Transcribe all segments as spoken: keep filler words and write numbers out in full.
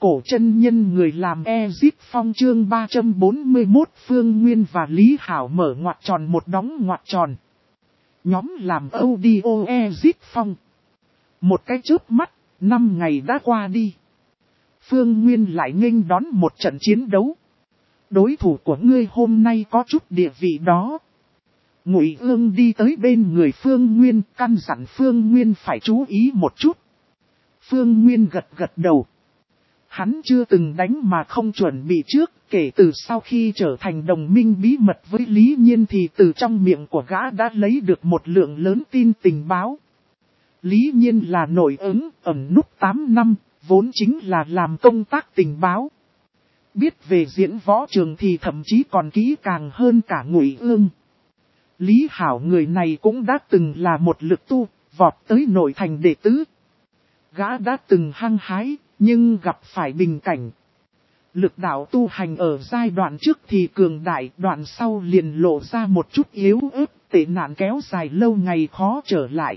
Cổ chân nhân người làm Ezip Phong chương ba trăm bốn mươi mốt Phương Nguyên và Lý Hảo mở ngoặc tròn một đóng ngoặc tròn. Nhóm làm audio Ezip Phong. Một cái chớp mắt, năm ngày đã qua đi. Phương Nguyên lại nghênh đón một trận chiến đấu. Đối thủ của ngươi hôm nay có chút địa vị đó. Ngụy Ương đi tới bên người Phương Nguyên, căn dặn Phương Nguyên phải chú ý một chút. Phương Nguyên gật gật đầu. Hắn chưa từng đánh mà không chuẩn bị trước, kể từ sau khi trở thành đồng minh bí mật với Lý Nhiên thì từ trong miệng của gã đã lấy được một lượng lớn tin tình báo. Lý Nhiên là nội ứng, ẩn núp tám năm, vốn chính là làm công tác tình báo. Biết về diễn võ trường thì thậm chí còn kỹ càng hơn cả Ngụy Ương. Lý Hảo người này cũng đã từng là một lực tu, vọt tới nội thành đệ tứ. Gã đã từng hăng hái, nhưng gặp phải bình cảnh. Lực đạo tu hành ở giai đoạn trước thì cường đại, đoạn sau liền lộ ra một chút yếu ớt, tệ nạn kéo dài lâu ngày khó trở lại.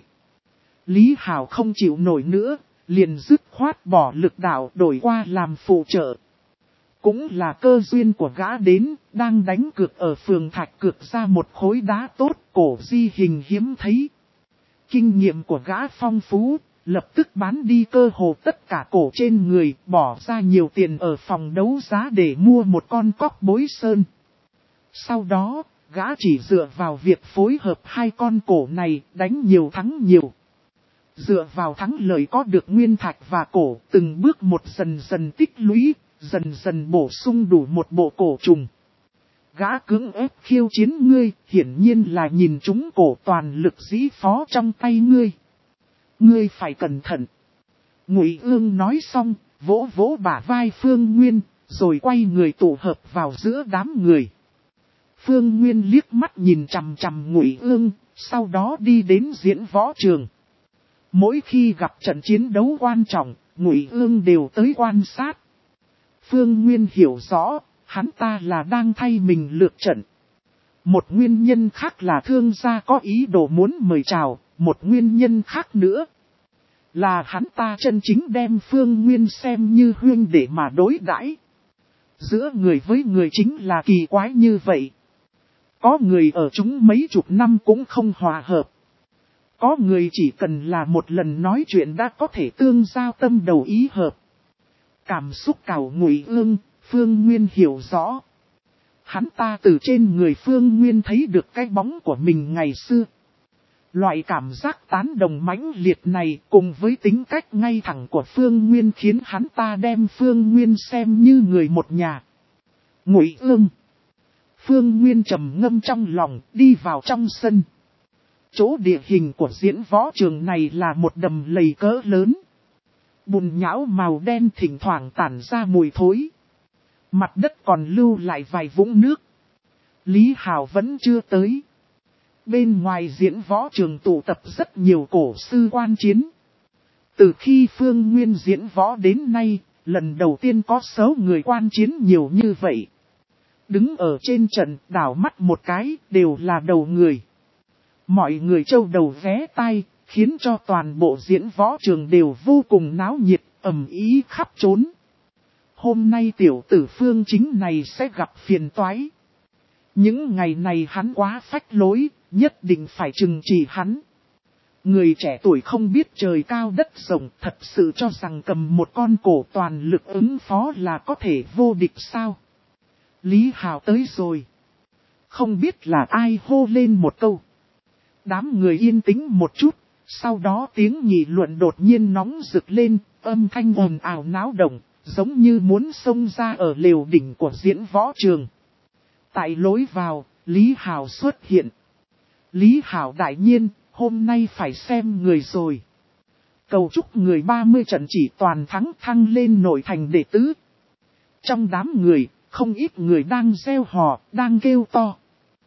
Lý Hảo không chịu nổi nữa, liền dứt khoát bỏ lực đạo đổi qua làm phụ trợ. Cũng là cơ duyên của gã đến, đang đánh cược ở phường Thạch cược ra một khối đá tốt, cổ di hình hiếm thấy. Kinh nghiệm của gã phong phú, lập tức bán đi cơ hồ tất cả cổ trên người, bỏ ra nhiều tiền ở phòng đấu giá để mua một con cóc bối sơn. Sau đó, gã chỉ dựa vào việc phối hợp hai con cổ này, đánh nhiều thắng nhiều. Dựa vào thắng lợi có được nguyên thạch và cổ, từng bước một dần dần tích lũy, dần dần bổ sung đủ một bộ cổ trùng. Gã cưỡng ép khiêu chiến ngươi, hiển nhiên là nhìn chúng cổ toàn lực dĩ phó trong tay ngươi. Ngươi phải cẩn thận. Ngụy Ương nói xong, vỗ vỗ bả vai Phương Nguyên, rồi quay người tụ hợp vào giữa đám người. Phương Nguyên liếc mắt nhìn chằm chằm Ngụy Ương, sau đó đi đến diễn võ trường. Mỗi khi gặp trận chiến đấu quan trọng, Ngụy Ương đều tới quan sát. Phương Nguyên hiểu rõ, hắn ta là đang thay mình lược trận. Một nguyên nhân khác là thương gia có ý đồ muốn mời chào, một nguyên nhân khác nữa là hắn ta chân chính đem Phương Nguyên xem như huynh đệ mà đối đãi. Giữa người với người chính là kỳ quái như vậy. Có người ở chúng mấy chục năm cũng không hòa hợp. Có người chỉ cần là một lần nói chuyện đã có thể tương giao tâm đầu ý hợp. Cảm xúc cào Ngụy Ương, Phương Nguyên hiểu rõ. Hắn ta từ trên người Phương Nguyên thấy được cái bóng của mình ngày xưa. Loại cảm giác tán đồng mãnh liệt này cùng với tính cách ngay thẳng của Phương Nguyên khiến hắn ta đem Phương Nguyên xem như người một nhà. Ngụy Ương. Phương Nguyên trầm ngâm trong lòng, đi vào trong sân. Chỗ địa hình của diễn võ trường này là một đầm lầy cỡ lớn. Bùn nhão màu đen thỉnh thoảng tản ra mùi thối. Mặt đất còn lưu lại vài vũng nước. Lý Hảo vẫn chưa tới. Bên ngoài diễn võ trường tụ tập rất nhiều cổ sư quan chiến. Từ khi Phương Nguyên diễn võ đến nay, lần đầu tiên có số người quan chiến nhiều như vậy. Đứng ở trên trận đảo mắt một cái đều là đầu người. Mọi người trâu đầu vé tai, khiến cho toàn bộ diễn võ trường đều vô cùng náo nhiệt, ầm ĩ khắp trốn. Hôm nay tiểu tử Phương Chính này sẽ gặp phiền toái. Những ngày này hắn quá phách lối, nhất định phải trừng trị hắn. Người trẻ tuổi không biết trời cao đất rộng, thật sự cho rằng cầm một con cổ toàn lực ứng phó là có thể vô địch sao. Lý Hảo tới rồi. Không biết là ai hô lên một câu. Đám người yên tĩnh một chút, sau đó tiếng nghị luận đột nhiên nóng rực lên, âm thanh ồn ào náo động, giống như muốn xông ra ở lều đỉnh của diễn võ trường. Tại lối vào, Lý Hảo xuất hiện. Lý Hảo đại nhiên, hôm nay phải xem người rồi. Cầu chúc người ba mươi trận chỉ toàn thắng thăng lên nội thành đệ tứ. Trong đám người, không ít người đang reo hò, đang kêu to.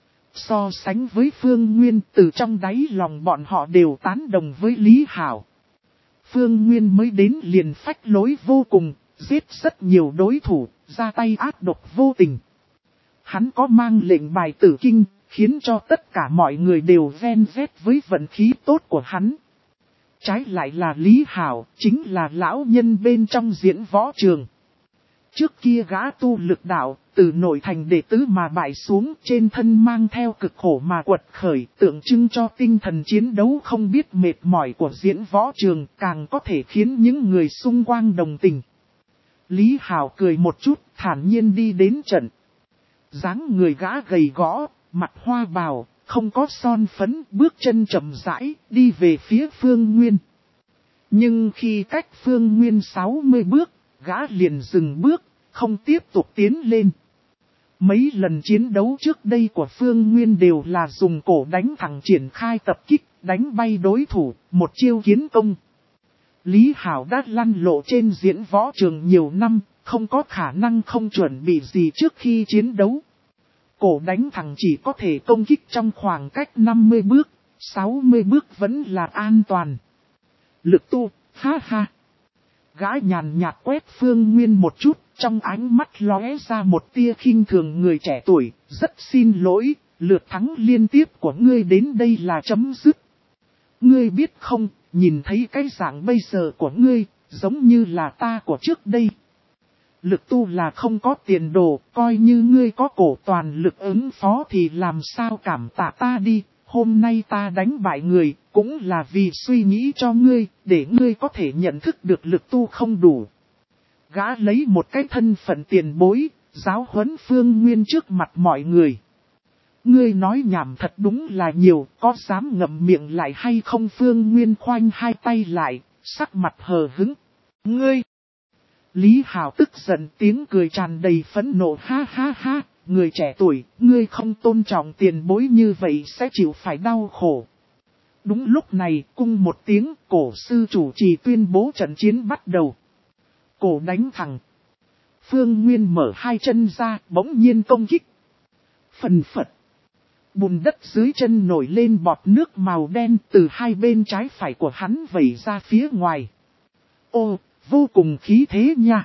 So sánh với Phương Nguyên, từ trong đáy lòng bọn họ đều tán đồng với Lý Hảo. Phương Nguyên mới đến liền phách lối vô cùng, giết rất nhiều đối thủ, ra tay ác độc vô tình. Hắn có mang lệnh bài tử kinh, khiến cho tất cả mọi người đều ven vét với vận khí tốt của hắn. Trái lại là Lý Hảo, chính là lão nhân bên trong diễn võ trường. Trước kia gã tu lực đạo, từ nội thành đệ tứ mà bại xuống, trên thân mang theo cực khổ mà quật khởi, tượng trưng cho tinh thần chiến đấu không biết mệt mỏi của diễn võ trường, càng có thể khiến những người xung quanh đồng tình. Lý Hảo cười một chút, thản nhiên đi đến trận. Dáng người gã gầy gõ, mặt hoa bào, không có son phấn, bước chân chậm rãi, đi về phía Phương Nguyên. Nhưng khi cách Phương Nguyên sáu mươi bước, gã liền dừng bước, không tiếp tục tiến lên. Mấy lần chiến đấu trước đây của Phương Nguyên đều là dùng cổ đánh thẳng triển khai tập kích, đánh bay đối thủ, một chiêu kiến công. Lý Hảo đã lăn lộ trên diễn võ trường nhiều năm, không có khả năng không chuẩn bị gì trước khi chiến đấu. Cổ đánh thẳng chỉ có thể công kích trong khoảng cách năm mươi bước, sáu mươi bước vẫn là an toàn. Lực tu, ha ha. Gã nhàn nhạt quét Phương Nguyên một chút, trong ánh mắt lóe ra một tia khinh thường người trẻ tuổi, rất xin lỗi, lượt thắng liên tiếp của ngươi đến đây là chấm dứt. Ngươi biết không, nhìn thấy cái dạng bây giờ của ngươi, giống như là ta của trước đây. Lực tu là không có tiền đồ, coi như ngươi có cổ toàn lực ứng phó thì làm sao cảm tạ ta đi. Hôm nay ta đánh bại người, cũng là vì suy nghĩ cho ngươi, để ngươi có thể nhận thức được lực tu không đủ. Gã lấy một cái thân phận tiền bối, giáo huấn Phương Nguyên trước mặt mọi người. Ngươi nói nhảm thật đúng là nhiều, có dám ngậm miệng lại hay không? Phương Nguyên khoanh hai tay lại, sắc mặt hờ hững. Ngươi! Lý Hảo tức giận, tiếng cười tràn đầy phẫn nộ, ha ha ha. Người trẻ tuổi, ngươi không tôn trọng tiền bối như vậy sẽ chịu phải đau khổ. Đúng lúc này, cung một tiếng, cổ sư chủ trì tuyên bố trận chiến bắt đầu. Cổ đánh thẳng. Phương Nguyên mở hai chân ra, bỗng nhiên công kích. Phần phật. Bùn đất dưới chân nổi lên bọt nước màu đen từ hai bên trái phải của hắn vẩy ra phía ngoài. Ô, vô cùng khí thế nha.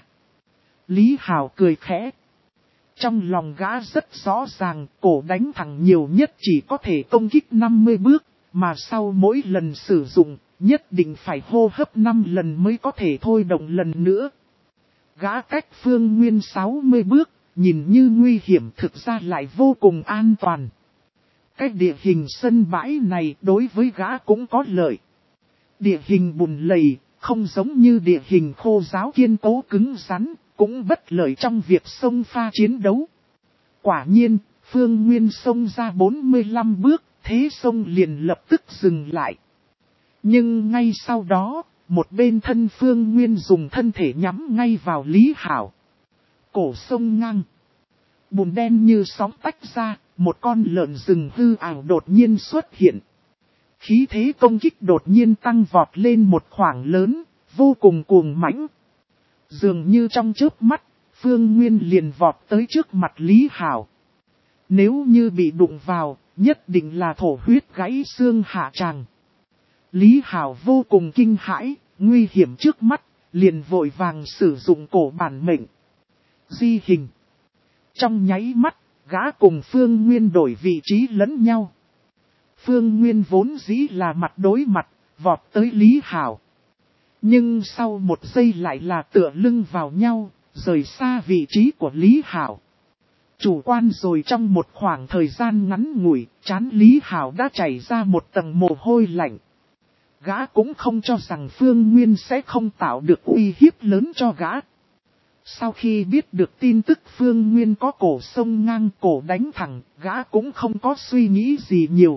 Lý Hảo cười khẽ. Trong lòng gã rất rõ ràng, cổ đánh thẳng nhiều nhất chỉ có thể công kích năm mươi bước, mà sau mỗi lần sử dụng, nhất định phải hô hấp năm lần mới có thể thôi động lần nữa. Gã cách Phương Nguyên sáu mươi bước, nhìn như nguy hiểm thực ra lại vô cùng an toàn. Cái địa hình sân bãi này đối với gã cũng có lợi. Địa hình bùn lầy, không giống như địa hình khô ráo kiên cố cứng rắn, cũng bất lợi trong việc xông pha chiến đấu. Quả nhiên, Phương Nguyên xông ra bốn mươi lăm bước, thế xông liền lập tức dừng lại. Nhưng ngay sau đó, một bên thân Phương Nguyên dùng thân thể nhắm ngay vào Lý Hảo. Cổ sông ngang. Bùn đen như sóng tách ra, một con lợn rừng hư ảo đột nhiên xuất hiện. Khí thế công kích đột nhiên tăng vọt lên một khoảng lớn, vô cùng cuồng mãnh. Dường như trong chớp mắt, Phương Nguyên liền vọt tới trước mặt Lý Hảo. Nếu như bị đụng vào, nhất định là thổ huyết gãy xương hạ tràng. Lý Hảo vô cùng kinh hãi, nguy hiểm trước mắt, liền vội vàng sử dụng cổ bản mệnh. Di hình. Trong nháy mắt, gã cùng Phương Nguyên đổi vị trí lẫn nhau. Phương Nguyên vốn dĩ là mặt đối mặt, vọt tới Lý Hảo. Nhưng sau một giây lại là tựa lưng vào nhau, rời xa vị trí của Lý Hảo. Chủ quan rồi trong một khoảng thời gian ngắn ngủi, trán Lý Hảo đã chảy ra một tầng mồ hôi lạnh. Gã cũng không cho rằng Phương Nguyên sẽ không tạo được uy hiếp lớn cho gã. Sau khi biết được tin tức Phương Nguyên có cổ sông ngang cổ đánh thẳng, gã cũng không có suy nghĩ gì nhiều.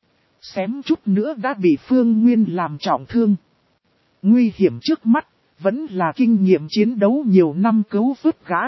Xém chút nữa đã bị Phương Nguyên làm trọng thương. Nguy hiểm trước mắt, vẫn là kinh nghiệm chiến đấu nhiều năm cứu vớt gã.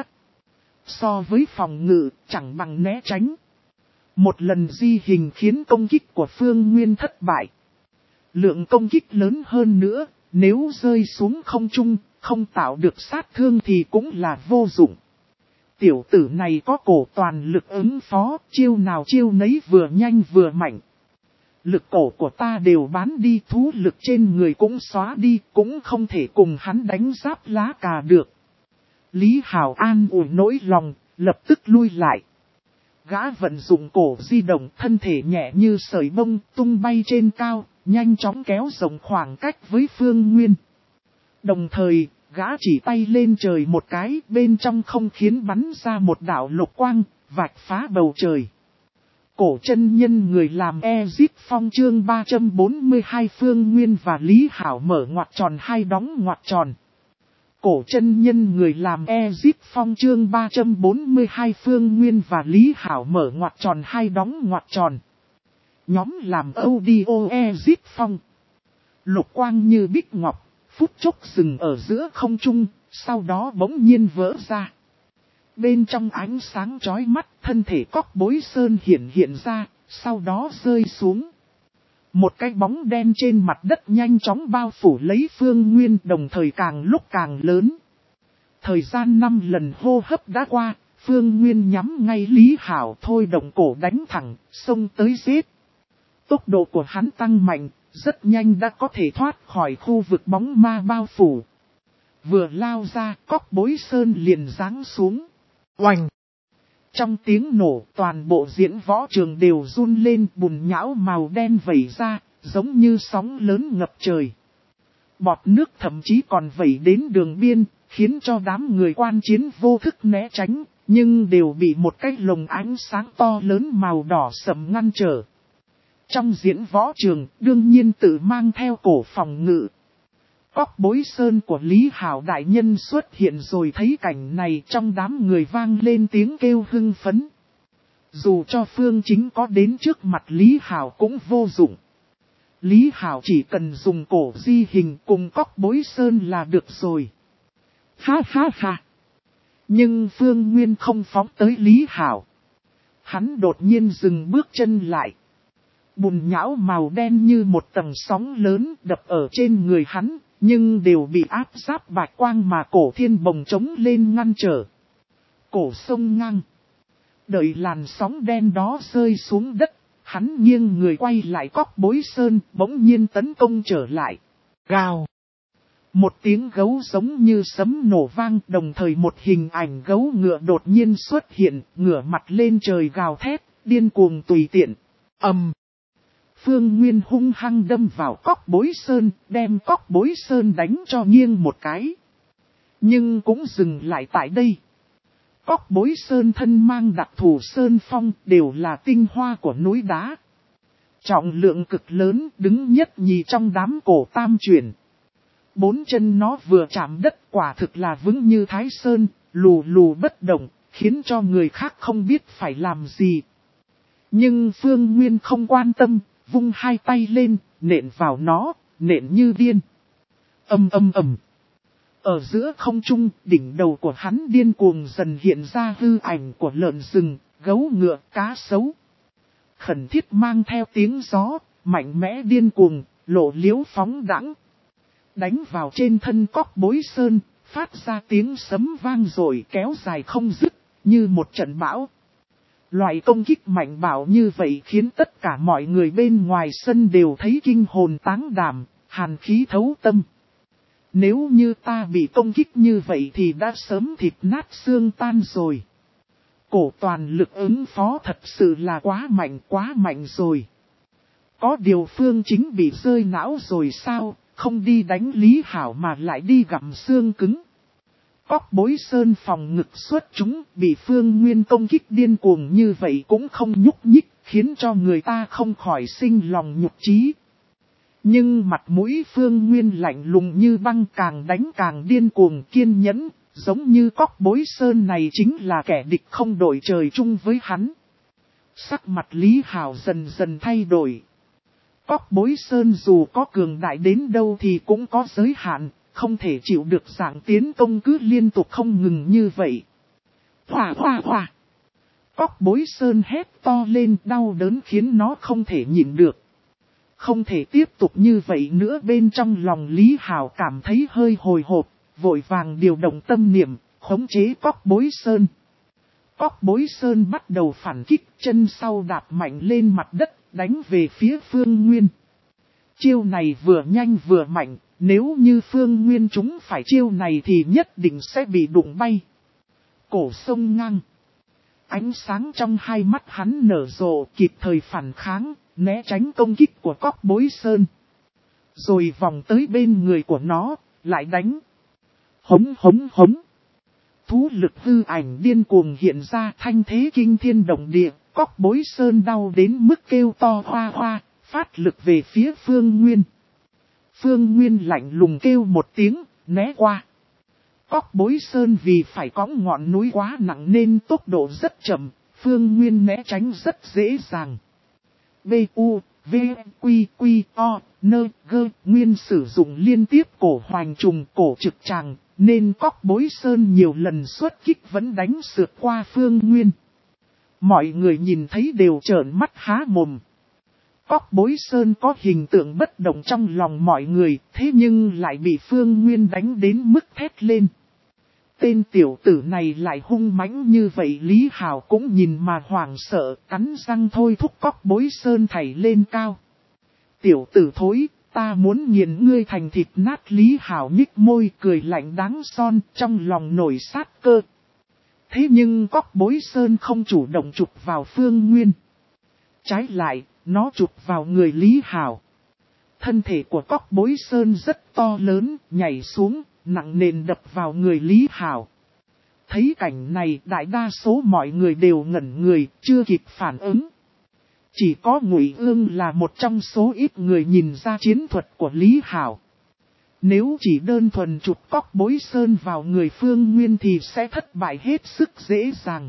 So với phòng ngự, chẳng bằng né tránh. Một lần di hình khiến công kích của Phương Nguyên thất bại. Lượng công kích lớn hơn nữa, nếu rơi xuống không trung, không tạo được sát thương thì cũng là vô dụng. Tiểu tử này có cổ toàn lực ứng phó, chiêu nào chiêu nấy vừa nhanh vừa mạnh. Lực cổ của ta đều bán đi, thú lực trên người cũng xóa đi, cũng không thể cùng hắn đánh giáp lá cà được. Lý Hảo an ủi nỗi lòng, lập tức lui lại. Gã vận dụng cổ di động, thân thể nhẹ như sợi bông tung bay trên cao, nhanh chóng kéo rộng khoảng cách với Phương Nguyên. Đồng thời, gã chỉ tay lên trời một cái, bên trong không khiến bắn ra một đạo lục quang, vạch phá bầu trời. Cổ chân nhân người làm Ezip Phong chương ba trăm bốn mươi hai Phương Nguyên và Lý Hảo mở ngoặc tròn hai đóng ngoặc tròn. Cổ chân nhân người làm Ezip Phong chương ba trăm bốn mươi hai Phương Nguyên và Lý Hảo mở ngoặc tròn hai đóng ngoặc tròn. Nhóm làm audio Ezip Phong. Lục quang như bích ngọc, phút chốc dừng ở giữa không trung, sau đó bỗng nhiên vỡ ra. Bên trong ánh sáng chói mắt, thân thể Cóc Bối Sơn hiện hiện ra, sau đó rơi xuống. Một cái bóng đen trên mặt đất nhanh chóng bao phủ lấy Phương Nguyên, đồng thời càng lúc càng lớn. Thời gian năm lần hô hấp đã qua, Phương Nguyên nhắm ngay Lý Hảo thôi động cổ đánh thẳng, xông tới giết. Tốc độ của hắn tăng mạnh, rất nhanh đã có thể thoát khỏi khu vực bóng ma bao phủ. Vừa lao ra, Cóc Bối Sơn liền giáng xuống. Oành! Trong tiếng nổ, toàn bộ diễn võ trường đều run lên, bùn nhão màu đen vẩy ra, giống như sóng lớn ngập trời. Bọt nước thậm chí còn vẩy đến đường biên, khiến cho đám người quan chiến vô thức né tránh, nhưng đều bị một cái lồng ánh sáng to lớn màu đỏ sẫm ngăn trở. Trong diễn võ trường, đương nhiên tự mang theo cổ phòng ngự. Cóc Bối Sơn của Lý Hảo đại nhân xuất hiện rồi, thấy cảnh này, trong đám người vang lên tiếng kêu hưng phấn. Dù cho Phương Chính có đến trước mặt Lý Hảo cũng vô dụng. Lý Hảo chỉ cần dùng cổ di hình cùng Cóc Bối Sơn là được rồi. Ha ha ha. Nhưng Phương Nguyên không phóng tới Lý Hảo. Hắn đột nhiên dừng bước chân lại. Bùn nhão màu đen như một tầng sóng lớn đập ở trên người hắn, nhưng đều bị áp giáp bạch quang mà cổ thiên bồng trống lên ngăn trở. Cổ sông ngang. Đợi làn sóng đen đó rơi xuống đất, hắn nghiêng người quay lại Cóc Bối Sơn, bỗng nhiên tấn công trở lại. Gào! Một tiếng gấu giống như sấm nổ vang, đồng thời một hình ảnh gấu ngựa đột nhiên xuất hiện, ngửa mặt lên trời gào thét, điên cuồng tùy tiện. Ầm! Phương Nguyên hung hăng đâm vào Cóc Bối Sơn, đem Cóc Bối Sơn đánh cho nghiêng một cái. Nhưng cũng dừng lại tại đây. Cóc Bối Sơn thân mang đặc thù sơn phong, đều là tinh hoa của núi đá. Trọng lượng cực lớn, đứng nhất nhì trong đám cổ tam chuyển. Bốn chân nó vừa chạm đất, quả thực là vững như Thái Sơn, lù lù bất động, khiến cho người khác không biết phải làm gì. Nhưng Phương Nguyên không quan tâm, vung hai tay lên, nện vào nó, nện như điên. Ầm ầm ầm. Ở giữa không trung, đỉnh đầu của hắn điên cuồng dần hiện ra hư ảnh của lợn rừng, gấu ngựa, cá sấu. Khẩn thiết mang theo tiếng gió, mạnh mẽ điên cuồng, lộ liếu phóng đãng. Đánh vào trên thân Cóc Bối Sơn, phát ra tiếng sấm vang rồi kéo dài không dứt, như một trận bão. Loại công kích mạnh bạo như vậy khiến tất cả mọi người bên ngoài sân đều thấy kinh hồn táng đảm, hàn khí thấu tâm. Nếu như ta bị công kích như vậy thì đã sớm thịt nát xương tan rồi. Cổ toàn lực ứng phó thật sự là quá mạnh quá mạnh rồi. Có điều Phương Chính bị rơi não rồi sao, không đi đánh Lý Hảo mà lại đi gặm xương cứng. Cóc Bối Sơn phòng ngực xuất chúng, bị Phương Nguyên công kích điên cuồng như vậy cũng không nhúc nhích, khiến cho người ta không khỏi sinh lòng nhục chí. Nhưng mặt mũi Phương Nguyên lạnh lùng như băng, càng đánh càng điên cuồng kiên nhẫn, giống như Cóc Bối Sơn này chính là kẻ địch không đội trời chung với hắn. Sắc mặt Lý Hảo dần dần thay đổi. Cóc Bối Sơn dù có cường đại đến đâu thì cũng có giới hạn, không thể chịu được dạng tiến công cứ liên tục không ngừng như vậy. Hòa hòa hòa! Cóc Bối Sơn hét to lên, đau đớn khiến nó không thể nhịn được. Không thể tiếp tục như vậy nữa, bên trong lòng Lý Hảo cảm thấy hơi hồi hộp, vội vàng điều động tâm niệm, khống chế Cóc Bối Sơn. Cóc Bối Sơn bắt đầu phản kích, chân sau đạp mạnh lên mặt đất, đánh về phía Phương Nguyên. Chiêu này vừa nhanh vừa mạnh, nếu như Phương Nguyên chúng phải chiêu này thì nhất định sẽ bị đụng bay. Cổ sông ngang. Ánh sáng trong hai mắt hắn nở rộ, kịp thời phản kháng, né tránh công kích của Cóc Bối Sơn. Rồi vòng tới bên người của nó, lại đánh. Hống hống hống. Thú lực hư ảnh điên cuồng hiện ra, thanh thế kinh thiên động địa, Cóc Bối Sơn đau đến mức kêu to hoa hoa, phát lực về phía Phương Nguyên. Phương Nguyên lạnh lùng kêu một tiếng, né qua. Cóc Bối Sơn vì phải cõng ngọn núi quá nặng nên tốc độ rất chậm, Phương Nguyên né tránh rất dễ dàng. B U V Quy Quy O Nơ Gơ Nguyên sử dụng liên tiếp cổ hoành trùng cổ trực tràng, nên Cóc Bối Sơn nhiều lần xuất kích vẫn đánh sượt qua Phương Nguyên. Mọi người nhìn thấy đều trợn mắt há mồm. Cóc Bối Sơn có hình tượng bất động trong lòng mọi người, thế nhưng lại bị Phương Nguyên đánh đến mức thét lên. Tên tiểu tử này lại hung mãnh như vậy, Lý Hào cũng nhìn mà hoảng sợ, cắn răng thôi thúc Cóc Bối Sơn thảy lên cao. Tiểu tử thối, ta muốn nghiền ngươi thành thịt nát. Lý Hào nhích môi cười lạnh đáng son, trong lòng nổi sát cơ. Thế nhưng Cóc Bối Sơn không chủ động chụp vào Phương Nguyên. Trái lại, nó chụp vào người Lý Hào. Thân thể của Cóc Bối Sơn rất to lớn, nhảy xuống, nặng nề đập vào người Lý Hào. Thấy cảnh này, đại đa số mọi người đều ngẩn người, chưa kịp phản ứng. Chỉ có Ngụy Ương là một trong số ít người nhìn ra chiến thuật của Lý Hào. Nếu chỉ đơn thuần chụp Cóc Bối Sơn vào người Phương Nguyên thì sẽ thất bại hết sức dễ dàng.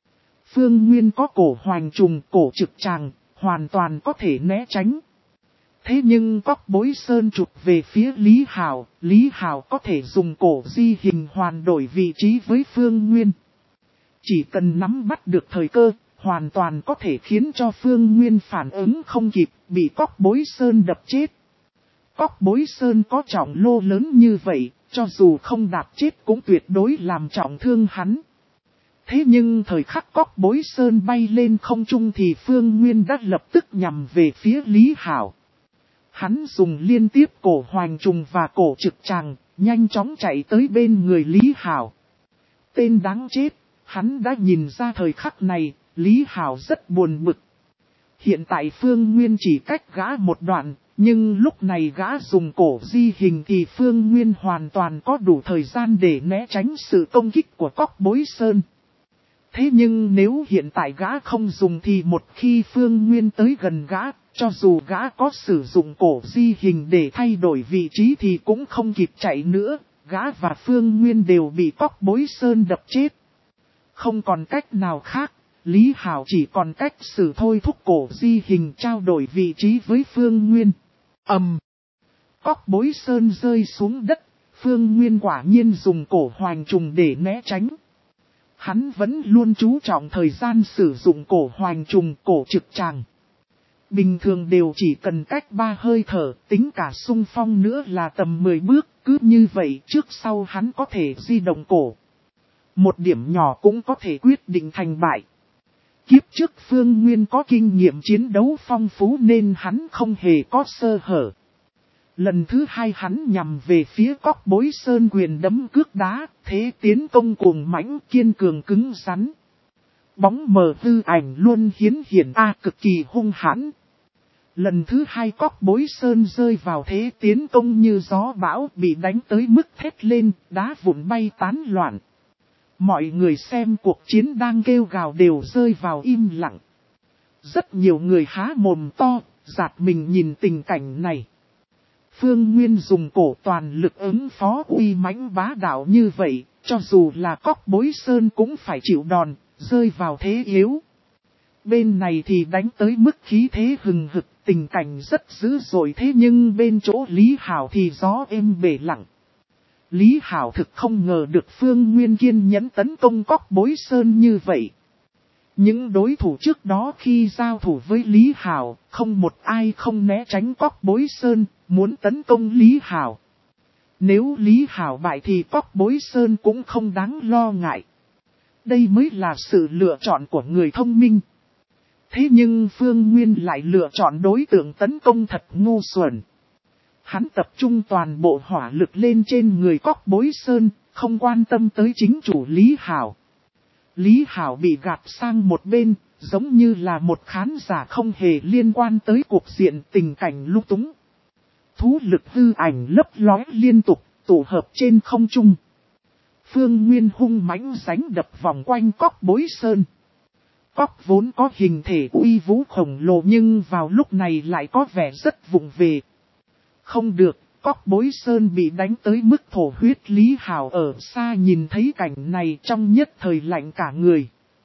Phương Nguyên có cổ hoành trùng, cổ trực tràng, hoàn toàn có thể né tránh. Thế nhưng Cóc Bối Sơn chụp về phía Lý Hào, Lý Hào có thể dùng cổ di hình hoàn đổi vị trí với Phương Nguyên. Chỉ cần nắm bắt được thời cơ, hoàn toàn có thể khiến cho Phương Nguyên phản ứng không kịp, bị Cóc Bối Sơn đập chết. Cóc Bối Sơn có trọng lô lớn như vậy, cho dù không đạp chết cũng tuyệt đối làm trọng thương hắn. Thế nhưng thời khắc Cóc Bối Sơn bay lên không trung thì Phương Nguyên đã lập tức nhằm về phía Lý Hào. Hắn dùng liên tiếp cổ hoành trùng và cổ trực tràng, nhanh chóng chạy tới bên người Lý Hào. Tên đáng chết, hắn đã nhìn ra thời khắc này, Lý Hào rất buồn bực. Hiện tại Phương Nguyên chỉ cách gã một đoạn, nhưng lúc này gã dùng cổ di hình thì Phương Nguyên hoàn toàn có đủ thời gian để né tránh sự công kích của Cóc Bối Sơn. Thế nhưng nếu hiện tại gã không dùng thì một khi Phương Nguyên tới gần gã, cho dù gã có sử dụng cổ di hình để thay đổi vị trí thì cũng không kịp chạy nữa, gã và Phương Nguyên đều bị Cóc Bối Sơn đập chết. Không còn cách nào khác, Lý Hào chỉ còn cách sử thôi thúc cổ di hình trao đổi vị trí với Phương Nguyên. Ầm! Um, Cóc Bối Sơn rơi xuống đất, Phương Nguyên quả nhiên dùng cổ hoành trùng để né tránh. Hắn vẫn luôn chú trọng thời gian sử dụng cổ hoành trùng, cổ trực tràng. Bình thường đều chỉ cần cách ba hơi thở, tính cả xung phong nữa là tầm mười bước, cứ như vậy trước sau hắn có thể di động cổ. Một điểm nhỏ cũng có thể quyết định thành bại. Kiếp trước Phương Nguyên có kinh nghiệm chiến đấu phong phú nên hắn không hề có sơ hở. Lần thứ hai hắn nhằm về phía Cóc Bối Sơn quyền đấm cước đá, thế tiến công cuồng mãnh kiên cường cứng rắn. Bóng mờ hư ảnh luôn hiến hiển a cực kỳ hung hãn. Lần thứ hai Cóc Bối Sơn rơi vào thế tiến công như gió bão, bị đánh tới mức thét lên, đá vụn bay tán loạn. Mọi người xem cuộc chiến đang kêu gào đều rơi vào im lặng. Rất nhiều người há mồm to, giạt mình nhìn tình cảnh này. Phương Nguyên dùng cổ toàn lực ứng phó uy mãnh bá đạo như vậy, cho dù là Cóc Bối Sơn cũng phải chịu đòn, rơi vào thế yếu. Bên này thì đánh tới mức khí thế hừng hực, tình cảnh rất dữ dội, thế nhưng bên chỗ Lý Hào thì gió êm bể lặng. Lý Hào thực không ngờ được Phương Nguyên kiên nhẫn tấn công Cóc Bối Sơn như vậy. Những đối thủ trước đó khi giao thủ với Lý Hào, không một ai không né tránh Cóc Bối Sơn, muốn tấn công Lý Hào. Nếu Lý Hào bại thì Cóc Bối Sơn cũng không đáng lo ngại. Đây mới là sự lựa chọn của người thông minh. Thế nhưng Phương Nguyên lại lựa chọn đối tượng tấn công thật ngu xuẩn. Hắn tập trung toàn bộ hỏa lực lên trên người Cóc Bối Sơn, không quan tâm tới chính chủ Lý Hào. Lý Hào bị gạt sang một bên, giống như là một khán giả không hề liên quan tới cuộc diện tình cảnh lung túng. Thú lực hư ảnh lấp lóe liên tục, tụ hợp trên không trung. Phương Nguyên hung mãnh sánh đập vòng quanh cóc bối sơn. Cóc vốn có hình thể uy vũ khổng lồ nhưng vào lúc này lại có vẻ rất vụng về. Không được, cóc bối sơn bị đánh tới mức thổ huyết. Lý Hảo ở xa nhìn thấy cảnh này trong nhất thời lạnh cả người.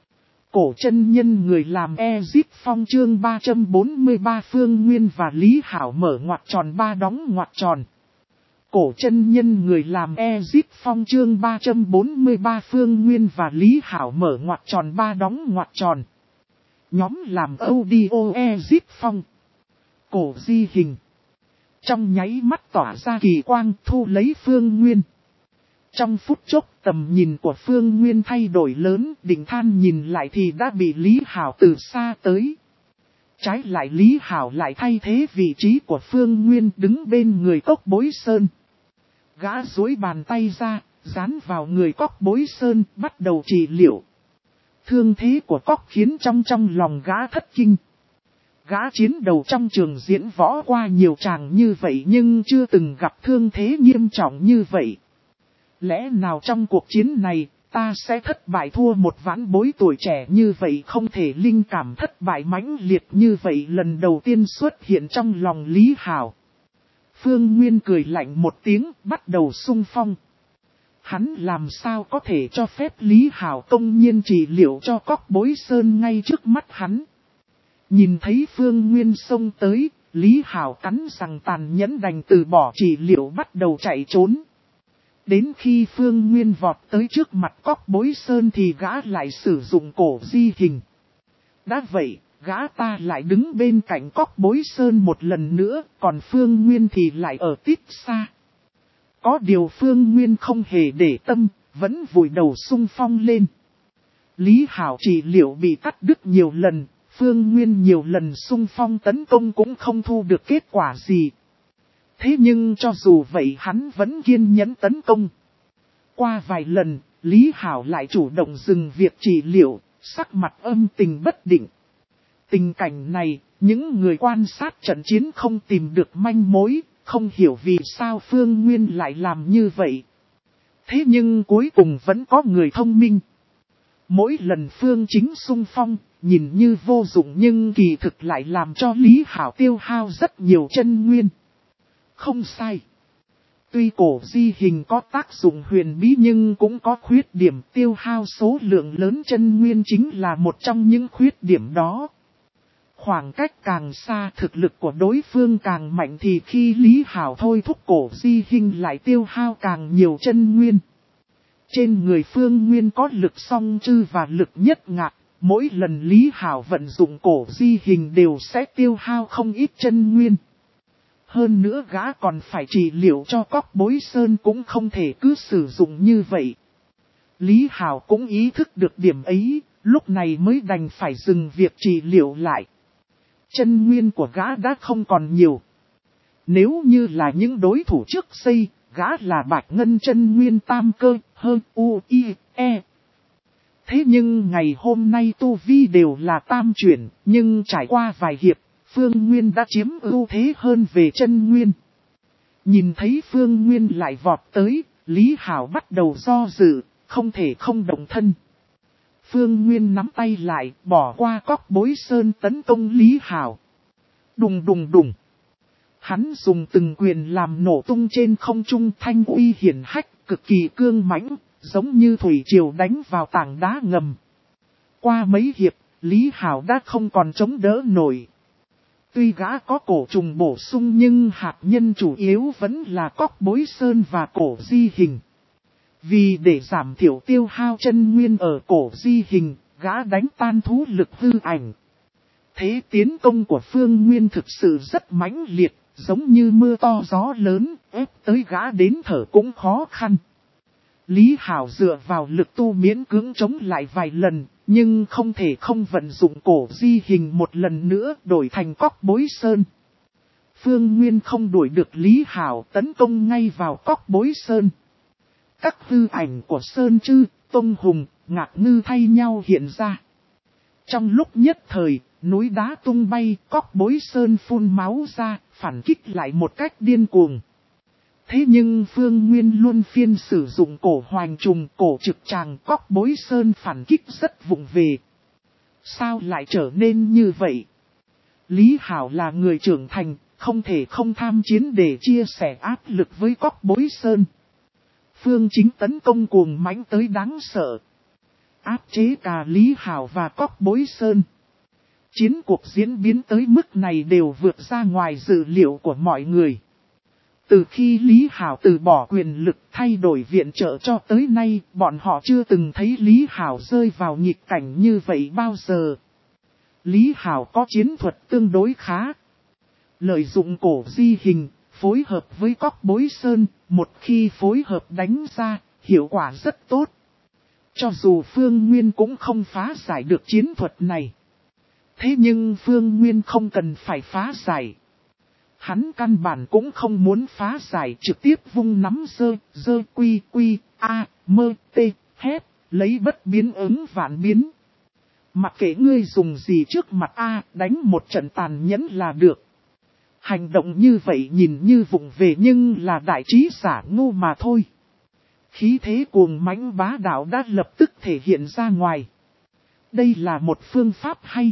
Cổ chân nhân người làm Ezip Phong chương ba trăm bốn mươi ba Phương Nguyên và Lý Hảo mở ngoặc tròn ba đóng ngoặc tròn. Cổ chân nhân người làm Ezip Phong chương ba trăm bốn mươi ba Phương Nguyên và Lý Hảo mở ngoặc tròn ba đóng ngoặc tròn. Nhóm làm audio Ezip Phong. Cổ di hình. Trong nháy mắt tỏa ra kỳ quang thu lấy Phương Nguyên. Trong phút chốc tầm nhìn của Phương Nguyên thay đổi lớn, định than nhìn lại thì đã bị Lý Hảo từ xa tới. Trái lại Lý Hảo lại thay thế vị trí của Phương Nguyên đứng bên người cóc bối sơn. Gã duỗi bàn tay ra, dán vào người cóc bối sơn, bắt đầu trị liệu. Thương thế của cóc khiến trong trong lòng gã thất kinh. Gã chiến đầu trong trường diễn võ qua nhiều tràng như vậy nhưng chưa từng gặp thương thế nghiêm trọng như vậy. Lẽ nào trong cuộc chiến này, ta sẽ thất bại thua một vãn bối tuổi trẻ như vậy, không thể linh cảm thất bại mãnh liệt như vậy lần đầu tiên xuất hiện trong lòng Lý Hảo. Phương Nguyên cười lạnh một tiếng, bắt đầu xung phong. Hắn làm sao có thể cho phép Lý Hảo công nhiên trị liệu cho cóc bối sơn ngay trước mắt hắn. Nhìn thấy Phương Nguyên xông tới, Lý Hảo cắn răng tàn nhẫn đành từ bỏ trị liệu bắt đầu chạy trốn. Đến khi Phương Nguyên vọt tới trước mặt cóc bối sơn thì gã lại sử dụng cổ di hình. Đã vậy, gã ta lại đứng bên cạnh cóc bối sơn một lần nữa, còn Phương Nguyên thì lại ở tít xa. Có điều Phương Nguyên không hề để tâm, vẫn vùi đầu xung phong lên. Lý Hảo trị liệu bị cắt đứt nhiều lần, Phương Nguyên nhiều lần xung phong tấn công cũng không thu được kết quả gì. Thế nhưng cho dù vậy hắn vẫn kiên nhẫn tấn công. Qua vài lần, Lý Hảo lại chủ động dừng việc trị liệu, sắc mặt âm tình bất định. Tình cảnh này, những người quan sát trận chiến không tìm được manh mối, không hiểu vì sao Phương Nguyên lại làm như vậy. Thế nhưng cuối cùng vẫn có người thông minh. Mỗi lần Phương Chính xung phong, nhìn như vô dụng nhưng kỳ thực lại làm cho Lý Hảo tiêu hao rất nhiều chân nguyên. Không sai. Tuy cổ di hình có tác dụng huyền bí nhưng cũng có khuyết điểm, tiêu hao số lượng lớn chân nguyên chính là một trong những khuyết điểm đó. Khoảng cách càng xa thực lực của đối phương càng mạnh thì khi Lý Hảo thôi thúc cổ di hình lại tiêu hao càng nhiều chân nguyên. Trên người Phương Nguyên có lực song chư và lực nhất ngạc, mỗi lần Lý Hảo vận dụng cổ di hình đều sẽ tiêu hao không ít chân nguyên. Hơn nữa gã còn phải trị liệu cho cóc bối sơn cũng không thể cứ sử dụng như vậy. Lý Hảo cũng ý thức được điểm ấy, lúc này mới đành phải dừng việc trị liệu lại. Chân nguyên của gã đã không còn nhiều. Nếu như là những đối thủ trước xây, gã là bạch ngân chân nguyên tam cơ, hơn u, i, e. Thế nhưng ngày hôm nay tu vi đều là tam chuyển, nhưng trải qua vài hiệp, Phương Nguyên đã chiếm ưu thế hơn về chân nguyên. Nhìn thấy Phương Nguyên lại vọt tới, Lý Hảo bắt đầu do dự, không thể không động thân. Phương Nguyên nắm tay lại, bỏ qua cóc bối sơn tấn công Lý Hảo. Đùng đùng đùng. Hắn dùng từng quyền làm nổ tung trên không trung, thanh uy hiển hách, cực kỳ cương mãnh, giống như thủy triều đánh vào tảng đá ngầm. Qua mấy hiệp, Lý Hảo đã không còn chống đỡ nổi. Tuy gã có cổ trùng bổ sung nhưng hạt nhân chủ yếu vẫn là cóc bối sơn và cổ di hình. Vì để giảm thiểu tiêu hao chân nguyên ở cổ di hình, gã đánh tan thú lực hư ảnh. Thế tiến công của Phương Nguyên thực sự rất mãnh liệt, giống như mưa to gió lớn, ép tới gã đến thở cũng khó khăn. Lý Hảo dựa vào lực tu miễn cưỡng chống lại vài lần, nhưng không thể không vận dụng cổ di hình một lần nữa đổi thành cóc bối sơn. Phương Nguyên không đuổi được Lý Hảo, tấn công ngay vào cóc bối sơn. Các hư ảnh của Sơn Trư, Tông Hùng, Ngạc Ngư thay nhau hiện ra. Trong lúc nhất thời, núi đá tung bay, cóc bối sơn phun máu ra, phản kích lại một cách điên cuồng. Thế nhưng Phương Nguyên luôn phiên sử dụng cổ hoành trùng, cổ trực tràng, cóc bối sơn phản kích rất vụng về. Sao lại trở nên như vậy? Lý Hảo là người trưởng thành, không thể không tham chiến để chia sẻ áp lực với cóc bối sơn. Phương Chính tấn công cuồng mãnh tới đáng sợ, áp chế cả Lý Hảo và cóc bối sơn. Chiến cuộc diễn biến tới mức này đều vượt ra ngoài dự liệu của mọi người. Từ khi Lý Hảo từ bỏ quyền lực thay đổi viện trợ cho tới nay, bọn họ chưa từng thấy Lý Hảo rơi vào nghịch cảnh như vậy bao giờ. Lý Hảo có chiến thuật tương đối khá. Lợi dụng cổ di hình, phối hợp với cóc bối sơn, một khi phối hợp đánh ra, hiệu quả rất tốt. Cho dù Phương Nguyên cũng không phá giải được chiến thuật này. Thế nhưng Phương Nguyên không cần phải phá giải. Hắn căn bản cũng không muốn phá giải, trực tiếp vung nắm dơ, dơ quy quy, a, mơ, tê, hét, lấy bất biến ứng vạn biến. Mặc kệ ngươi dùng gì trước mặt A, đánh một trận tàn nhẫn là được. Hành động như vậy nhìn như vụng về nhưng là đại trí giả ngu mà thôi. Khí thế cuồng mãnh bá đạo đã lập tức thể hiện ra ngoài. Đây là một phương pháp hay.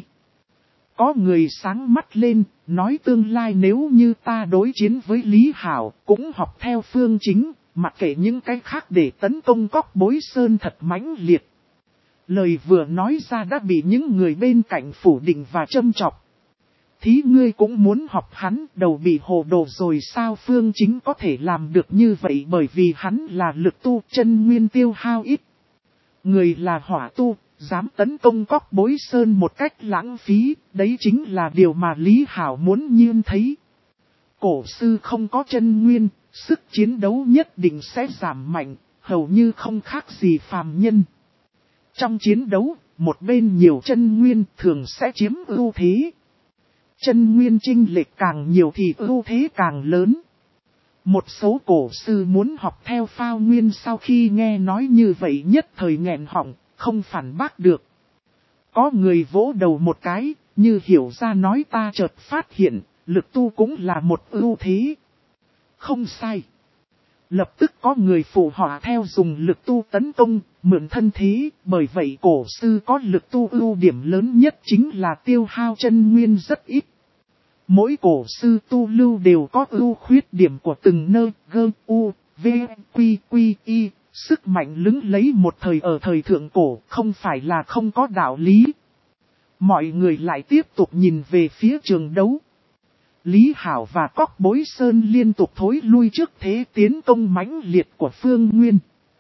Có người sáng mắt lên, nói tương lai nếu như ta đối chiến với Lý Hảo, cũng học theo Phương Chính, mặc kệ những cái khác để tấn công cóc bối sơn thật mãnh liệt. Lời vừa nói ra đã bị những người bên cạnh phủ định và châm chọc. Thí ngươi cũng muốn học hắn, đầu bị hồ đồ rồi sao? Phương Chính có thể làm được như vậy bởi vì hắn là lực tu, chân nguyên tiêu hao ít. Người là hỏa tu, dám tấn công cóc bối sơn một cách lãng phí, đấy chính là điều mà Lý Hảo muốn nhiên thấy. Cổ sư không có chân nguyên, sức chiến đấu nhất định sẽ giảm mạnh, hầu như không khác gì phàm nhân. Trong chiến đấu, một bên nhiều chân nguyên thường sẽ chiếm ưu thế. Chân nguyên chênh lệch càng nhiều thì ưu thế càng lớn. Một số cổ sư muốn học theo Phao Nguyên sau khi nghe nói như vậy nhất thời nghẹn họng, không phản bác được. Có người vỗ đầu một cái, như hiểu ra nói ta chợt phát hiện, lực tu cũng là một ưu thế. Không sai. Lập tức có người phụ họa theo dùng lực tu tấn công, mượn thân thế, bởi vậy cổ sư có lực tu ưu điểm lớn nhất chính là tiêu hao chân nguyên rất ít. Mỗi cổ sư tu lưu đều có ưu khuyết điểm của từng nơi, gơ, u, v, quy, quy, y, sức mạnh lứng lấy một thời ở thời thượng cổ, không phải là không có đạo lý. Mọi người lại tiếp tục nhìn về phía trường đấu. Lý Hảo và cóc bối sơn liên tục thối lui trước thế tiến công mãnh liệt của Phương Nguyên.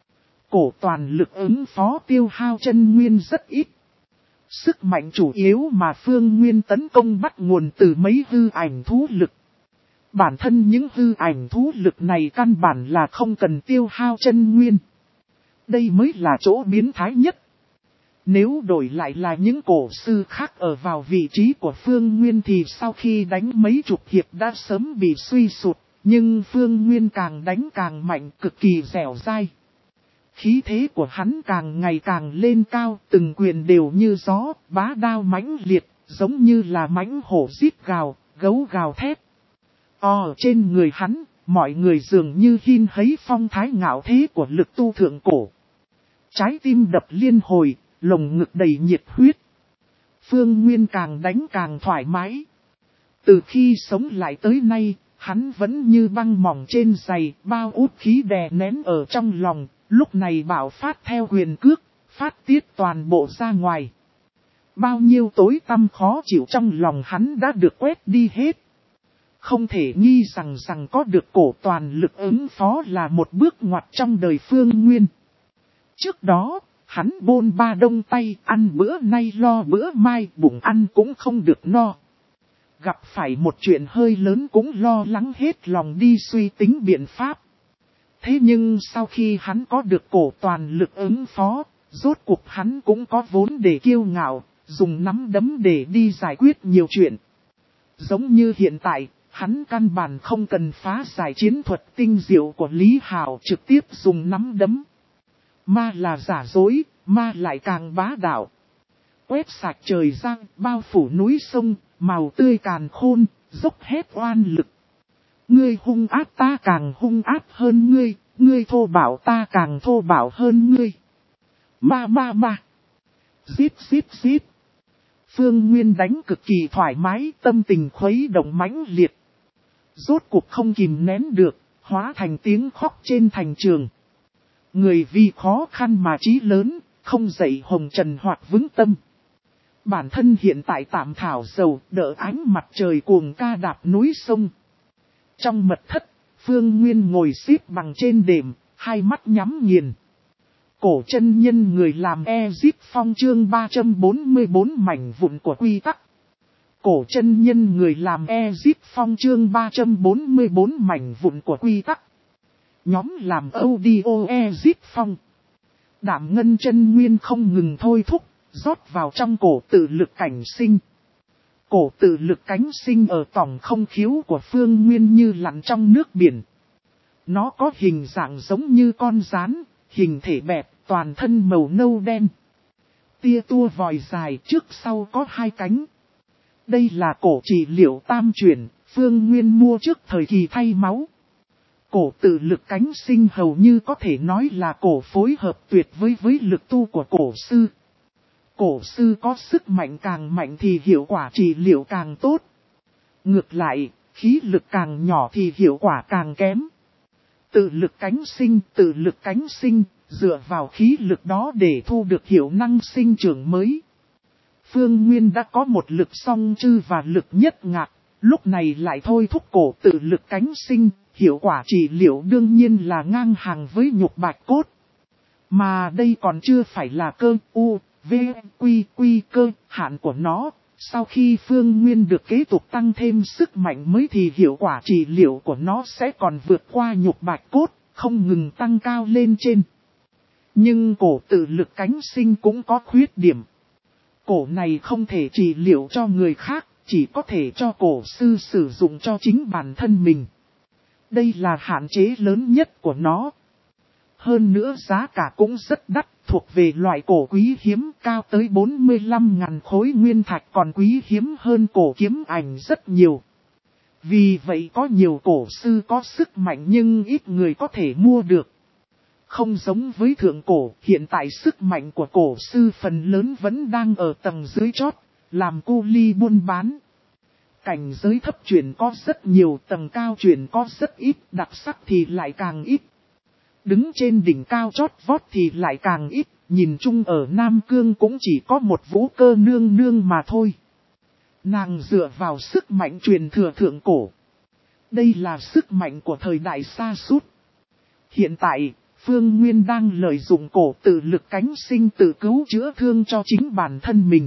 Cổ toàn lực ứng phó tiêu hao chân nguyên rất ít. Sức mạnh chủ yếu mà Phương Nguyên tấn công bắt nguồn từ mấy hư ảnh thú lực. Bản thân những hư ảnh thú lực này căn bản là không cần tiêu hao chân nguyên. Đây mới là chỗ biến thái nhất. Nếu đổi lại là những cổ sư khác ở vào vị trí của Phương Nguyên thì sau khi đánh mấy chục hiệp đã sớm bị suy sụt. Nhưng Phương Nguyên càng đánh càng mạnh, cực kỳ dẻo dai. Khí thế của hắn càng ngày càng lên cao, từng quyền đều như gió, bá đao mãnh liệt, giống như là mãnh hổ rít gào, gấu gào thét. Ở trên người hắn, mọi người dường như hin thấy phong thái ngạo thế của lực tu thượng cổ. Trái tim đập liên hồi, lồng ngực đầy nhiệt huyết. Phương Nguyên càng đánh càng thoải mái. Từ khi sống lại tới nay, hắn vẫn như băng mỏng trên giày, bao út khí đè nén ở trong lòng. Lúc này bạo phát theo quyền cước, phát tiết toàn bộ ra ngoài. Bao nhiêu tối tăm khó chịu trong lòng hắn đã được quét đi hết. Không thể nghi rằng rằng có được cổ toàn lực ứng phó là một bước ngoặt trong đời Phương Nguyên. Trước đó, hắn bôn ba đông tay ăn bữa nay lo bữa mai, bụng ăn cũng không được no. Gặp phải một chuyện hơi lớn cũng lo lắng hết lòng đi suy tính biện pháp. Thế nhưng sau khi hắn có được cổ toàn lực ứng phó, rốt cuộc hắn cũng có vốn để kiêu ngạo, dùng nắm đấm để đi giải quyết nhiều chuyện. Giống như hiện tại, hắn căn bản không cần phá giải chiến thuật tinh diệu của Lý Hảo, trực tiếp dùng nắm đấm. Ma là giả dối, ma lại càng bá đạo. Quét sạch trời giang, bao phủ núi sông, màu tươi càn khôn, dốc hết oan lực. Ngươi hung ác ta càng hung ác hơn ngươi, ngươi thô bạo ta càng thô bạo hơn ngươi. Ma ma ma. Giết giết giết. Phương Nguyên đánh cực kỳ thoải mái, tâm tình khuấy động mãnh liệt. Rốt cuộc không kìm nén được, hóa thành tiếng khóc trên thành trường. Người vì khó khăn mà chí lớn, không dậy hồng trần hoặc vững tâm. Bản thân hiện tại tạm thảo dầu, đỡ ánh mặt trời cuồng ca đạp núi sông. Trong mật thất, Phương Nguyên ngồi xếp bằng trên đệm, hai mắt nhắm nghiền. Cổ chân nhân người làm Ezip Phong chương ba trăm bốn mươi bốn mảnh vụn của quy tắc. Cổ chân nhân người làm Ezip Phong chương ba trăm bốn mươi bốn mảnh vụn của quy tắc. Nhóm làm audio Ezip Phong. Đảm ngân chân nguyên không ngừng thôi thúc, rót vào trong cổ tự lực cảnh sinh. Cổ tự lực cánh sinh ở tỏng không khiếu của Phương Nguyên như lặn trong nước biển. Nó có hình dạng giống như con rán, hình thể bẹp, toàn thân màu nâu đen. Tia tua vòi dài trước sau có hai cánh. Đây là cổ trị liệu tam chuyển, Phương Nguyên mua trước thời kỳ thay máu. Cổ tự lực cánh sinh hầu như có thể nói là cổ phối hợp tuyệt với với lực tu của cổ sư. Cổ sư có sức mạnh càng mạnh thì hiệu quả trị liệu càng tốt. Ngược lại, khí lực càng nhỏ thì hiệu quả càng kém. Tự lực cánh sinh, tự lực cánh sinh, dựa vào khí lực đó để thu được hiệu năng sinh trưởng mới. Phương Nguyên đã có một lực song chư và lực nhất ngạc, lúc này lại thôi thúc cổ tự lực cánh sinh, hiệu quả trị liệu đương nhiên là ngang hàng với nhục bạch cốt. Mà đây còn chưa phải là cơ u, v, quy, quy cơ, hạn của nó. Sau khi Phương Nguyên được kế tục tăng thêm sức mạnh mới thì hiệu quả trị liệu của nó sẽ còn vượt qua nhục bạch cốt, không ngừng tăng cao lên trên. Nhưng cổ tự lực cánh sinh cũng có khuyết điểm. Cổ này không thể trị liệu cho người khác, chỉ có thể cho cổ sư sử dụng cho chính bản thân mình. Đây là hạn chế lớn nhất của nó. Hơn nữa giá cả cũng rất đắt, thuộc về loại cổ quý hiếm cao tới bốn mươi lăm nghìn khối nguyên thạch còn quý hiếm hơn cổ kiếm ảnh rất nhiều. Vì vậy có nhiều cổ sư có sức mạnh nhưng ít người có thể mua được. Không giống với thượng cổ, hiện tại sức mạnh của cổ sư phần lớn vẫn đang ở tầng dưới chót, làm cu ly buôn bán. Cảnh giới thấp chuyển có rất nhiều, tầng cao chuyển có rất ít, đặc sắc thì lại càng ít. Đứng trên đỉnh cao chót vót thì lại càng ít, nhìn chung ở Nam Cương cũng chỉ có một Vũ Cơ nương nương mà thôi. Nàng dựa vào sức mạnh truyền thừa thượng cổ. Đây là sức mạnh của thời đại xa xút. Hiện tại, Phương Nguyên đang lợi dụng cổ tự lực cánh sinh tự cứu chữa thương cho chính bản thân mình.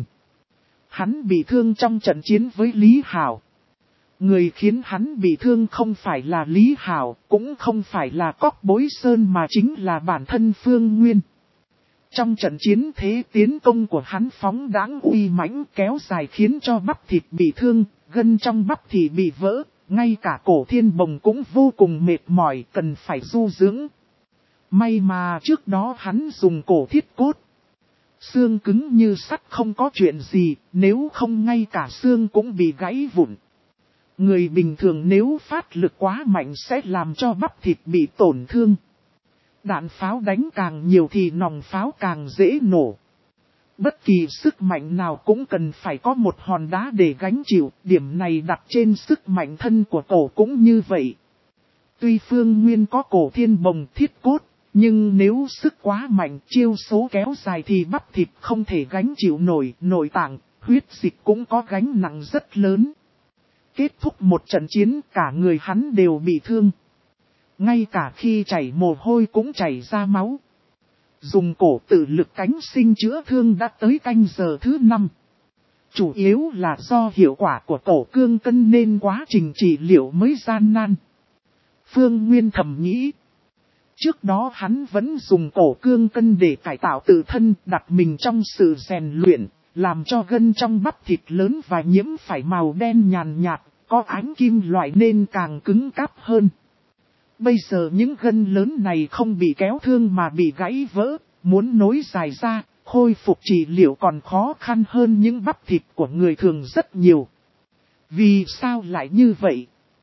Hắn bị thương trong trận chiến với Lý Hảo. Người khiến hắn bị thương không phải là Lý Hảo, cũng không phải là Cóc Bối Sơn mà chính là bản thân Phương Nguyên. Trong trận chiến thế tiến công của hắn phóng đãng uy mãnh kéo dài khiến cho bắp thịt bị thương, gân trong bắp thì bị vỡ, ngay cả cổ thiên bồng cũng vô cùng mệt mỏi cần phải du dưỡng. May mà trước đó hắn dùng cổ thiết cốt. Xương cứng như sắt không có chuyện gì, nếu không ngay cả xương cũng bị gãy vụn. Người bình thường nếu phát lực quá mạnh sẽ làm cho bắp thịt bị tổn thương. Đạn pháo đánh càng nhiều thì nòng pháo càng dễ nổ. Bất kỳ sức mạnh nào cũng cần phải có một hòn đá để gánh chịu, điểm này đặt trên sức mạnh thân của cổ cũng như vậy. Tuy Phương Nguyên có cổ thiên bồng thiết cốt, nhưng nếu sức quá mạnh chiêu số kéo dài thì bắp thịt không thể gánh chịu nổi, nội tạng, huyết dịch cũng có gánh nặng rất lớn. Kết thúc một trận chiến cả người hắn đều bị thương. Ngay cả khi chảy mồ hôi cũng chảy ra máu. Dùng cổ tự lực cánh sinh chữa thương đã tới canh giờ thứ năm. Chủ yếu là do hiệu quả của cổ cương cân nên quá trình trị liệu mới gian nan. Phương Nguyên thầm nghĩ. Trước đó hắn vẫn dùng cổ cương cân để cải tạo tự thân, đặt mình trong sự rèn luyện, làm cho gân trong bắp thịt lớn và nhiễm phải màu đen nhàn nhạt, có ánh kim loại nên càng cứng cáp hơn. Bây giờ những gân lớn này không bị kéo thương mà bị gãy vỡ, muốn nối dài ra, khôi phục trị liệu còn khó khăn hơn những bắp thịt của người thường rất nhiều. Vì sao lại như vậy?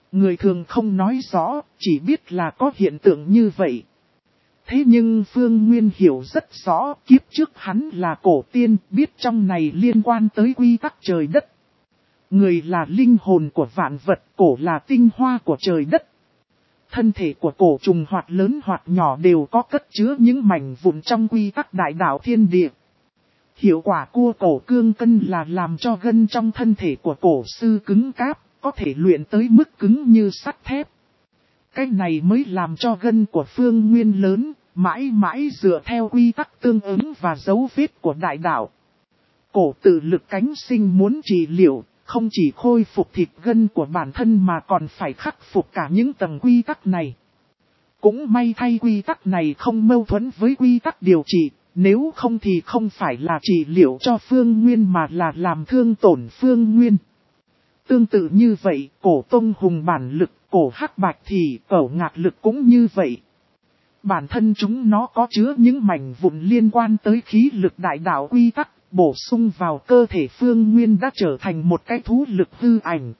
Người thường không nói rõ, chỉ biết là có hiện tượng như vậy. Thế nhưng Phương Nguyên hiểu rất rõ, kiếp trước hắn là cổ tiên, biết trong này liên quan tới quy tắc trời đất. Người là linh hồn của vạn vật, cổ là tinh hoa của trời đất. Thân thể của cổ trùng hoặc lớn hoặc nhỏ đều có cất chứa những mảnh vụn trong quy tắc đại đạo thiên địa. Hiệu quả cua cổ cương cân là làm cho gân trong thân thể của cổ sư cứng cáp, có thể luyện tới mức cứng như sắt thép. Cái này mới làm cho gân của Phương Nguyên lớn, mãi mãi dựa theo quy tắc tương ứng và dấu vết của đại đạo. Cổ tự lực cánh sinh muốn trị liệu, không chỉ khôi phục thịt gân của bản thân mà còn phải khắc phục cả những tầng quy tắc này. Cũng may thay quy tắc này không mâu thuẫn với quy tắc điều trị, nếu không thì không phải là trị liệu cho Phương Nguyên mà là làm thương tổn Phương Nguyên. Tương tự như vậy, cổ tông hùng bản lực, cổ hắc bạch thì cổ ngạc lực cũng như vậy. Bản thân chúng nó có chứa những mảnh vụn liên quan tới khí lực đại đạo quy tắc, bổ sung vào cơ thể Phương Nguyên đã trở thành một cái thú lực hư ảnh.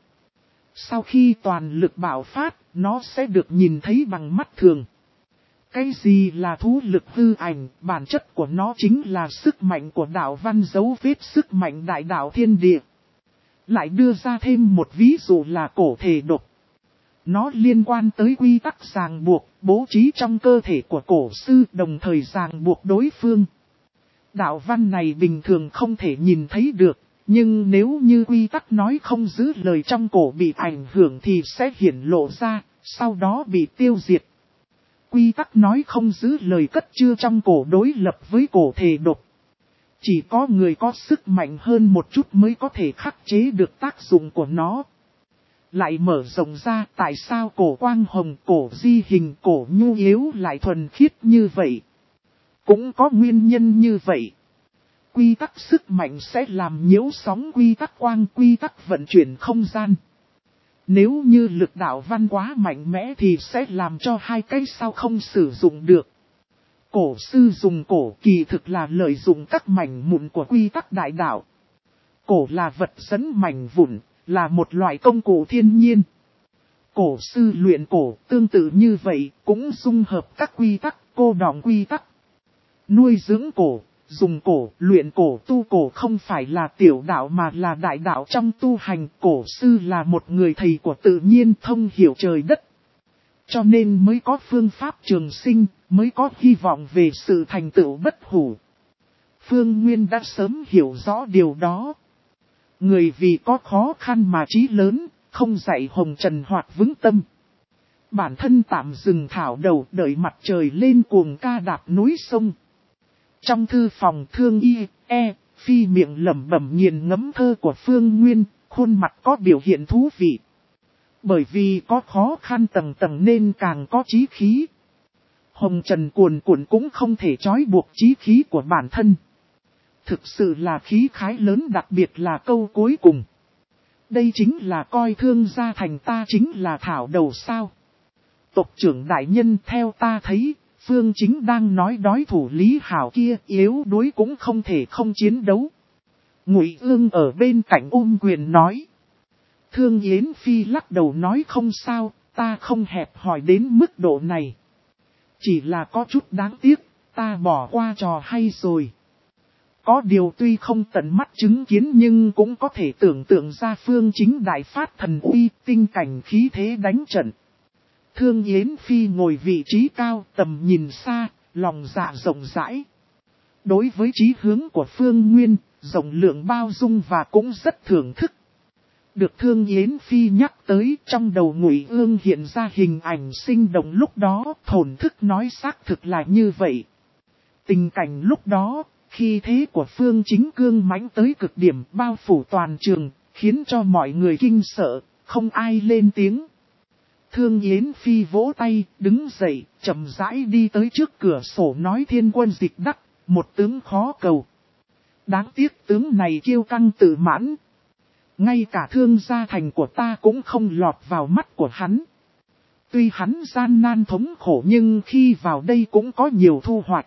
Sau khi toàn lực bạo phát, nó sẽ được nhìn thấy bằng mắt thường. Cái gì là thú lực hư ảnh? Bản chất của nó chính là sức mạnh của đạo văn dấu vết sức mạnh đại đạo thiên địa. Lại đưa ra thêm một ví dụ là cổ thể độc. Nó liên quan tới quy tắc ràng buộc, bố trí trong cơ thể của cổ sư đồng thời ràng buộc đối phương. Đạo văn này bình thường không thể nhìn thấy được, nhưng nếu như quy tắc nói không giữ lời trong cổ bị ảnh hưởng thì sẽ hiển lộ ra, sau đó bị tiêu diệt. Quy tắc nói không giữ lời cất chứa trong cổ đối lập với cổ thể độc. Chỉ có người có sức mạnh hơn một chút mới có thể khắc chế được tác dụng của nó. Lại mở rộng ra tại sao cổ quang hồng, cổ di hình, cổ nhu yếu lại thuần khiết như vậy. Cũng có nguyên nhân như vậy. Quy tắc sức mạnh sẽ làm nhiễu sóng quy tắc quang, quy tắc vận chuyển không gian. Nếu như lực đạo văn quá mạnh mẽ thì sẽ làm cho hai cái sau không sử dụng được. Cổ sư dùng cổ kỳ thực là lợi dụng các mảnh mụn của quy tắc đại đạo. Cổ là vật dẫn mảnh vụn, là một loại công cụ thiên nhiên. Cổ sư luyện cổ tương tự như vậy, cũng dung hợp các quy tắc, cô đọng quy tắc. Nuôi dưỡng cổ, dùng cổ, luyện cổ, tu cổ không phải là tiểu đạo mà là đại đạo trong tu hành. Cổ sư là một người thầy của tự nhiên thông hiểu trời đất. Cho nên mới có phương pháp trường sinh, mới có hy vọng về sự thành tựu bất hủ. Phương Nguyên đã sớm hiểu rõ điều đó. Người vì có khó khăn mà chí lớn, không dạy hồng trần hoặc vững tâm. Bản thân tạm dừng thảo đầu đợi mặt trời lên cuồng ca đạp núi sông. Trong thư phòng Thương Y, E, Phi miệng lẩm bẩm nghiền ngẫm thơ của Phương Nguyên, khuôn mặt có biểu hiện thú vị. Bởi vì có khó khăn tầng tầng nên càng có chí khí. Hồng trần cuồn cuộn cũng không thể trói buộc chí khí của bản thân. Thực sự là khí khái lớn, đặc biệt là câu cuối cùng. Đây chính là coi thương gia thành ta chính là thảo đầu sao. Tộc trưởng đại nhân, theo ta thấy, Phương Chính đang nói đối thủ Lý Hảo kia yếu đuối cũng không thể không chiến đấu. Ngụy Ương ở bên cạnh ôm quyền nói. Thương Yến Phi lắc đầu nói không sao, ta không hẹp hỏi đến mức độ này. Chỉ là có chút đáng tiếc, ta bỏ qua trò hay rồi. Có điều tuy không tận mắt chứng kiến nhưng cũng có thể tưởng tượng ra Phương Chính đại phát thần uy, tinh cảnh khí thế đánh trận. Thương Yến Phi ngồi vị trí cao, tầm nhìn xa, lòng dạ rộng rãi. Đối với chí hướng của Phương Nguyên, rộng lượng bao dung và cũng rất thưởng thức. Được Thương Yến Phi nhắc tới, trong đầu Ngụy Ương hiện ra hình ảnh sinh động lúc đó, thổn thức nói xác thực là như vậy. Tình cảnh lúc đó, khi thế của Phương Chính cương mãnh tới cực điểm bao phủ toàn trường, khiến cho mọi người kinh sợ, không ai lên tiếng. Thương Yến Phi vỗ tay, đứng dậy, chậm rãi đi tới trước cửa sổ nói thiên quân dịch đắc, một tướng khó cầu. Đáng tiếc tướng này kiêu căng tự mãn. Ngay cả thương gia thành của ta cũng không lọt vào mắt của hắn. Tuy hắn gian nan thống khổ nhưng khi vào đây cũng có nhiều thu hoạch.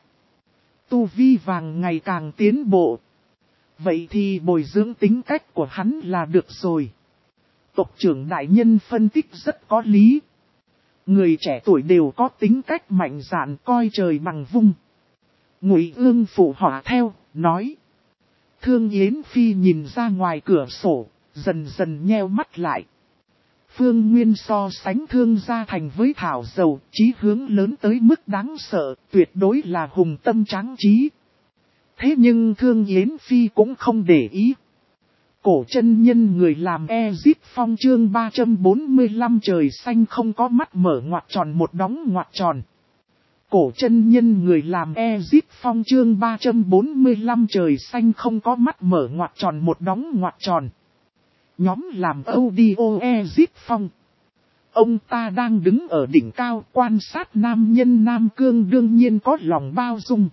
Tu vi vàng ngày càng tiến bộ. Vậy thì bồi dưỡng tính cách của hắn là được rồi. Tộc trưởng đại nhân phân tích rất có lý. Người trẻ tuổi đều có tính cách mạnh dạn coi trời bằng vung. Ngụy Ương phụ họa theo, nói. Thương Yến Phi nhìn ra ngoài cửa sổ, dần dần nheo mắt lại. Phương Nguyên so sánh Thương Gia Thành với Thảo Dầu, chí hướng lớn tới mức đáng sợ, tuyệt đối là hùng tâm tráng trí. Thế nhưng Thương Yến Phi cũng không để ý. Cổ chân nhân người làm Ezip Phong chương ba trăm bốn mươi lăm trời xanh không có mắt mở ngoặc tròn một đóng ngoặc tròn. Cổ chân nhân người làm Ezip Phong chương ba trăm bốn mươi lăm trời xanh không có mắt mở ngoặc tròn một đóng ngoặc tròn. Nhóm làm audio Ezip Phong. Ông ta đang đứng ở đỉnh cao quan sát nam nhân Nam Cương đương nhiên có lòng bao dung.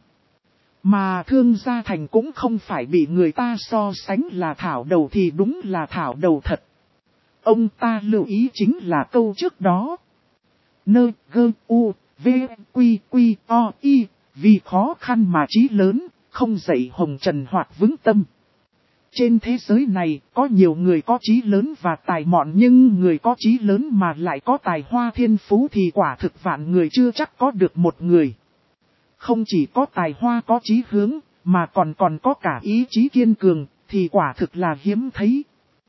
Mà Thương Gia Thành cũng không phải bị người ta so sánh là thảo đầu thì đúng là thảo đầu thật. Ông ta lưu ý chính là câu trước đó. Nơ gơ u v quy quy o y vì khó khăn mà chí lớn, không dậy hồng trần hoặc vững tâm. Trên thế giới này có nhiều người có chí lớn và tài mọn nhưng người có chí lớn mà lại có tài hoa thiên phú thì quả thực vạn người chưa chắc có được một người. Không chỉ có tài hoa có chí hướng, mà còn còn có cả ý chí kiên cường, thì quả thực là hiếm thấy.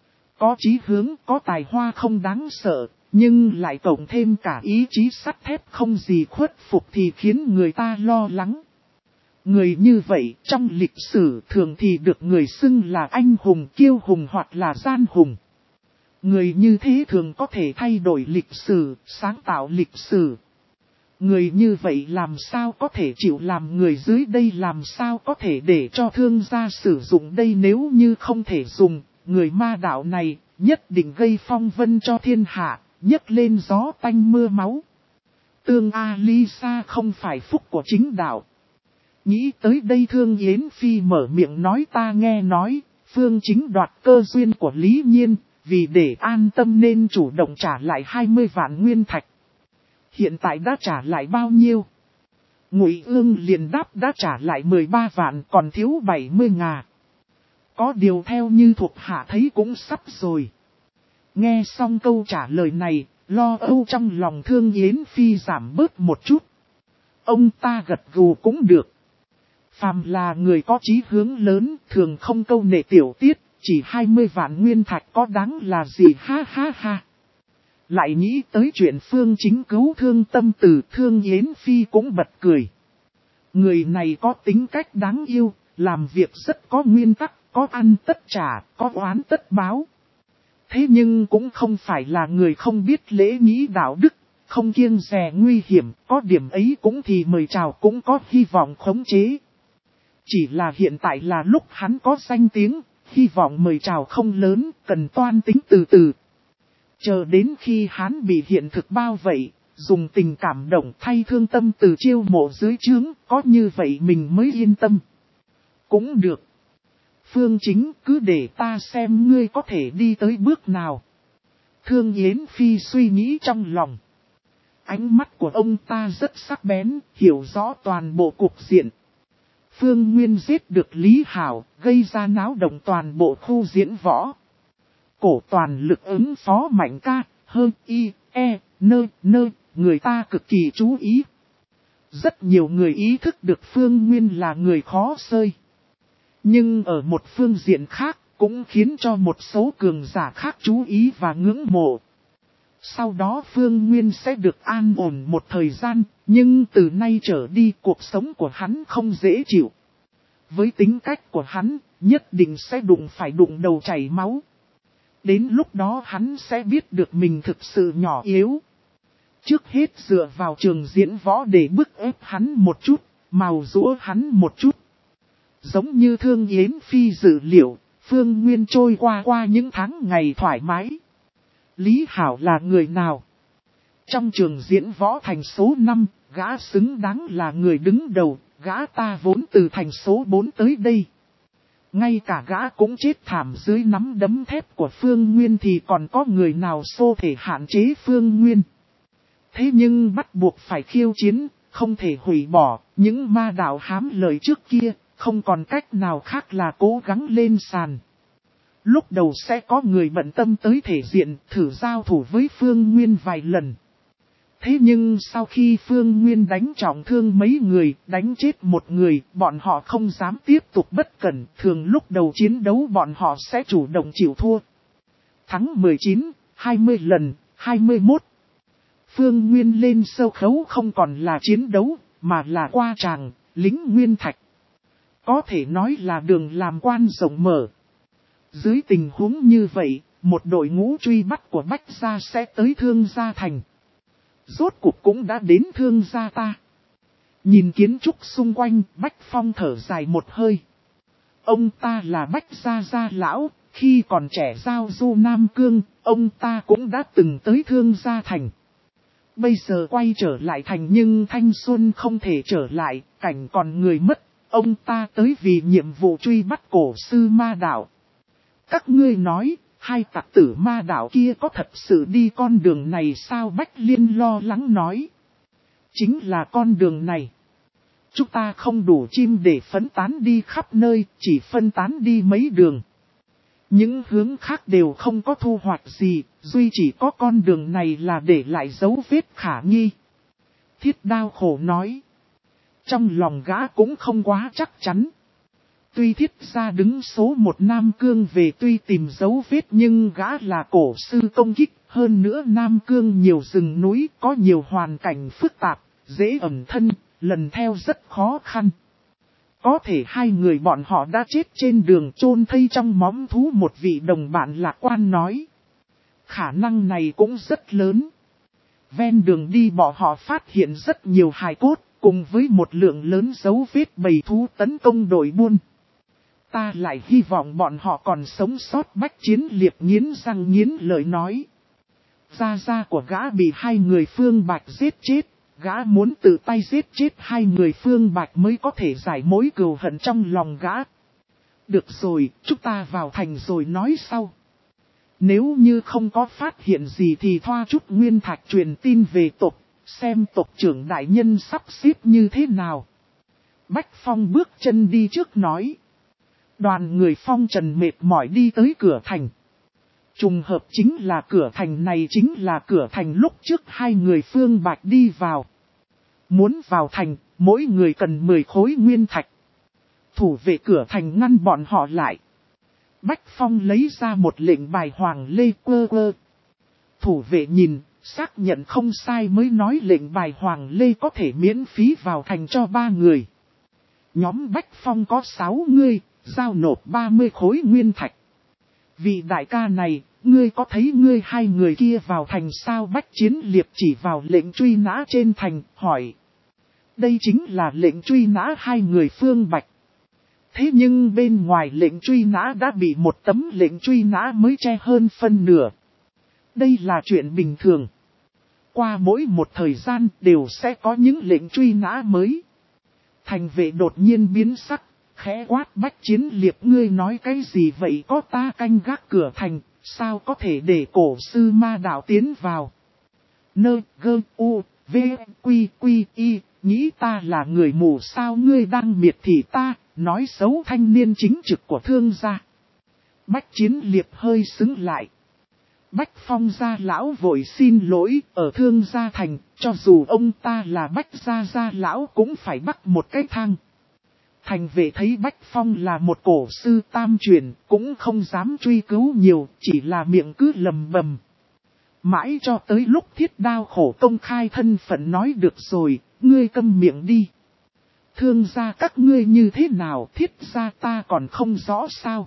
Có chí hướng, có tài hoa không đáng sợ, nhưng lại cộng thêm cả ý chí sắt thép không gì khuất phục thì khiến người ta lo lắng. Người như vậy trong lịch sử thường thì được người xưng là anh hùng, kiêu hùng hoặc là gian hùng. Người như thế thường có thể thay đổi lịch sử, sáng tạo lịch sử. Người như vậy làm sao có thể chịu làm người dưới đây, làm sao có thể để cho thương gia sử dụng đây, nếu như không thể dùng, người ma đạo này nhất định gây phong vân cho thiên hạ, nhấc lên gió tanh mưa máu. Tương A-li-sa không phải phúc của chính đạo. Nghĩ tới đây Thương Yến Phi mở miệng nói ta nghe nói, Phương Chính đoạt cơ duyên của Lý Nhiên, vì để an tâm nên chủ động trả lại hai mươi vạn nguyên thạch. Hiện tại đã trả lại bao nhiêu? Ngụy Ương liền đáp đã trả lại mười ba vạn còn thiếu bảy mươi ngà. Có điều theo như thuộc hạ thấy cũng sắp rồi. Nghe xong câu trả lời này, lo âu trong lòng Thương Yến Phi giảm bớt một chút. Ông ta gật gù cũng được. Phàm là người có chí hướng lớn, thường không câu nệ tiểu tiết, chỉ hai mươi vạn nguyên thạch có đáng là gì ha ha ha. Lại nghĩ tới chuyện Phương Chính cứu Thương Tâm Từ, Thương Yến Phi cũng bật cười. Người này có tính cách đáng yêu, làm việc rất có nguyên tắc, có ăn tất trả, có oán tất báo. Thế nhưng cũng không phải là người không biết lễ nghĩ đạo đức, không kiêng dè nguy hiểm, có điểm ấy cũng thì mời chào cũng có hy vọng khống chế. Chỉ là hiện tại là lúc hắn có danh tiếng, hy vọng mời chào không lớn, cần toan tính từ từ. Chờ đến khi hắn bị hiện thực bao vây, dùng tình cảm động thay Thương Tâm Từ chiêu mộ dưới trướng, có như vậy mình mới yên tâm. Cũng được. Phương Chính cứ để ta xem ngươi có thể đi tới bước nào. Thương Yến Phi suy nghĩ trong lòng. Ánh mắt của ông ta rất sắc bén, hiểu rõ toàn bộ cục diện. Phương Nguyên giết được Lý Hảo, gây ra náo động toàn bộ khu diễn võ. Cổ toàn lực ứng phó mạnh ca, hơn y, e, nơ, nơ, người ta cực kỳ chú ý. Rất nhiều người ý thức được Phương Nguyên là người khó xơi. Nhưng ở một phương diện khác, cũng khiến cho một số cường giả khác chú ý và ngưỡng mộ. Sau đó Phương Nguyên sẽ được an ổn một thời gian, nhưng từ nay trở đi cuộc sống của hắn không dễ chịu. Với tính cách của hắn, nhất định sẽ đụng phải đụng đầu chảy máu. Đến lúc đó hắn sẽ biết được mình thực sự nhỏ yếu. Trước hết dựa vào trường diễn võ để bức ép hắn một chút, màu giũa hắn một chút. Giống như Thương Yến Phi dự liệu, Phương Nguyên trôi qua qua những tháng ngày thoải mái. Lý Hảo là người nào? Trong trường diễn võ thành số năm, gã xứng đáng là người đứng đầu, gã ta vốn từ thành số bốn tới đây. Ngay cả gã cũng chết thảm dưới nắm đấm thép của Phương Nguyên thì còn có người nào xô thể hạn chế Phương Nguyên. Thế nhưng bắt buộc phải khiêu chiến, không thể hủy bỏ, những ma đạo hám lời trước kia, không còn cách nào khác là cố gắng lên sàn. Lúc đầu sẽ có người bận tâm tới thể diện thử giao thủ với Phương Nguyên vài lần. Thế nhưng sau khi Phương Nguyên đánh trọng thương mấy người, đánh chết một người, bọn họ không dám tiếp tục bất cẩn. Thường lúc đầu chiến đấu bọn họ sẽ chủ động chịu thua. Thắng mười chín, hai mươi lần, hai mươi mốt. Phương Nguyên lên sâu khấu không còn là chiến đấu, mà là qua tràng, lính nguyên thạch. Có thể nói là đường làm quan rộng mở. Dưới tình huống như vậy, một đội ngũ truy bắt của Bách Gia sẽ tới Thương Gia Thành. Rốt cuộc cũng đã đến Thương Gia ta. Nhìn kiến trúc xung quanh, Bách Phong thở dài một hơi. Ông ta là Bách Gia Gia lão, khi còn trẻ giao du Nam Cương, ông ta cũng đã từng tới Thương Gia Thành. Bây giờ quay trở lại thành nhưng thanh xuân không thể trở lại, cảnh còn người mất, ông ta tới vì nhiệm vụ truy bắt cổ sư ma đạo. Các ngươi nói, hai tặc tử ma đạo kia có thật sự đi con đường này sao? Bách Liên lo lắng nói. Chính là con đường này. Chúng ta không đủ chim để phân tán đi khắp nơi, chỉ phân tán đi mấy đường. Những hướng khác đều không có thu hoạch gì, duy chỉ có con đường này là để lại dấu vết khả nghi. Thiết Đao khổ nói. Trong lòng gã cũng không quá chắc chắn. Tuy Thiết gia đứng số một Nam Cương về tuy tìm dấu vết nhưng gã là cổ sư công kích. Hơn nữa Nam Cương nhiều rừng núi, có nhiều hoàn cảnh phức tạp, dễ ẩn thân, lần theo rất khó khăn. Có thể hai người bọn họ đã chết trên đường chôn thây trong móm thú, một vị đồng bạn lạc quan nói. Khả năng này cũng rất lớn. Ven đường đi bọn họ phát hiện rất nhiều hài cốt, cùng với một lượng lớn dấu vết bầy thú tấn công đội buôn. Ta lại hy vọng bọn họ còn sống sót. Bách Chiến Liệt nghiến răng nghiến lợi nói. Gia gia của gã bị hai người Phương Bạch giết chết. Gã muốn tự tay giết chết hai người Phương Bạch mới có thể giải mối cừu hận trong lòng gã. Được rồi, chúng ta vào thành rồi nói sau. Nếu như không có phát hiện gì thì thoa chút nguyên thạch truyền tin về tộc, xem tộc trưởng đại nhân sắp xếp như thế nào. Bách Phong bước chân đi trước nói. Đoàn người Phong Trần mệt mỏi đi tới cửa thành. Trùng hợp chính là cửa thành này chính là cửa thành lúc trước hai người Phương Bạch đi vào. Muốn vào thành, mỗi người cần mười khối nguyên thạch. Thủ vệ cửa thành ngăn bọn họ lại. Bách Phong lấy ra một lệnh bài hoàng lê quơ quơ. Thủ vệ nhìn, xác nhận không sai mới nói lệnh bài hoàng lê có thể miễn phí vào thành cho ba người. Nhóm Bách Phong có sáu người, giao nộp ba mươi khối nguyên thạch. Vị đại ca này, ngươi có thấy ngươi hai người kia vào thành sao? Bách Chiến Liệt chỉ vào lệnh truy nã trên thành, hỏi. Đây chính là lệnh truy nã hai người Phương Bạch. Thế nhưng bên ngoài lệnh truy nã đã bị một tấm lệnh truy nã mới che hơn phân nửa. Đây là chuyện bình thường. Qua mỗi một thời gian đều sẽ có những lệnh truy nã mới. Thành vệ đột nhiên biến sắc, khẽ quát Bách Chiến Liệt, ngươi nói cái gì vậy? Có ta canh gác cửa thành, sao có thể để cổ sư ma đạo tiến vào? Nơ, gơ, u, v, quy, quy, y, nghĩ ta là người mù sao? Ngươi đang miệt thị ta, nói xấu thanh niên chính trực của Thương gia. Bách Chiến Liệt hơi sững lại. Bách Phong gia lão vội xin lỗi, ở Thương gia thành, cho dù ông ta là Bách gia gia lão cũng phải bắt một cái thang. Thành vệ thấy Bách Phong là một cổ sư tam truyền, cũng không dám truy cứu nhiều, chỉ là miệng cứ lầm bầm. Mãi cho tới lúc Thiết Đao khổ công khai thân phận nói được rồi, ngươi câm miệng đi. Thương gia các ngươi như thế nào, Thiết gia ta còn không rõ sao.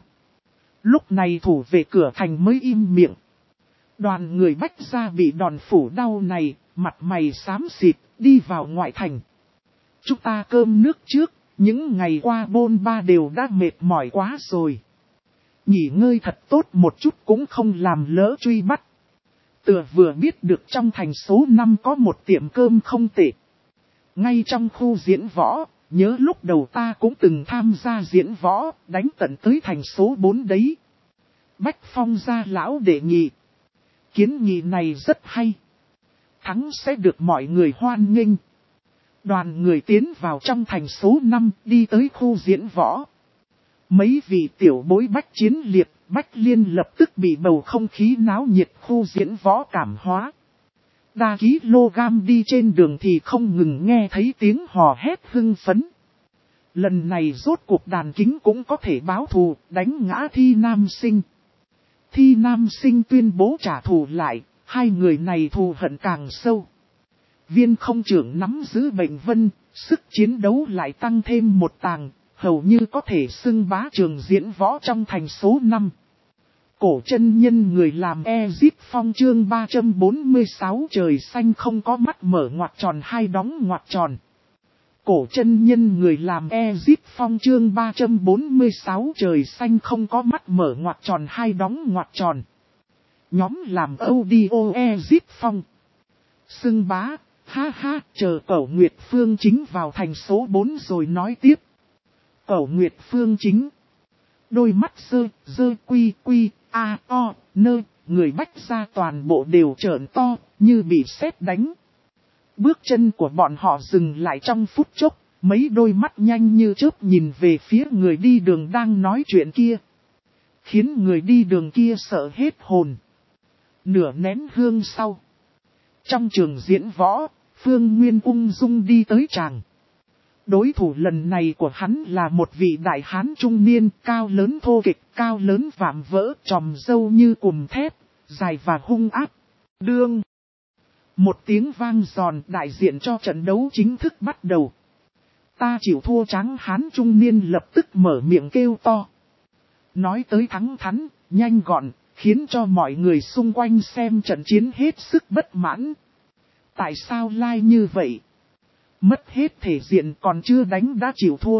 Lúc này thủ vệ cửa thành mới im miệng. Đoàn người Bách gia bị đòn phủ đau này, mặt mày xám xịt, đi vào ngoại thành. Chúng ta cơm nước trước, những ngày qua bôn ba đều đã mệt mỏi quá rồi. Nghỉ ngơi thật tốt một chút cũng không làm lỡ truy bắt. Tựa vừa biết được trong thành số năm có một tiệm cơm không tệ. Ngay trong khu diễn võ, nhớ lúc đầu ta cũng từng tham gia diễn võ, đánh tận tới thành số bốn đấy. Bách Phong gia lão đề nghị. Kiến nghị này rất hay. Thắng sẽ được mọi người hoan nghênh. Đoàn người tiến vào trong thành số năm, đi tới khu diễn võ. Mấy vị tiểu bối Bách Chiến Liệt, Bách Liên lập tức bị bầu không khí náo nhiệt khu diễn võ cảm hóa. Đa kg đi trên đường thì không ngừng nghe thấy tiếng hò hét hưng phấn. Lần này rốt cuộc đàn kính cũng có thể báo thù, đánh ngã Thi Nam Sinh. Thi Nam Sinh tuyên bố trả thù lại, hai người này thù hận càng sâu. Viên không trưởng nắm giữ bệnh vân, sức chiến đấu lại tăng thêm một tàng, hầu như có thể xưng bá trường diễn võ trong thành số năm. Cổ chân nhân người làm Ezip Phong chương ba trăm bốn mươi sáu trời xanh không có mắt mở ngoặc tròn hai đóng ngoặc tròn. Cổ chân nhân người làm Ezip Phong chương ba trăm bốn mươi sáu trời xanh không có mắt mở ngoặc tròn hai đóng ngoặc tròn. Nhóm làm audio Ezip Phong. Xưng bá, ha ha, chờ Cẩu Nguyệt Phương Chính vào thành số bốn rồi nói tiếp. Cẩu Nguyệt Phương Chính. Đôi mắt dơ, dơ quy quy, a o, nơ, người Bách ra toàn bộ đều trợn to, như bị sét đánh. Bước chân của bọn họ dừng lại trong phút chốc, mấy đôi mắt nhanh như chớp nhìn về phía người đi đường đang nói chuyện kia. Khiến người đi đường kia sợ hết hồn. Nửa nén hương sau. Trong trường diễn võ, Phương Nguyên ung dung đi tới tràng. Đối thủ lần này của hắn là một vị đại hán trung niên, cao lớn thô kịch, cao lớn vạm vỡ, tròm râu như cùm thép, dài và hung ác. Đương. Một tiếng vang giòn đại diện cho trận đấu chính thức bắt đầu. Ta chịu thua tráng hán trung niên lập tức mở miệng kêu to. Nói tới thắng thắn, nhanh gọn, khiến cho mọi người xung quanh xem trận chiến hết sức bất mãn. Tại sao lai like như vậy? Mất hết thể diện còn chưa đánh đã chịu thua.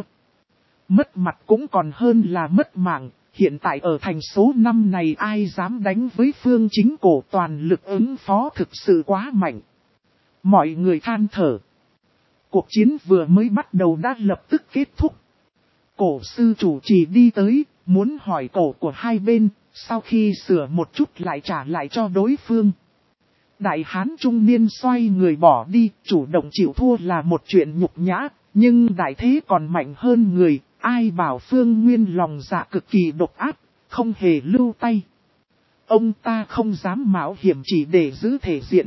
Mất mặt cũng còn hơn là mất mạng. Hiện tại ở thành số năm này ai dám đánh với Phương Chính cổ toàn lực ứng phó thực sự quá mạnh. Mọi người than thở. Cuộc chiến vừa mới bắt đầu đã lập tức kết thúc. Cổ sư chủ trì đi tới, muốn hỏi cổ của hai bên, sau khi sửa một chút lại trả lại cho đối phương. Đại hán trung niên xoay người bỏ đi, chủ động chịu thua là một chuyện nhục nhã, nhưng đại thế còn mạnh hơn người, ai bảo Phương Nguyên lòng dạ cực kỳ độc ác, không hề lưu tay. Ông ta không dám mạo hiểm chỉ để giữ thể diện.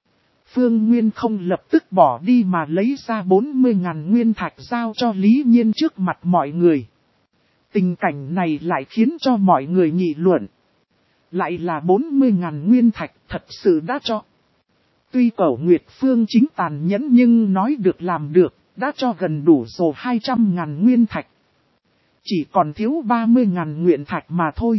Phương Nguyên không lập tức bỏ đi mà lấy ra bốn mươi ngàn nguyên thạch giao cho Lý Nhiên trước mặt mọi người. Tình cảnh này lại khiến cho mọi người nghị luận. Lại là bốn mươi ngàn nguyên thạch thật sự đã cho. Tuy Cẩu Nguyệt Phương Chính tàn nhẫn nhưng nói được làm được, đã cho gần đủ rồi hai trăm ngàn nguyên thạch. Chỉ còn thiếu ba mươi ngàn nguyên thạch mà thôi.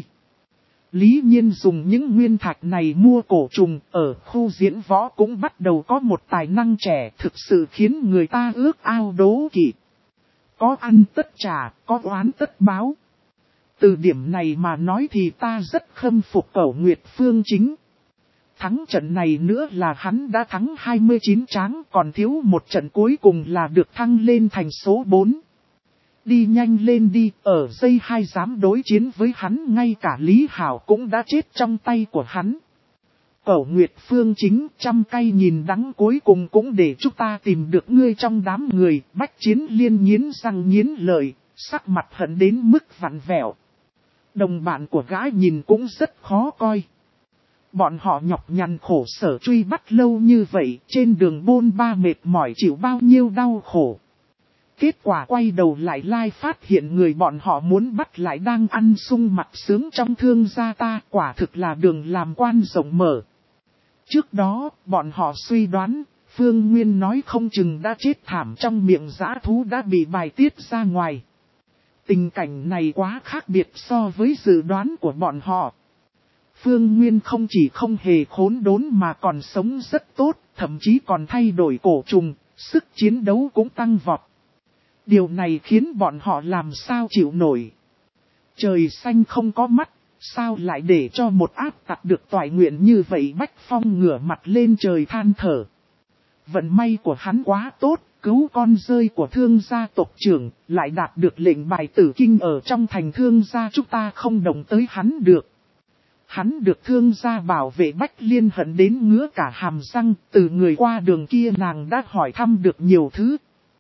Lý Nhiên dùng những nguyên thạch này mua cổ trùng, ở khu diễn võ cũng bắt đầu có một tài năng trẻ thực sự khiến người ta ước ao đố kỵ. Có ăn tất trả, có oán tất báo. Từ điểm này mà nói thì ta rất khâm phục Cẩu Nguyệt Phương Chính. Thắng trận này nữa là hắn đã thắng hai mươi chín tráng, còn thiếu một trận cuối cùng là được thăng lên thành số bốn. Đi nhanh lên đi, ở giây hai dám đối chiến với hắn, ngay cả Lý Hảo cũng đã chết trong tay của hắn. Cẩu Nguyệt Phương Chính, trăm cay nhìn đắng cuối cùng cũng để chúng ta tìm được ngươi trong đám người. Bách Chiến Liên nghiến răng nghiến lợi, sắc mặt hận đến mức vặn vẹo. Đồng bạn của gái nhìn cũng rất khó coi. Bọn họ nhọc nhằn khổ sở truy bắt lâu như vậy, trên đường bôn ba mệt mỏi chịu bao nhiêu đau khổ. Kết quả quay đầu lại lai phát hiện người bọn họ muốn bắt lại đang ăn sung mặc sướng trong thương gia ta, quả thực là đường làm quan rộng mở. Trước đó, bọn họ suy đoán, Phương Nguyên nói không chừng đã chết thảm trong miệng dã thú đã bị bài tiết ra ngoài. Tình cảnh này quá khác biệt so với dự đoán của bọn họ. Phương Nguyên không chỉ không hề khốn đốn mà còn sống rất tốt, thậm chí còn thay đổi cổ trùng, sức chiến đấu cũng tăng vọt. Điều này khiến bọn họ làm sao chịu nổi. Trời xanh không có mắt, sao lại để cho một áp tặc được toại nguyện như vậy. Bách Phong ngửa mặt lên trời than thở. Vận may của hắn quá tốt, cứu con rơi của thương gia tộc trưởng, lại đạt được lệnh bài tử kinh ở trong thành thương gia, chúng ta không động tới hắn được. Hắn được thương gia bảo vệ Bách Liên hận đến ngứa cả hàm răng, từ người qua đường kia nàng đã hỏi thăm được nhiều thứ.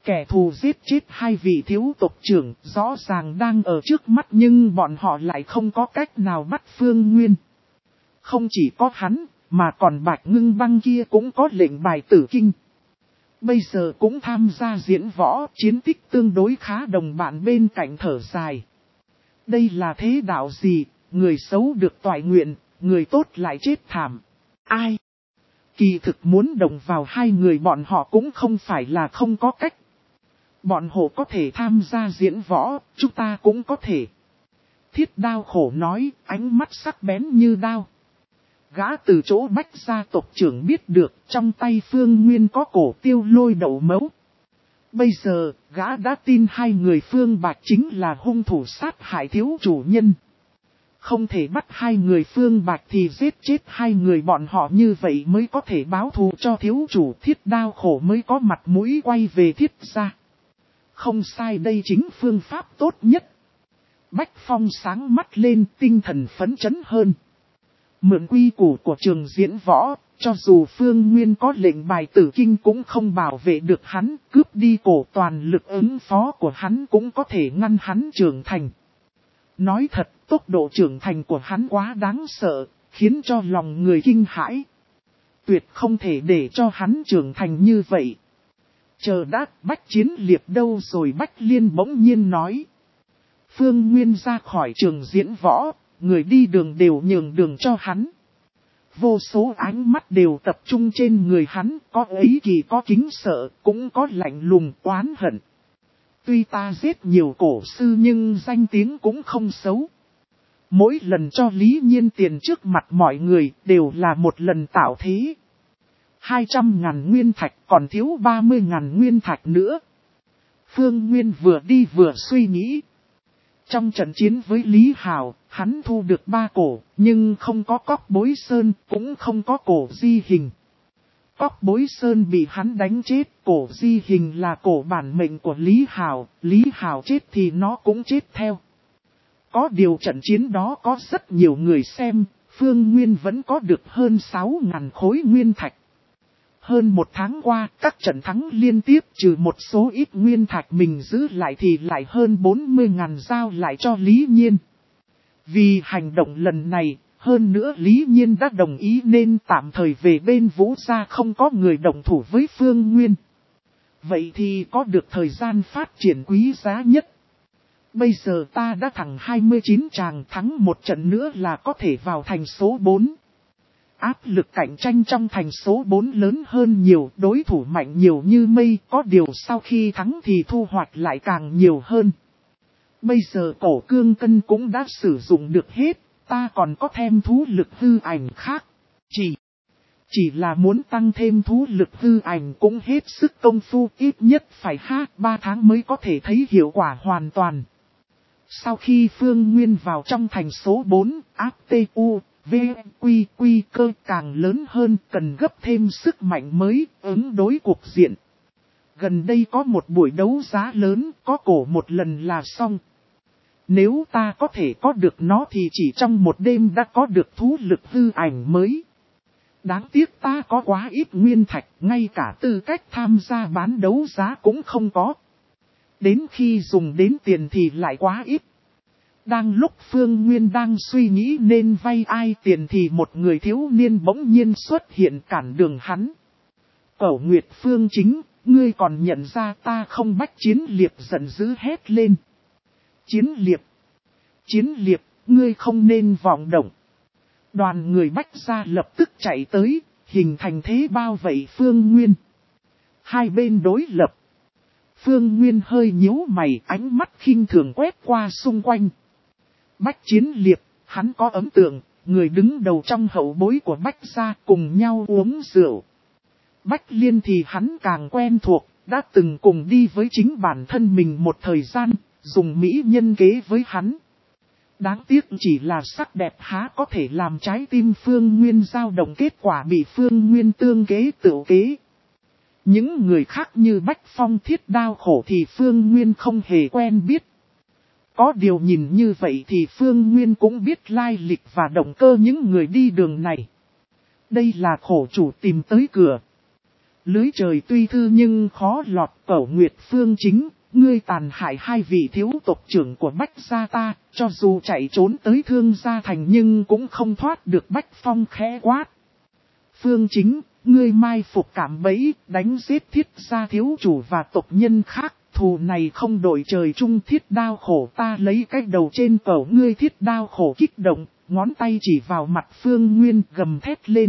Kẻ thù giết chết hai vị thiếu tộc trưởng rõ ràng đang ở trước mắt nhưng bọn họ lại không có cách nào bắt Phương Nguyên. Không chỉ có hắn, mà còn Bạch Ngưng Băng kia cũng có lệnh bài tử kinh. Bây giờ cũng tham gia diễn võ, chiến tích tương đối khá, đồng bạn bên cạnh thở dài. Đây là thế đạo gì, người xấu được toại nguyện, người tốt lại chết thảm. Ai? Kỳ thực muốn đồng vào hai người bọn họ cũng không phải là không có cách. Bọn họ có thể tham gia diễn võ, chúng ta cũng có thể. Thiết Đao khổ nói, ánh mắt sắc bén như đao. Gã từ chỗ Bách gia tộc trưởng biết được trong tay Phương Nguyên có cổ tiêu lôi đậu mấu. Bây giờ, gã đã tin hai người Phương Bạch chính là hung thủ sát hại thiếu chủ nhân. Không thể bắt hai người Phương Bạch thì giết chết hai người bọn họ, như vậy mới có thể báo thù cho thiếu chủ. Thiết Đao khổ mới có mặt mũi quay về Thiết gia. Không sai, đây chính phương pháp tốt nhất. Bách Phong sáng mắt lên, tinh thần phấn chấn hơn. Mượn quy củ của trường diễn võ, cho dù Phương Nguyên có lệnh bài tử kinh cũng không bảo vệ được hắn, cướp đi cổ toàn lực ứng phó của hắn cũng có thể ngăn hắn trưởng thành. Nói thật, tốc độ trưởng thành của hắn quá đáng sợ, khiến cho lòng người kinh hãi. Tuyệt không thể để cho hắn trưởng thành như vậy. Chờ đã, Bách Chiến Liệt đâu rồi? Bách Liên bỗng nhiên nói. Phương Nguyên ra khỏi trường diễn võ, người đi đường đều nhường đường cho hắn. Vô số ánh mắt đều tập trung trên người hắn, có ấy kỳ có kính sợ, cũng có lạnh lùng oán hận. Tuy ta giết nhiều cổ sư nhưng danh tiếng cũng không xấu. Mỗi lần cho Lý Nhiên tiền trước mặt mọi người đều là một lần tạo thế. hai trăm ngàn nguyên thạch còn thiếu ba mươi ngàn nguyên thạch nữa. Phương Nguyên vừa đi vừa suy nghĩ. Trong trận chiến với Lý Hào, hắn thu được ba cổ, nhưng không có Cóc Bối Sơn, cũng không có cổ Di Hình. Cóc Bối Sơn bị hắn đánh chết, cổ Di Hình là cổ bản mệnh của Lý Hào, Lý Hào chết thì nó cũng chết theo. Có điều trận chiến đó có rất nhiều người xem, Phương Nguyên vẫn có được hơn sáu ngàn khối nguyên thạch. Hơn một tháng qua, các trận thắng liên tiếp trừ một số ít nguyên thạch mình giữ lại thì lại hơn bốn mươi ngàn giao lại cho Lý Nhiên. Vì hành động lần này, hơn nữa Lý Nhiên đã đồng ý nên tạm thời về bên Vũ gia không có người đồng thủ với Phương Nguyên. Vậy thì có được thời gian phát triển quý giá nhất. Bây giờ ta đã thắng hai mươi chín tràng, thắng một trận nữa là có thể vào thành số bốn. Áp lực cạnh tranh trong thành số bốn lớn hơn nhiều, đối thủ mạnh nhiều như mây, có điều sau khi thắng thì thu hoạch lại càng nhiều hơn. Bây giờ cổ cương cân cũng đã sử dụng được hết, ta còn có thêm thú lực hư ảnh khác. Chỉ, chỉ là muốn tăng thêm thú lực hư ảnh cũng hết sức công phu, ít nhất phải ha ba tháng mới có thể thấy hiệu quả hoàn toàn. Sau khi Phương Nguyên vào trong thành số bốn, áp tê u, V, Quy, Quy cơ càng lớn hơn, cần gấp thêm sức mạnh mới, ứng đối cuộc diện. Gần đây có một buổi đấu giá lớn, có cổ một lần là xong. Nếu ta có thể có được nó thì chỉ trong một đêm đã có được thú lực hư ảnh mới. Đáng tiếc ta có quá ít nguyên thạch, ngay cả tư cách tham gia bán đấu giá cũng không có. Đến khi dùng đến tiền thì lại quá ít. Đang lúc Phương Nguyên đang suy nghĩ nên vay ai tiền thì một người thiếu niên bỗng nhiên xuất hiện cản đường hắn. Cẩu Nguyệt Phương Chính, ngươi còn nhận ra ta không? Bách Chiến Liệt giận dữ hét lên. Chiến Liệt! Chiến Liệt, ngươi không nên vọng động. Đoàn người Bách gia lập tức chạy tới, hình thành thế bao vây Phương Nguyên. Hai bên đối lập. Phương Nguyên hơi nhíu mày, ánh mắt khinh thường quét qua xung quanh. Bách Chiến Liệt, hắn có ấn tượng, người đứng đầu trong hậu bối của Bách gia cùng nhau uống rượu. Bách Liên thì hắn càng quen thuộc, đã từng cùng đi với chính bản thân mình một thời gian, dùng mỹ nhân kế với hắn. Đáng tiếc chỉ là sắc đẹp há có thể làm trái tim Phương Nguyên dao động, kết quả bị Phương Nguyên tương kế tự kế. Những người khác như Bách Phong Thiết Đao khổ thì Phương Nguyên không hề quen biết. Có điều nhìn như vậy thì Phương Nguyên cũng biết lai lịch và động cơ những người đi đường này. Đây là khổ chủ tìm tới cửa. Lưới trời tuy thư nhưng khó lọt, Cẩu Nguyệt Phương Chính, ngươi tàn hại hai vị thiếu tộc trưởng của Bách gia ta, cho dù chạy trốn tới Thương Gia Thành nhưng cũng không thoát được Bách Phong khẽ quát. Phương Chính, ngươi mai phục cảm bẫy, đánh giết Thiết gia thiếu chủ và tộc nhân khác, thù này không đổi trời chung. Thiết Đao Khổ, ta lấy cái đầu trên cẩu ngươi. Thiết Đao Khổ kích động, ngón tay chỉ vào mặt Phương Nguyên gầm thét lên.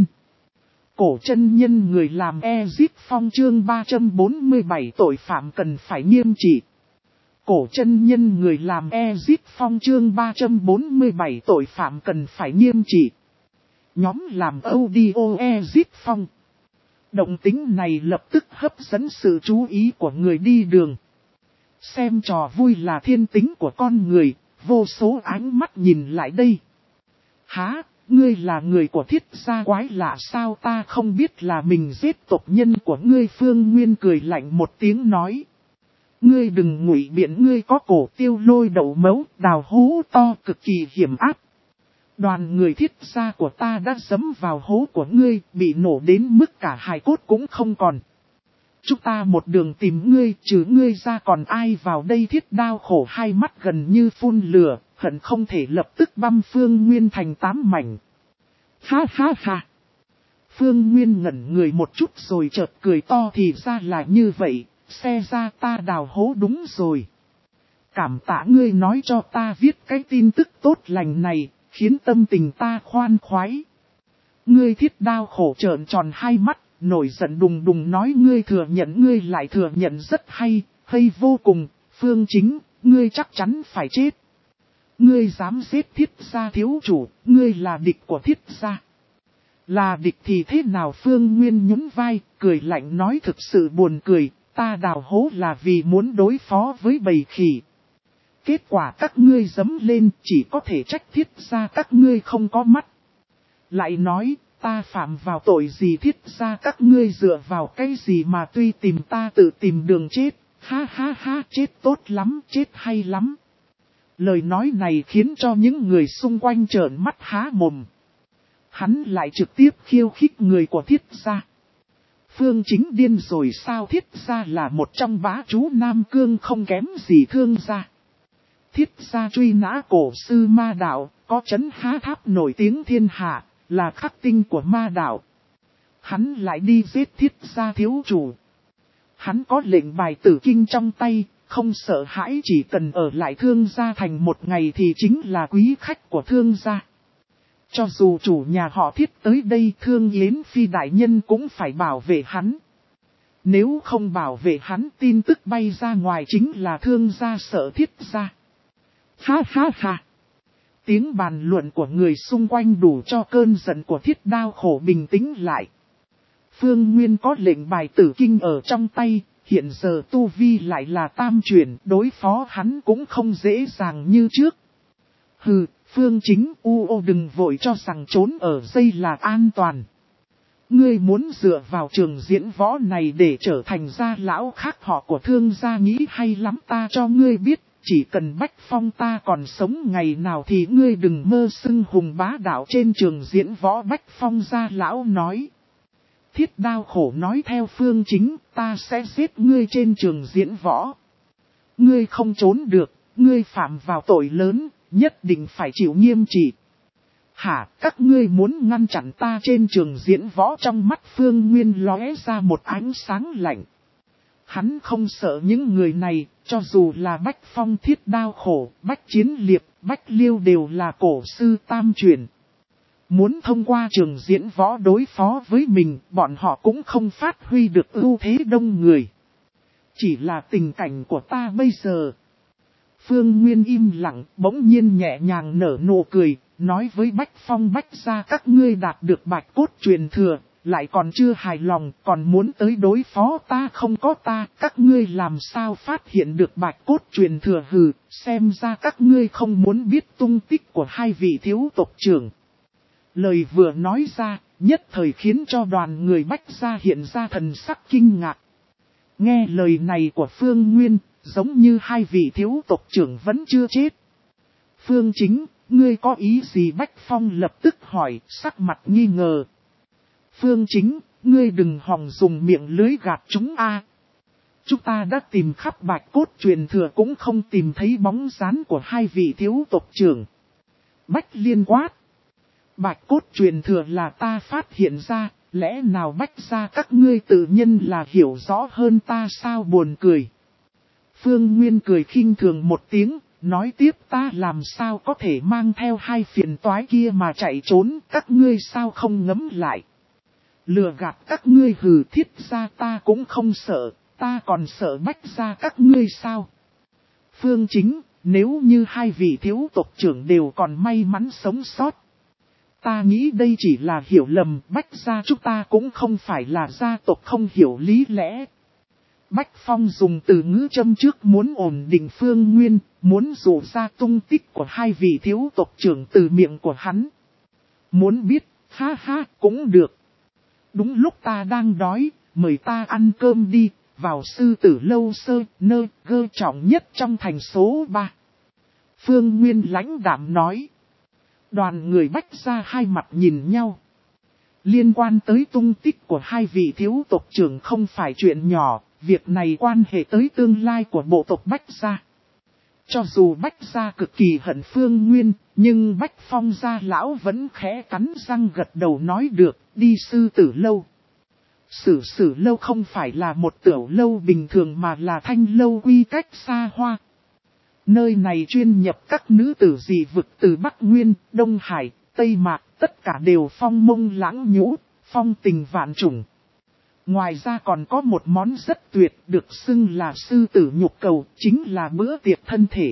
Cổ chân nhân người làm Ezip Phong chương ba trăm bốn mươi bảy tội phạm cần phải nghiêm trị. Cổ chân nhân người làm Ezip Phong chương ba trăm bốn mươi bảy tội phạm cần phải nghiêm trị. Nhóm làm audio Ezip Phong. Động tính này lập tức hấp dẫn sự chú ý của người đi đường. Xem trò vui là thiên tính của con người, vô số ánh mắt nhìn lại đây. Hả, ngươi là người của Thiết gia, quái lạ sao, ta không biết là mình giết tộc nhân của ngươi. Phương Nguyên cười lạnh một tiếng nói. Ngươi đừng ngụy biện, ngươi có cổ tiêu lôi đậu mấu, đào hố to cực kỳ hiểm ác. Đoàn người Thiết gia của ta đã dẫm vào hố của ngươi, bị nổ đến mức cả hài cốt cũng không còn. Chúng ta một đường tìm ngươi, trừ ngươi ra còn ai vào đây. Thiết Đao Khổ hai mắt gần như phun lửa, hận không thể lập tức băm Phương Nguyên thành tám mảnh. Ha ha ha. Phương Nguyên ngẩn người một chút rồi chợt cười to, thì ra là như vậy, xe ra ta đào hố đúng rồi. Cảm tạ ngươi nói cho ta viết cái tin tức tốt lành này, khiến tâm tình ta khoan khoái. Ngươi Thiết Đao Khổ trợn tròn hai mắt, nổi giận đùng đùng nói. Ngươi thừa nhận, ngươi lại thừa nhận, rất hay, hay vô cùng. Phương Chính, ngươi chắc chắn phải chết. Ngươi dám giết Thiết gia thiếu chủ, ngươi là địch của Thiết gia. Là địch thì thế nào? Phương Nguyên nhún vai, cười lạnh nói. Thực sự buồn cười, ta đào hố là vì muốn đối phó với bầy khỉ. Kết quả các ngươi dấm lên, chỉ có thể trách Thiết gia các ngươi không có mắt. Lại nói, ta phạm vào tội gì? Thiết gia các ngươi dựa vào cái gì mà tuy tìm ta tự tìm đường chết? Ha ha ha, chết tốt lắm, chết hay lắm. Lời nói này khiến cho những người xung quanh trợn mắt há mồm. Hắn lại trực tiếp khiêu khích người của Thiết gia. Phương Chính điên rồi sao? Thiết gia là một trong bá chú Nam Cương, không kém gì Thương gia. Thiết gia truy nã cổ sư ma đạo, có trấn Há Tháp nổi tiếng thiên hạ, là khắc tinh của ma đạo. Hắn lại đi giết Thiết gia thiếu chủ. Hắn có lệnh bài tử kinh trong tay, không sợ hãi, chỉ cần ở lại Thương gia thành một ngày thì chính là quý khách của Thương gia. Cho dù chủ nhà họ Thiết tới đây, Thương Yến Phi đại nhân cũng phải bảo vệ hắn. Nếu không bảo vệ hắn, tin tức bay ra ngoài chính là Thương gia sợ Thiết gia. Ha ha ha. Tiếng bàn luận của người xung quanh đủ cho cơn giận của Thiết Đao Khổ bình tĩnh lại. Phương Nguyên có lệnh bài tử kinh ở trong tay, hiện giờ tu vi lại là tam chuyển, đối phó hắn cũng không dễ dàng như trước. Hừ, Phương Chính, u ô đừng vội cho rằng trốn ở dây là an toàn. Ngươi muốn dựa vào trường diễn võ này để trở thành gia lão khác họ của Thương gia nghĩ hay lắm. Ta cho ngươi biết, chỉ cần Bách Phong ta còn sống ngày nào thì ngươi đừng mơ xưng hùng bá đạo trên trường diễn võ. Bách Phong gia lão nói. Thiết Đao Khổ nói theo Phương Chính, ta sẽ giết ngươi trên trường diễn võ. Ngươi không trốn được, ngươi phạm vào tội lớn, nhất định phải chịu nghiêm trị. Hả, các ngươi muốn ngăn chặn ta trên trường diễn võ? Trong mắt Phương Nguyên lóe ra một ánh sáng lạnh. Hắn không sợ những người này, cho dù là Bách Phong, Thiết Đao Khổ, Bách Chiến Liệp, Bách Liêu đều là cổ sư tam truyền. Muốn thông qua trường diễn võ đối phó với mình, bọn họ cũng không phát huy được ưu thế đông người. Chỉ là tình cảnh của ta bây giờ. Phương Nguyên im lặng, bỗng nhiên nhẹ nhàng nở nụ cười, nói với Bách Phong Bách gia các ngươi đạt được bạch cốt truyền thừa, lại còn chưa hài lòng, còn muốn tới đối phó ta. Không có ta, các ngươi làm sao phát hiện được bạch cốt truyền thừa? Hừ, xem ra các ngươi không muốn biết tung tích của hai vị thiếu tộc trưởng. Lời vừa nói ra, nhất thời khiến cho đoàn người Bách gia hiện ra thần sắc kinh ngạc. Nghe lời này của Phương Nguyên, giống như hai vị thiếu tộc trưởng vẫn chưa chết. Phương Chính, ngươi có ý gì? Bách Phong lập tức hỏi, sắc mặt nghi ngờ. Phương Chính, ngươi đừng hòng dùng miệng lưới gạt chúng a. Chúng ta đã tìm khắp bạch cốt truyền thừa cũng không tìm thấy bóng dáng của hai vị thiếu tộc trưởng. Bách Liên quát. Bạch cốt truyền thừa là ta phát hiện ra, lẽ nào Bách gia các ngươi tự nhiên là hiểu rõ hơn ta sao? Buồn cười. Phương Nguyên cười khinh thường một tiếng, nói tiếp, ta làm sao có thể mang theo hai phiền toái kia mà chạy trốn, các ngươi sao không ngấm lại. Lừa gạt các ngươi hừ, thiết ra ta cũng không sợ, ta còn sợ Bách gia các ngươi sao? Phương Chính, nếu như hai vị thiếu tộc trưởng đều còn may mắn sống sót, ta nghĩ đây chỉ là hiểu lầm, Bách gia chúng ta cũng không phải là gia tộc không hiểu lý lẽ. Bách Phong dùng từ ngữ châm trước muốn ổn định Phương Nguyên, muốn dụ ra tung tích của hai vị thiếu tộc trưởng từ miệng của hắn. Muốn biết, ha ha, cũng được. Đúng lúc ta đang đói, mời ta ăn cơm đi, vào sư tử lâu sơ, nơi gơ trọng nhất trong thành số ba. Phương Nguyên lãnh đạm nói. Đoàn người Bách gia hai mặt nhìn nhau. Liên quan tới tung tích của hai vị thiếu tộc trưởng không phải chuyện nhỏ, việc này quan hệ tới tương lai của bộ tộc Bách gia. Cho dù Bách gia cực kỳ hận Phương Nguyên, nhưng Bách Phong gia lão vẫn khẽ cắn răng gật đầu nói được, đi sư tử lâu. Sử sử lâu không phải là một tiểu lâu bình thường mà là thanh lâu quy cách xa hoa. Nơi này chuyên nhập các nữ tử dị vực từ Bắc Nguyên, Đông Hải, Tây Mạc, tất cả đều phong mông lãng nhũ, phong tình vạn trùng. Ngoài ra còn có một món rất tuyệt được xưng là sư tử nhục cầu, chính là bữa tiệc thân thể.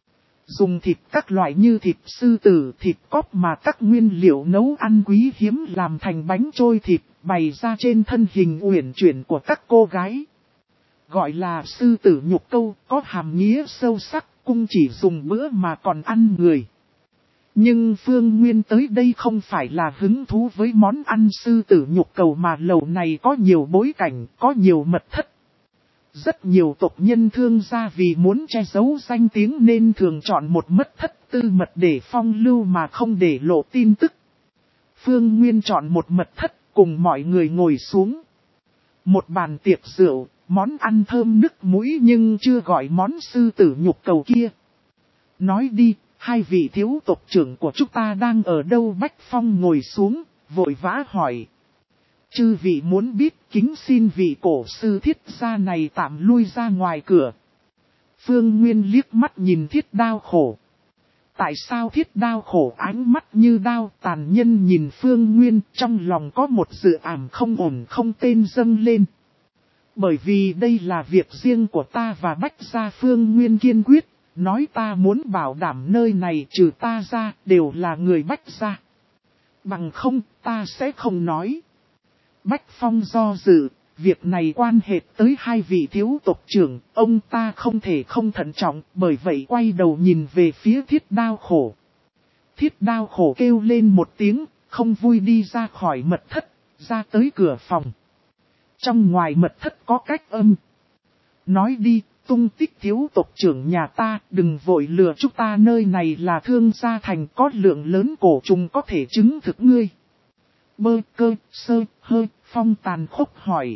Dùng thịt các loại như thịt sư tử, thịt cóp mà các nguyên liệu nấu ăn quý hiếm làm thành bánh trôi thịt, bày ra trên thân hình uyển chuyển của các cô gái. Gọi là sư tử nhục câu, có hàm nghĩa sâu sắc, cung chỉ dùng bữa mà còn ăn người. Nhưng Phương Nguyên tới đây không phải là hứng thú với món ăn sư tử nhục cầu mà lầu này có nhiều bối cảnh, có nhiều mật thất. Rất nhiều tộc nhân thương gia vì muốn che giấu danh tiếng nên thường chọn một mật thất tư mật để phong lưu mà không để lộ tin tức. Phương Nguyên chọn một mật thất cùng mọi người ngồi xuống. Một bàn tiệc rượu, món ăn thơm nức mũi nhưng chưa gọi món sư tử nhục cầu kia. Nói đi, hai vị thiếu tộc trưởng của chúng ta đang ở đâu? Bách Phong ngồi xuống, vội vã hỏi. Chư vị muốn biết, kính xin vị cổ sư Thiết gia này tạm lui ra ngoài cửa. Phương Nguyên liếc mắt nhìn Thiết Đao Khổ. Tại sao Thiết Đao Khổ ánh mắt như đao tàn nhân nhìn Phương Nguyên, trong lòng có một dự ảm không ổn không tên dâng lên. Bởi vì đây là việc riêng của ta và Bách gia. Phương Nguyên kiên quyết, nói ta muốn bảo đảm nơi này trừ ta ra đều là người Bách gia. Bằng không ta sẽ không nói. Bách Phong do dự, việc này quan hệ tới hai vị thiếu tộc trưởng, ông ta không thể không thận trọng, bởi vậy quay đầu nhìn về phía Thiết Đao Khổ. Thiết Đao Khổ kêu lên một tiếng, không vui đi ra khỏi mật thất, ra tới cửa phòng. Trong ngoài mật thất có cách âm. Nói đi, tung tích thiếu tộc trưởng nhà ta, đừng vội lừa chúng ta, nơi này là Thương Gia Thành, có lượng lớn cổ trùng có thể chứng thực ngươi. Bơ cơ, sơ, hơi, Phong tàn khốc hỏi.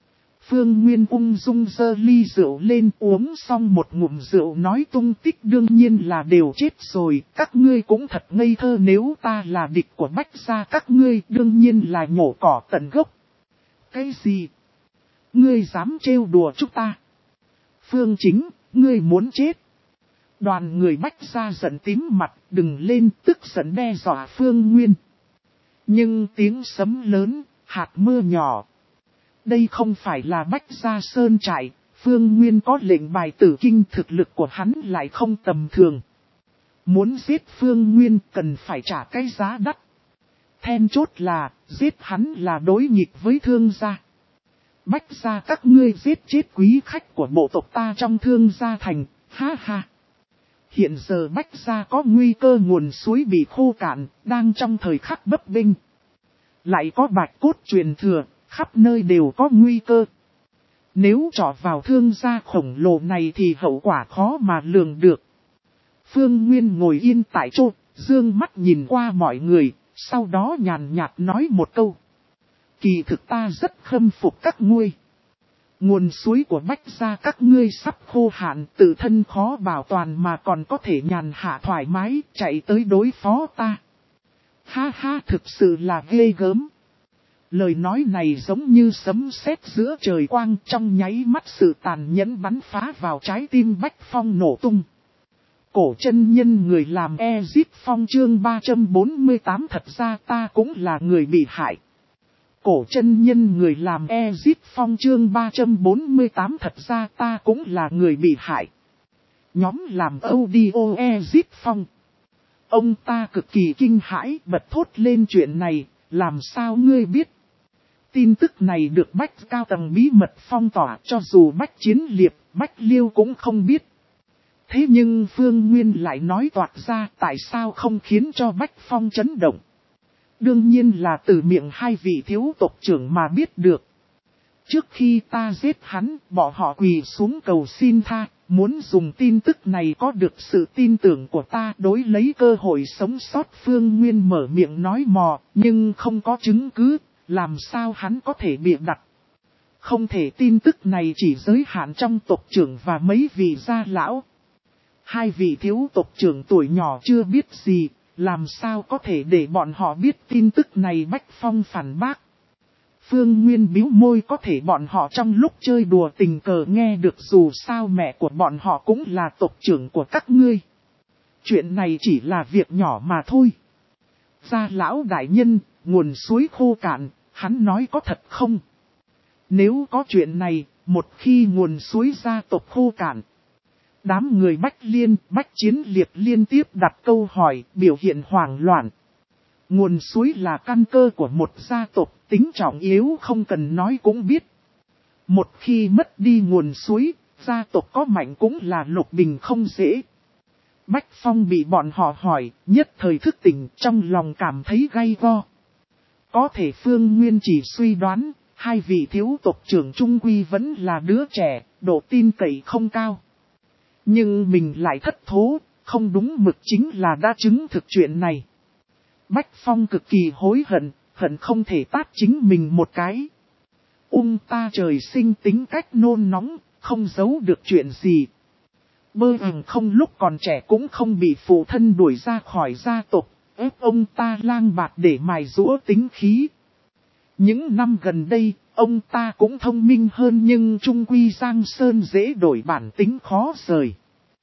Phương Nguyên ung dung dơ ly rượu lên, uống xong một ngụm rượu nói tung tích đương nhiên là đều chết rồi, các ngươi cũng thật ngây thơ, nếu ta là địch của Bách gia các ngươi đương nhiên là nhổ cỏ tận gốc. Cái gì? Ngươi dám trêu đùa chúng ta? Phương Chính, ngươi muốn chết. Đoàn người Bách gia giận tím mặt, đừng lên, tức giận đe dọa Phương Nguyên. Nhưng tiếng sấm lớn, hạt mưa nhỏ. Đây không phải là Bách gia sơn trại, Phương Nguyên có lệnh bài tử kinh, thực lực của hắn lại không tầm thường. Muốn giết Phương Nguyên cần phải trả cái giá đắt. Then chốt là, giết hắn là đối nghịch với Thương gia. Bách gia các ngươi giết chết quý khách của bộ tộc ta trong Thương Gia Thành, ha ha. Hiện giờ Bách gia có nguy cơ nguồn suối bị khô cạn, đang trong thời khắc bấp bênh. Lại có bạch cốt truyền thừa, khắp nơi đều có nguy cơ. Nếu trỏ vào Thương gia khổng lồ này thì hậu quả khó mà lường được. Phương Nguyên ngồi yên tại chỗ, dương mắt nhìn qua mọi người, sau đó nhàn nhạt nói một câu. Kỳ thực ta rất khâm phục các ngươi. Nguồn suối của Bách gia các ngươi sắp khô hạn, tự thân khó bảo toàn mà còn có thể nhàn hạ thoải mái, chạy tới đối phó ta. Ha ha, thực sự là ghê gớm. Lời nói này giống như sấm sét giữa trời quang, trong nháy mắt sự tàn nhẫn bắn phá vào trái tim Bách Phong nổ tung. Cổ chân nhân người làm Ezip Phong chương ba trăm bốn mươi tám thật ra ta cũng là người bị hại. Cổ chân nhân người làm Ezip Phong chương ba trăm bốn mươi tám thật ra ta cũng là người bị hại. Nhóm làm audio Ezip Phong. Ông ta cực kỳ kinh hãi bật thốt lên chuyện này, làm sao ngươi biết? Tin tức này được Bách cao tầng bí mật phong tỏa, cho dù Bách Chiến Liệp, Bách Liêu cũng không biết. Thế nhưng Phương Nguyên lại nói toạc ra tại sao không khiến cho Bách Phong chấn động. Đương nhiên là từ miệng hai vị thiếu tộc trưởng mà biết được. Trước khi ta giết hắn, bỏ họ quỳ xuống cầu xin tha, muốn dùng tin tức này có được sự tin tưởng của ta đối lấy cơ hội sống sót. Phương Nguyên mở miệng nói mò, nhưng không có chứng cứ, làm sao hắn có thể bịa đặt. Không thể tin tức này chỉ giới hạn trong tộc trưởng và mấy vị gia lão. Hai vị thiếu tộc trưởng tuổi nhỏ chưa biết gì, làm sao có thể để bọn họ biết tin tức này. Bách Phong phản bác. Phương Nguyên bĩu môi, có thể bọn họ trong lúc chơi đùa tình cờ nghe được, dù sao mẹ của bọn họ cũng là tộc trưởng của các ngươi. Chuyện này chỉ là việc nhỏ mà thôi. Gia lão đại nhân, nguồn suối khô cạn, hắn nói có thật không? Nếu có chuyện này, một khi nguồn suối gia tộc khô cạn. Đám người Bách Liên, Bách Chiến Liệt liên tiếp đặt câu hỏi, biểu hiện hoảng loạn. Nguồn suối là căn cơ của một gia tộc, tính trọng yếu không cần nói cũng biết. Một khi mất đi nguồn suối, gia tộc có mạnh cũng là lục bình không dễ. Bách Phong bị bọn họ hỏi, nhất thời thức tỉnh, trong lòng cảm thấy gay go. Có thể Phương Nguyên chỉ suy đoán, hai vị thiếu tộc trưởng trung quy vẫn là đứa trẻ, độ tin cậy không cao. Nhưng mình lại thất thố, không đúng mực chính là đã chứng thực chuyện này. Bách Phong cực kỳ hối hận, hận không thể tát chính mình một cái. Ung ta trời sinh tính cách nôn nóng, không giấu được chuyện gì. Bơ ừm không lúc còn trẻ cũng không bị phụ thân đuổi ra khỏi gia tộc, ép ông ta lang bạt để mài giũa tính khí. Những năm gần đây, ông ta cũng thông minh hơn nhưng trung quy Giang Sơn dễ đổi, bản tính khó rời.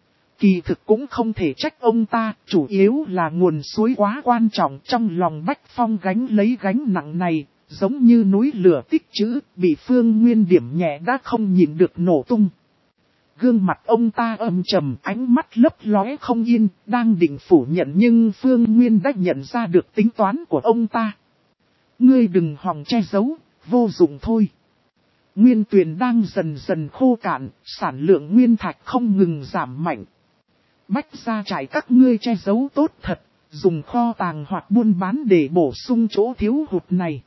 Kỳ thực cũng không thể trách ông ta, chủ yếu là nguồn suối quá quan trọng. Trong lòng Bách Phong gánh lấy gánh nặng này, giống như núi lửa tích trữ, bị Phương Nguyên điểm nhẹ đã không nhìn được nổ tung. Gương mặt ông ta âm trầm, ánh mắt lấp lóe không yên, đang định phủ nhận nhưng Phương Nguyên đã nhận ra được tính toán của ông ta. Ngươi đừng hòng che giấu, vô dụng thôi. Nguyên tuyền đang dần dần khô cạn, sản lượng nguyên thạch không ngừng giảm mạnh. Bách gia trại các ngươi che giấu tốt thật, dùng kho tàng hoặc buôn bán để bổ sung chỗ thiếu hụt này.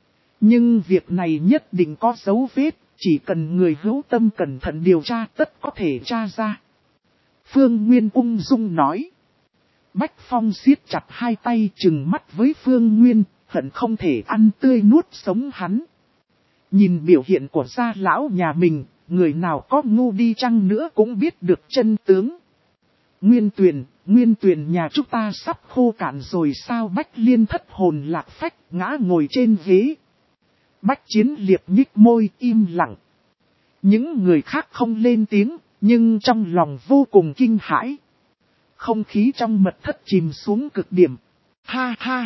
Nhưng việc này nhất định có dấu vết, chỉ cần người hữu tâm cẩn thận điều tra tất có thể tra ra. Phương Nguyên ung dung nói. Bách Phong siết chặt hai tay trừng mắt với Phương Nguyên, hận không thể ăn tươi nuốt sống hắn. Nhìn biểu hiện của gia lão nhà mình, người nào có ngu đi chăng nữa cũng biết được chân tướng. Nguyên Tuyền, Nguyên Tuyền nhà chúng ta sắp khô cạn rồi sao? Bách Liên thất hồn lạc phách, ngã ngồi trên ghế. Bách Chiến Liệt nhích môi im lặng. Những người khác không lên tiếng, nhưng trong lòng vô cùng kinh hãi. Không khí trong mật thất chìm xuống cực điểm. Ha ha!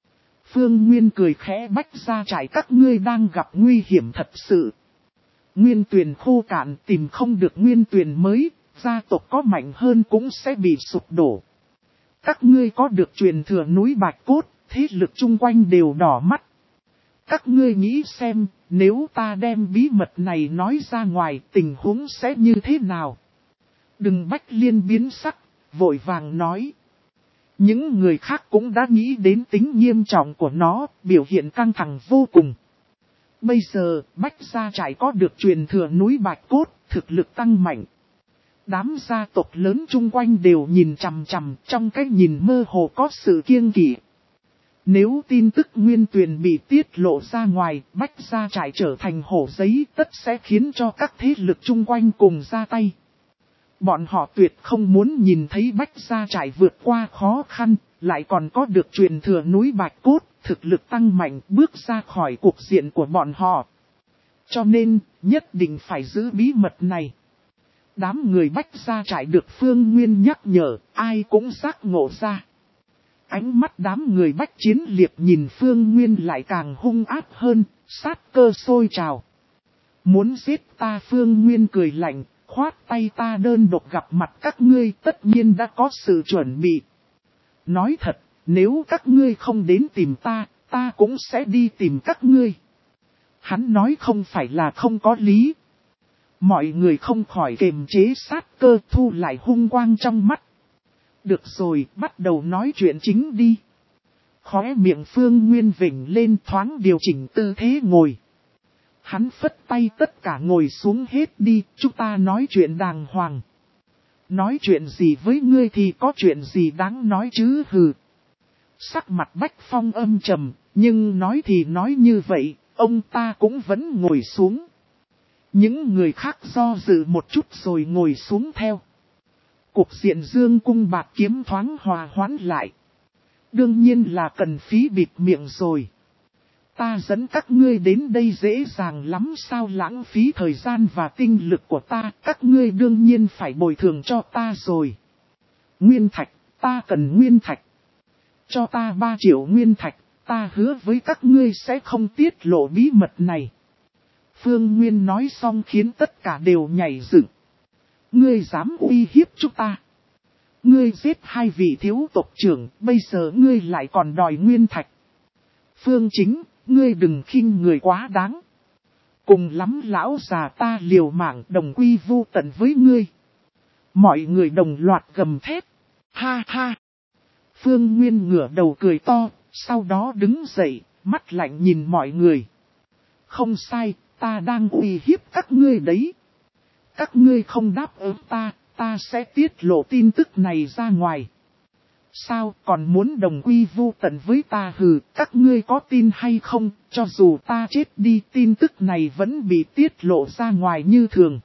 Phương Nguyên cười khẽ, Bách gia trại các ngươi đang gặp nguy hiểm thật sự. Nguyên Tuyền khô cạn, tìm không được Nguyên Tuyền mới, gia tộc có mạnh hơn cũng sẽ bị sụp đổ. Các ngươi có được truyền thừa núi Bạch Cốt, thế lực chung quanh đều đỏ mắt. Các ngươi nghĩ xem, nếu ta đem bí mật này nói ra ngoài, tình huống sẽ như thế nào? Đừng Bách Liên biến sắc, vội vàng nói. Những người khác cũng đã nghĩ đến tính nghiêm trọng của nó, biểu hiện căng thẳng vô cùng. Bây giờ, Bách gia trại có được truyền thừa núi Bạch Cốt, thực lực tăng mạnh. Đám gia tộc lớn chung quanh đều nhìn chằm chằm, trong cái nhìn mơ hồ có sự kiêng kỵ. Nếu tin tức Nguyên Tuyền bị tiết lộ ra ngoài, Bách Gia Trại trở thành hổ giấy, tất sẽ khiến cho các thế lực chung quanh cùng ra tay. Bọn họ tuyệt không muốn nhìn thấy Bách Gia Trại vượt qua khó khăn, lại còn có được truyền thừa núi Bạch Cốt, thực lực tăng mạnh bước ra khỏi cuộc diện của bọn họ. Cho nên, nhất định phải giữ bí mật này. Đám người Bách Gia Trại được Phương Nguyên nhắc nhở, ai cũng giác ngộ ra. Ánh mắt đám người Bách Chiến Liệt nhìn Phương Nguyên lại càng hung ác hơn, sát cơ sôi trào. Muốn giết ta? Phương Nguyên cười lạnh, khoát tay, ta đơn độc gặp mặt các ngươi tất nhiên đã có sự chuẩn bị. Nói thật, nếu các ngươi không đến tìm ta, ta cũng sẽ đi tìm các ngươi. Hắn nói không phải là không có lý. Mọi người không khỏi kiềm chế sát cơ, thu lại hung quang trong mắt. Được rồi, bắt đầu nói chuyện chính đi. Khóe miệng Phương Nguyên vểnh lên, thoáng điều chỉnh tư thế ngồi. Hắn phất tay, tất cả ngồi xuống hết đi, chúng ta nói chuyện đàng hoàng. Nói chuyện gì với ngươi thì có chuyện gì đáng nói chứ? Hừ. Sắc mặt Bách Phong âm trầm, nhưng nói thì nói như vậy, ông ta cũng vẫn ngồi xuống. Những người khác do dự một chút rồi ngồi xuống theo. Cục diện dương cung bạc kiếm thoáng hòa hoãn lại. Đương nhiên là cần phí bịt miệng rồi. Ta dẫn các ngươi đến đây dễ dàng lắm sao? Lãng phí thời gian và tinh lực của ta, các ngươi đương nhiên phải bồi thường cho ta rồi. Nguyên thạch, ta cần nguyên thạch. Cho ta ba triệu nguyên thạch, ta hứa với các ngươi sẽ không tiết lộ bí mật này. Phương Nguyên nói xong khiến tất cả đều nhảy dựng. Ngươi dám uy hiếp chúng ta? Ngươi giết hai vị thiếu tộc trưởng, bây giờ ngươi lại còn đòi nguyên thạch. Phương Chính, ngươi đừng khinh người quá đáng. Cùng lắm lão già ta liều mạng đồng quy vu tận với ngươi. Mọi người đồng loạt gầm thét. Ha ha. Phương Nguyên ngửa đầu cười to, sau đó đứng dậy, mắt lạnh nhìn mọi người. Không sai, ta đang uy hiếp các ngươi đấy. Các ngươi không đáp ứng ta, ta sẽ tiết lộ tin tức này ra ngoài. Sao còn muốn đồng quy vu tận với ta? Hừ, các ngươi có tin hay không, cho dù ta chết đi tin tức này vẫn bị tiết lộ ra ngoài như thường.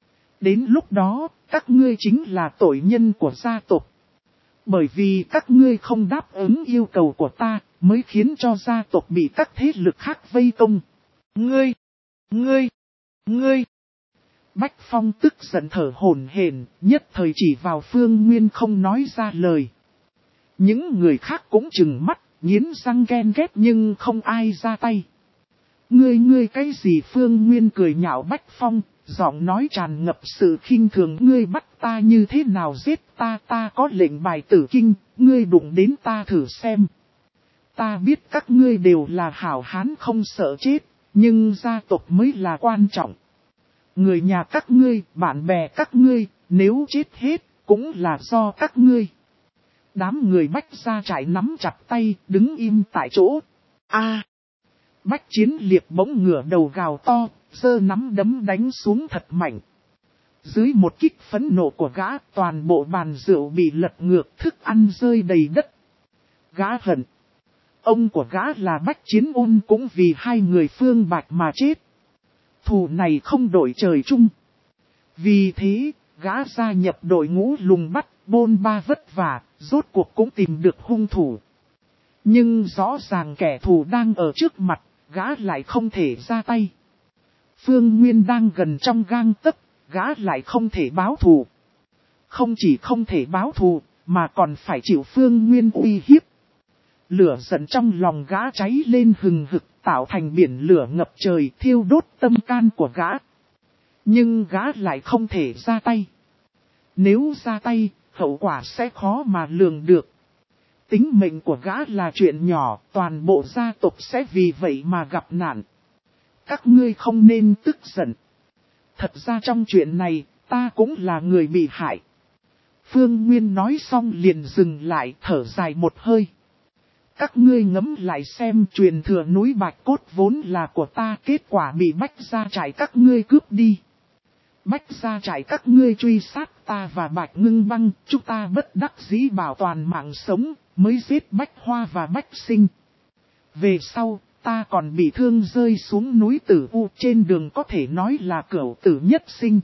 Đến lúc đó, các ngươi chính là tội nhân của gia tộc. Bởi vì các ngươi không đáp ứng yêu cầu của ta, mới khiến cho gia tộc bị các thế lực khác vây công. Ngươi, ngươi, ngươi. Bách Phong tức giận thở hổn hển, nhất thời chỉ vào Phương Nguyên không nói ra lời. Những người khác cũng trừng mắt, nghiến răng ghen ghét nhưng không ai ra tay. Ngươi ngươi cái gì? Phương Nguyên cười nhạo Bách Phong, giọng nói tràn ngập sự khinh thường. Ngươi bắt ta như thế nào giết ta? Ta có lệnh bài tử kinh, ngươi đụng đến ta thử xem. Ta biết các ngươi đều là hảo hán không sợ chết, nhưng gia tộc mới là quan trọng. Người nhà các ngươi, bạn bè các ngươi, nếu chết hết, cũng là do các ngươi. Đám người Bách Gia Trại nắm chặt tay, đứng im tại chỗ. A! Bách Chiến Liệt bỗng ngửa đầu gào to, giơ nắm đấm đánh xuống thật mạnh. Dưới một kích phẫn nộ của gã, toàn bộ bàn rượu bị lật ngược, thức ăn rơi đầy đất. Gã hận. Ông của gã là Bách Chiến Ôn cũng vì hai người Phương Bạch mà chết. Thù này không đổi trời chung. Vì thế, gã gia nhập đội ngũ lùng bắt, bôn ba vất vả, rốt cuộc cũng tìm được hung thủ. Nhưng rõ ràng kẻ thù đang ở trước mặt, gã lại không thể ra tay. Phương Nguyên đang gần trong gang tấc, gã lại không thể báo thù. Không chỉ không thể báo thù, mà còn phải chịu Phương Nguyên uy hiếp. Lửa giận trong lòng gã cháy lên hừng hực, tạo thành biển lửa ngập trời thiêu đốt tâm can của gã. Nhưng gã lại không thể ra tay. Nếu ra tay, hậu quả sẽ khó mà lường được. Tính mệnh của gã là chuyện nhỏ, toàn bộ gia tộc sẽ vì vậy mà gặp nạn. Các ngươi không nên tức giận. Thật ra trong chuyện này, ta cũng là người bị hại. Phương Nguyên nói xong liền dừng lại, thở dài một hơi. Các ngươi ngẫm lại xem, truyền thừa núi Bạch Cốt vốn là của ta, kết quả bị Bách Gia Trại các ngươi cướp đi. Bách Gia Trại các ngươi truy sát ta và Bạch Ngưng Băng, chúng ta bất đắc dĩ bảo toàn mạng sống, mới giết Bách Hoa và Bách Sinh. Về sau, ta còn bị thương rơi xuống núi Tử U, trên đường có thể nói là cửu tử nhất sinh.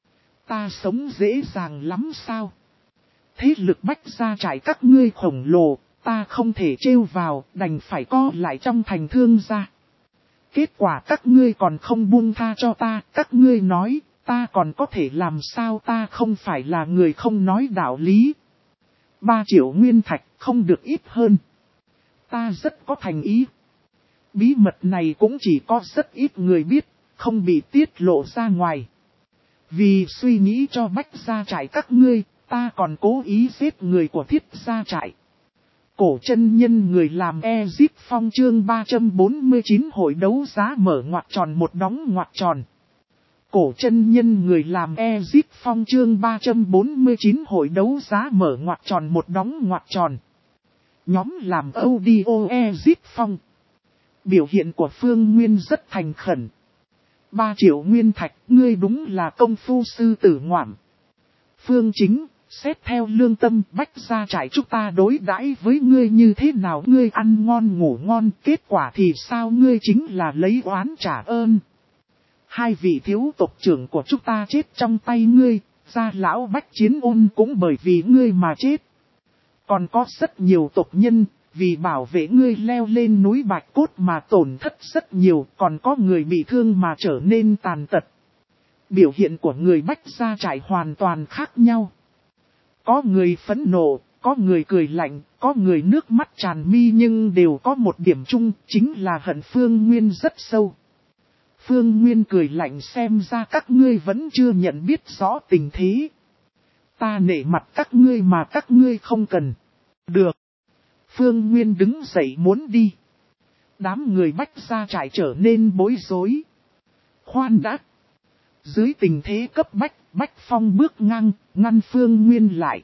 Ta sống dễ dàng lắm sao? Thế lực Bách Gia Trại các ngươi khổng lồ, ta không thể trêu vào, đành phải co lại trong thành Thương gia. Kết quả các ngươi còn không buông tha cho ta, các ngươi nói, ta còn có thể làm sao, ta không phải là người không nói đạo lý. Ba triệu nguyên thạch không được ít hơn. Ta rất có thành ý. Bí mật này cũng chỉ có rất ít người biết, không bị tiết lộ ra ngoài. Vì suy nghĩ cho Bách Gia Trại các ngươi, ta còn cố ý giết người của Thiết Gia Trại. Cổ chân nhân người làm Ezip Phong chương ba trăm bốn mươi chín hội đấu giá mở ngoặc tròn một đóng ngoặc tròn. Cổ chân nhân người làm Ezip Phong chương ba trăm bốn mươi chín hội đấu giá mở ngoặc tròn một đóng ngoặc tròn. Nhóm làm audio Ezip Phong. Biểu hiện của Phương Nguyên rất thành khẩn. Ba triệu nguyên thạch, ngươi đúng là công phu sư tử ngoảm. Phương Chính, xét theo lương tâm Bách Gia Trại chúng ta đối đãi với ngươi như thế nào, ngươi ăn ngon ngủ ngon, kết quả thì sao, ngươi chính là lấy oán trả ơn. Hai vị thiếu tộc trưởng của chúng ta chết trong tay ngươi, gia lão Bách Chiến Ôn cũng bởi vì ngươi mà chết. Còn có rất nhiều tộc nhân, vì bảo vệ ngươi leo lên núi Bạch Cốt mà tổn thất rất nhiều, còn có người bị thương mà trở nên tàn tật. Biểu hiện của người Bách Gia Trại hoàn toàn khác nhau. Có người phẫn nộ, có người cười lạnh, có người nước mắt tràn mi, nhưng đều có một điểm chung, chính là hận Phương Nguyên rất sâu. Phương Nguyên cười lạnh, xem ra các ngươi vẫn chưa nhận biết rõ tình thế. Ta nể mặt các ngươi mà các ngươi không cần. Được. Phương Nguyên đứng dậy muốn đi. Đám người Bách Gia Trại trở nên bối rối. Khoan đã. Dưới tình thế cấp bách, Bách Phong bước ngang, ngăn Phương Nguyên lại.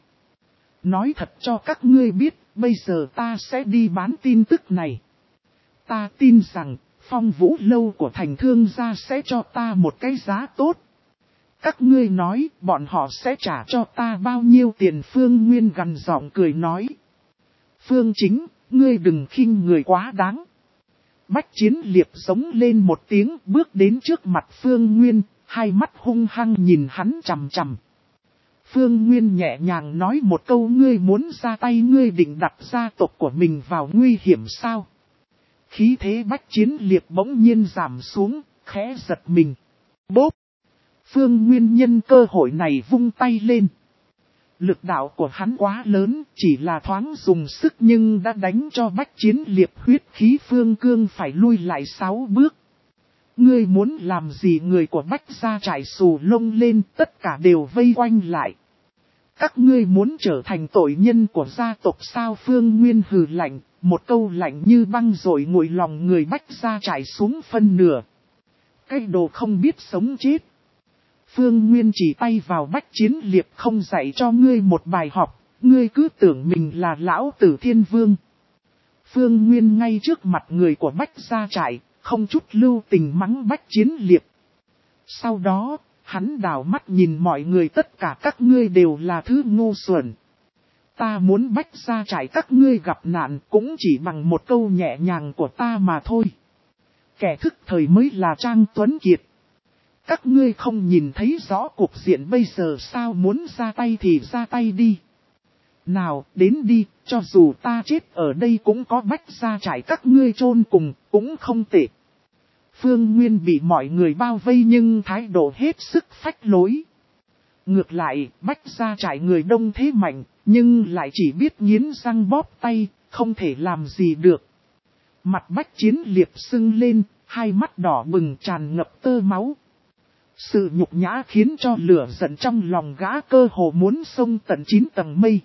Nói thật cho các ngươi biết, bây giờ ta sẽ đi bán tin tức này. Ta tin rằng, Phong Vũ Lâu của thành Thương gia sẽ cho ta một cái giá tốt. Các ngươi nói, bọn họ sẽ trả cho ta bao nhiêu tiền? Phương Nguyên gằn giọng cười nói. Phương Chính, ngươi đừng khinh người quá đáng. Bách Chiến Liệp giống lên một tiếng, bước đến trước mặt Phương Nguyên, hai mắt hung hăng nhìn hắn chằm chằm. Phương Nguyên nhẹ nhàng nói một câu, ngươi muốn ra tay, ngươi định đặt gia tộc của mình vào nguy hiểm sao? Khí thế Bách Chiến Liệp bỗng nhiên giảm xuống, khẽ giật mình. Bốp! Phương Nguyên nhân cơ hội này vung tay lên. Lực đạo của hắn quá lớn, chỉ là thoáng dùng sức nhưng đã đánh cho Bách Chiến Liệp huyết khí phương cương phải lui lại sáu bước. Ngươi muốn làm gì? Người của Bách Gia Trại xù lông lên, tất cả đều vây quanh lại. Các ngươi muốn trở thành tội nhân của gia tộc sao? Phương Nguyên hừ lạnh, một câu lạnh như băng rồi nguội lòng người Bách Gia Trại xuống phân nửa. Cái đồ không biết sống chết. Phương Nguyên chỉ tay vào Bách Chiến Liệp, không dạy cho ngươi một bài học, ngươi cứ tưởng mình là lão tử Thiên Vương. Phương Nguyên ngay trước mặt người của Bách Gia Trại, không chút lưu tình mắng Bách Chiến Liệp. Sau đó, hắn đảo mắt nhìn mọi người, tất cả các ngươi đều là thứ ngu xuẩn. Ta muốn Bách Gia Trại các ngươi gặp nạn cũng chỉ bằng một câu nhẹ nhàng của ta mà thôi. Kẻ thức thời mới là Trang Tuấn Kiệt. Các ngươi không nhìn thấy rõ cục diện bây giờ sao? Muốn ra tay thì ra tay đi. Nào, đến đi, cho dù ta chết ở đây cũng có Bách Gia Trại các ngươi chôn cùng, cũng không tệ. Phương Nguyên bị mọi người bao vây nhưng thái độ hết sức phách lối. Ngược lại, Bách Gia Trại người đông thế mạnh, nhưng lại chỉ biết nghiến răng bóp tay, không thể làm gì được. Mặt Bách Chiến Liệp sưng lên, hai mắt đỏ bừng tràn ngập tơ máu. Sự nhục nhã khiến cho lửa giận trong lòng gã cơ hồ muốn xông tận chín tầng mây.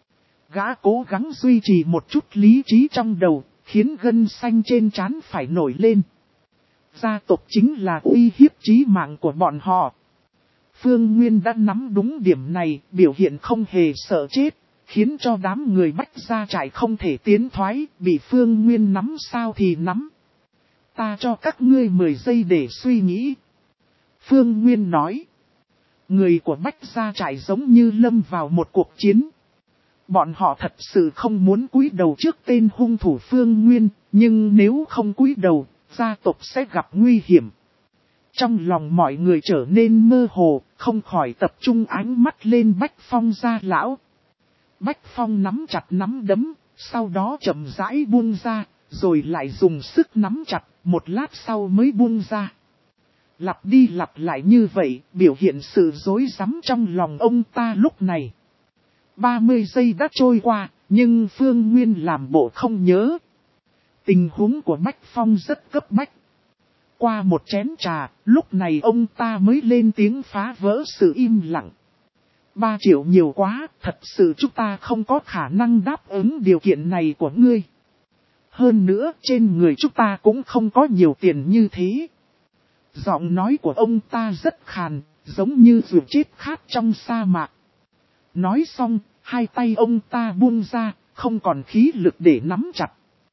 Gã cố gắng duy trì một chút lý trí trong đầu, khiến gân xanh trên trán phải nổi lên. Gia tộc chính là uy hiếp chí mạng của bọn họ. Phương Nguyên đã nắm đúng điểm này, biểu hiện không hề sợ chết, khiến cho đám người Bách Gia Trại không thể tiến thoái, bị Phương Nguyên nắm sao thì nắm. Ta cho các ngươi mười giây để suy nghĩ. Phương Nguyên nói. Người của Bách Gia Trại giống như lâm vào một cuộc chiến. Bọn họ thật sự không muốn cúi đầu trước tên hung thủ Phương Nguyên, nhưng nếu không cúi đầu, gia tộc sẽ gặp nguy hiểm. Trong lòng mọi người trở nên mơ hồ, không khỏi tập trung ánh mắt lên Bách Phong gia lão. Bách Phong nắm chặt nắm đấm, sau đó chậm rãi buông ra, rồi lại dùng sức nắm chặt, một lát sau mới buông ra. Lặp đi lặp lại như vậy, biểu hiện sự rối rắm trong lòng ông ta lúc này. ba mươi giây đã trôi qua, nhưng Phương Nguyên làm bộ không nhớ. Tình huống của Bách Phong rất cấp bách. Qua một chén trà, lúc này ông ta mới lên tiếng phá vỡ sự im lặng. Ba triệu nhiều quá, thật sự chúng ta không có khả năng đáp ứng điều kiện này của ngươi. Hơn nữa, trên người chúng ta cũng không có nhiều tiền như thế. Giọng nói của ông ta rất khàn, giống như vừa chết khát trong sa mạc. Nói xong, hai tay ông ta buông ra, không còn khí lực để nắm chặt.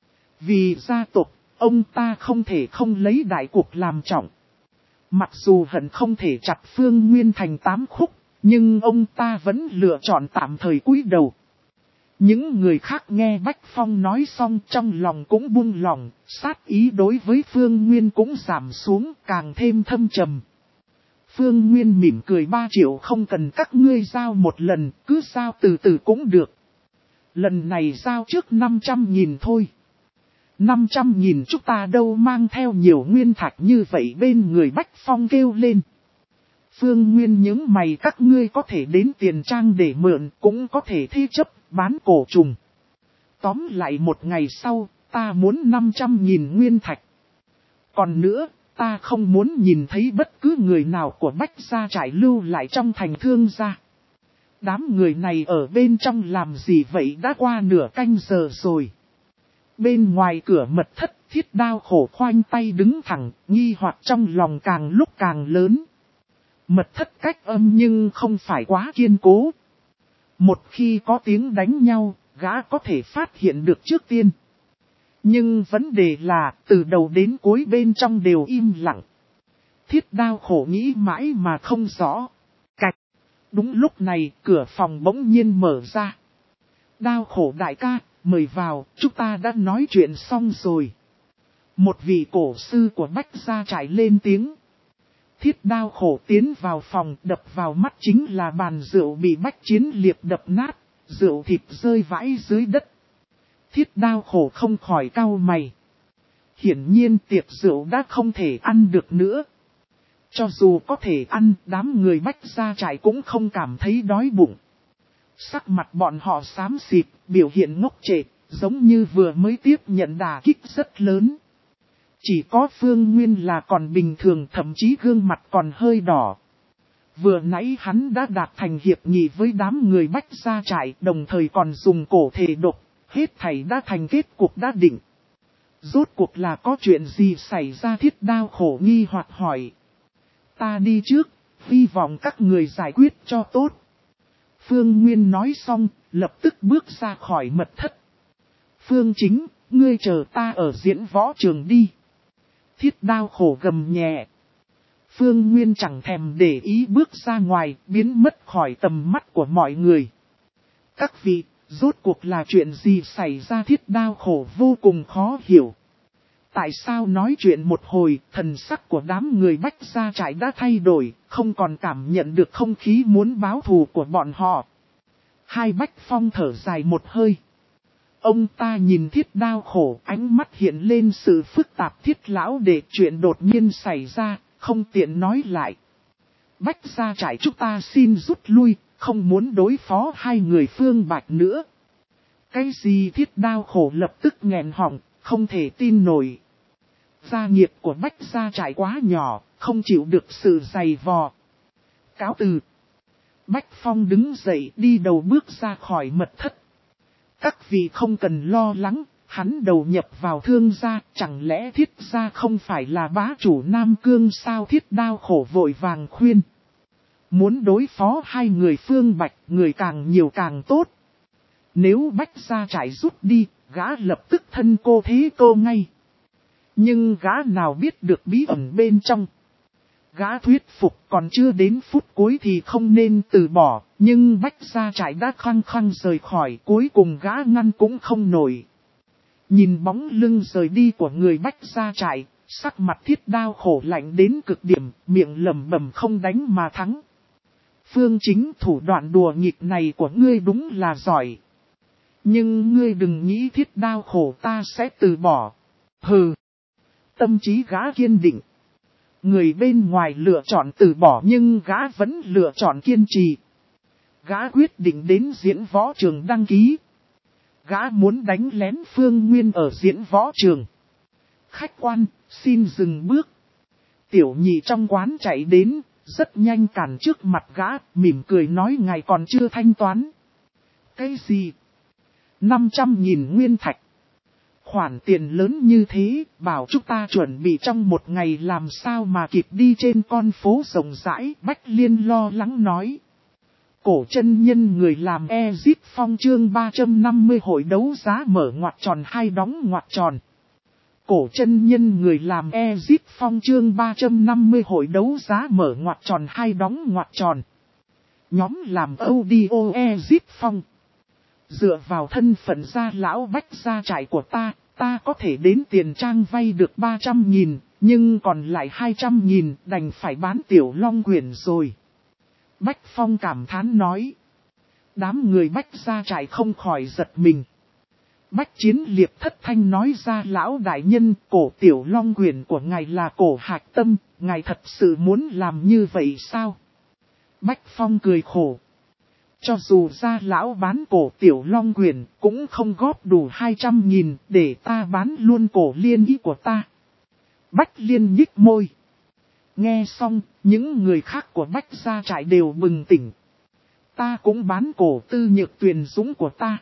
Vì gia tộc, ông ta không thể không lấy đại cuộc làm trọng. Mặc dù hận không thể chặt Phương Nguyên thành tám khúc, nhưng ông ta vẫn lựa chọn tạm thời cúi đầu. Những người khác nghe Bách Phong nói xong trong lòng cũng buông lòng, sát ý đối với Phương Nguyên cũng giảm xuống, càng thêm thâm trầm. Phương Nguyên mỉm cười ba triệu không cần các ngươi giao một lần, cứ giao từ từ cũng được. Lần này giao trước năm trăm nghìn thôi. năm trăm nghìn chúng ta đâu mang theo nhiều nguyên thạch như vậy bên người Bách Phong kêu lên. Phương Nguyên những mày các ngươi có thể đến tiền trang để mượn, cũng có thể thi chấp, bán cổ trùng. Tóm lại một ngày sau, ta muốn năm trăm nghìn nguyên thạch. Còn nữa, ta không muốn nhìn thấy bất cứ người nào của Bách gia trại lưu lại trong thành Thương gia. Đám người này ở bên trong làm gì vậy đã qua nửa canh giờ rồi. Bên ngoài cửa mật thất Thiết Đao khổ khoanh tay đứng thẳng, nghi hoặc trong lòng càng lúc càng lớn. Mật thất cách âm nhưng không phải quá kiên cố. Một khi có tiếng đánh nhau, gã có thể phát hiện được trước tiên. Nhưng vấn đề là, từ đầu đến cuối bên trong đều im lặng. Thiết Đao khổ nghĩ mãi mà không rõ. Cạch. Đúng lúc này, cửa phòng bỗng nhiên mở ra. Đao khổ đại ca, mời vào, chúng ta đã nói chuyện xong rồi. Một vị cổ sư của Bách gia trại lên tiếng. Thiết Đao khổ tiến vào phòng, đập vào mắt chính là bàn rượu bị Bách Chiến Liệp đập nát, rượu thịt rơi vãi dưới đất. Thiết Đao khổ không khỏi cau mày. Hiển nhiên tiệc rượu đã không thể ăn được nữa. Cho dù có thể ăn, đám người Bách gia trại cũng không cảm thấy đói bụng. Sắc mặt bọn họ xám xịt, biểu hiện ngốc trệ, giống như vừa mới tiếp nhận đả kích rất lớn. Chỉ có Phương Nguyên là còn bình thường, thậm chí gương mặt còn hơi đỏ. Vừa nãy hắn đã đạt thành hiệp nghị với đám người Bách gia trại, đồng thời còn dùng cổ thể độc, hết thảy đã thành kết cục đã định. Rốt cuộc là có chuyện gì xảy ra? Thiết Đao khổ nghi hoặc hỏi. Ta đi trước, hy vọng các người giải quyết cho tốt. Phương Nguyên nói xong, lập tức bước ra khỏi mật thất. Phương Chính, ngươi chờ ta ở diễn võ trường đi. Thiết Đao khổ gầm nhẹ. Phương Nguyên chẳng thèm để ý bước ra ngoài, biến mất khỏi tầm mắt của mọi người. Các vị, rốt cuộc là chuyện gì xảy ra? Thiết Đao khổ vô cùng khó hiểu. Tại sao nói chuyện một hồi, thần sắc của đám người Bách gia trại đã thay đổi, không còn cảm nhận được không khí muốn báo thù của bọn họ. Hai Bách Phong thở dài một hơi. Ông ta nhìn Thiết Đao khổ, ánh mắt hiện lên sự phức tạp. Thiết lão để chuyện đột nhiên xảy ra, không tiện nói lại. Bách gia trại chúng ta xin rút lui, không muốn đối phó hai người Phương Bạch nữa. Cái gì? Thiết Đao khổ lập tức nghẹn họng, không thể tin nổi. Gia nghiệp của Bách gia trại quá nhỏ, không chịu được sự dày vò. Cáo từ. Bách Phong đứng dậy đi đầu bước ra khỏi mật thất. Các vị không cần lo lắng, hắn đầu nhập vào Thương gia, chẳng lẽ Thiết gia không phải là bá chủ Nam Cương sao? Thiết Đao khổ vội vàng khuyên. Muốn đối phó hai người Phương Bạch, người càng nhiều càng tốt. Nếu Bách gia trại rút đi, gã lập tức thân cô thế cô ngay. Nhưng gã nào biết được bí ẩn bên trong. Gã thuyết phục còn chưa đến phút cuối thì không nên từ bỏ, Nhưng Bách Gia Trại đã khăng khăng rời khỏi, cuối cùng gã ngăn cũng không nổi. Nhìn bóng lưng rời đi của người Bách Gia Trại, sắc mặt Thiết Đao khổ lạnh đến cực điểm, miệng lẩm bẩm không đánh mà thắng. Phương Chính, thủ đoạn đùa nghịch này của ngươi đúng là giỏi. Nhưng ngươi đừng nghĩ Thiết Đao khổ ta sẽ từ bỏ. Hừ. Tâm trí gã kiên định. Người bên ngoài lựa chọn từ bỏ nhưng gã vẫn lựa chọn kiên trì. Gã quyết định đến diễn võ trường đăng ký. Gã muốn đánh lén Phương Nguyên ở diễn võ trường. Khách quan, xin dừng bước. Tiểu nhị trong quán chạy đến, rất nhanh cản trước mặt gã, mỉm cười nói ngài còn chưa thanh toán. Cái gì? năm trăm nghìn nguyên thạch. Khoản tiền lớn như thế, bảo chúng ta chuẩn bị trong một ngày làm sao mà kịp đi trên con phố rộng rãi. Bách Liên lo lắng nói. Cổ chân nhân người làm Exit Phong chương ba trăm năm mươi hội đấu giá mở ngoặc tròn hai đóng ngoặc tròn. Cổ chân nhân người làm Exit Phong chương ba trăm năm mươi hội đấu giá mở ngoặc tròn hai đóng ngoặc tròn. Nhóm làm audio Exit Phong. Dựa vào thân phận gia lão Bách Gia Trại của ta, ta có thể đến tiền trang vay được ba trăm nghìn, nhưng còn lại hai trăm nghìn đành phải bán Tiểu Long Quyển rồi. Bách Phong cảm thán nói. Đám người Bách Gia Trại không khỏi giật mình. Bách Chiến Liệp thất thanh nói ra lão đại nhân, cổ Tiểu Long Quyển của ngài là cổ hạch tâm, ngài thật sự muốn làm như vậy sao? Bách Phong cười khổ. Cho dù gia lão bán cổ Tiểu Long Quyển cũng không góp đủ hai trăm nghìn để ta bán luôn cổ liên ý của ta. Bách Liên nhích môi. Nghe xong, những người khác của Bách Gia Trại đều bừng tỉnh. Ta cũng bán cổ Tư Nhược Tuyền Dũng của ta.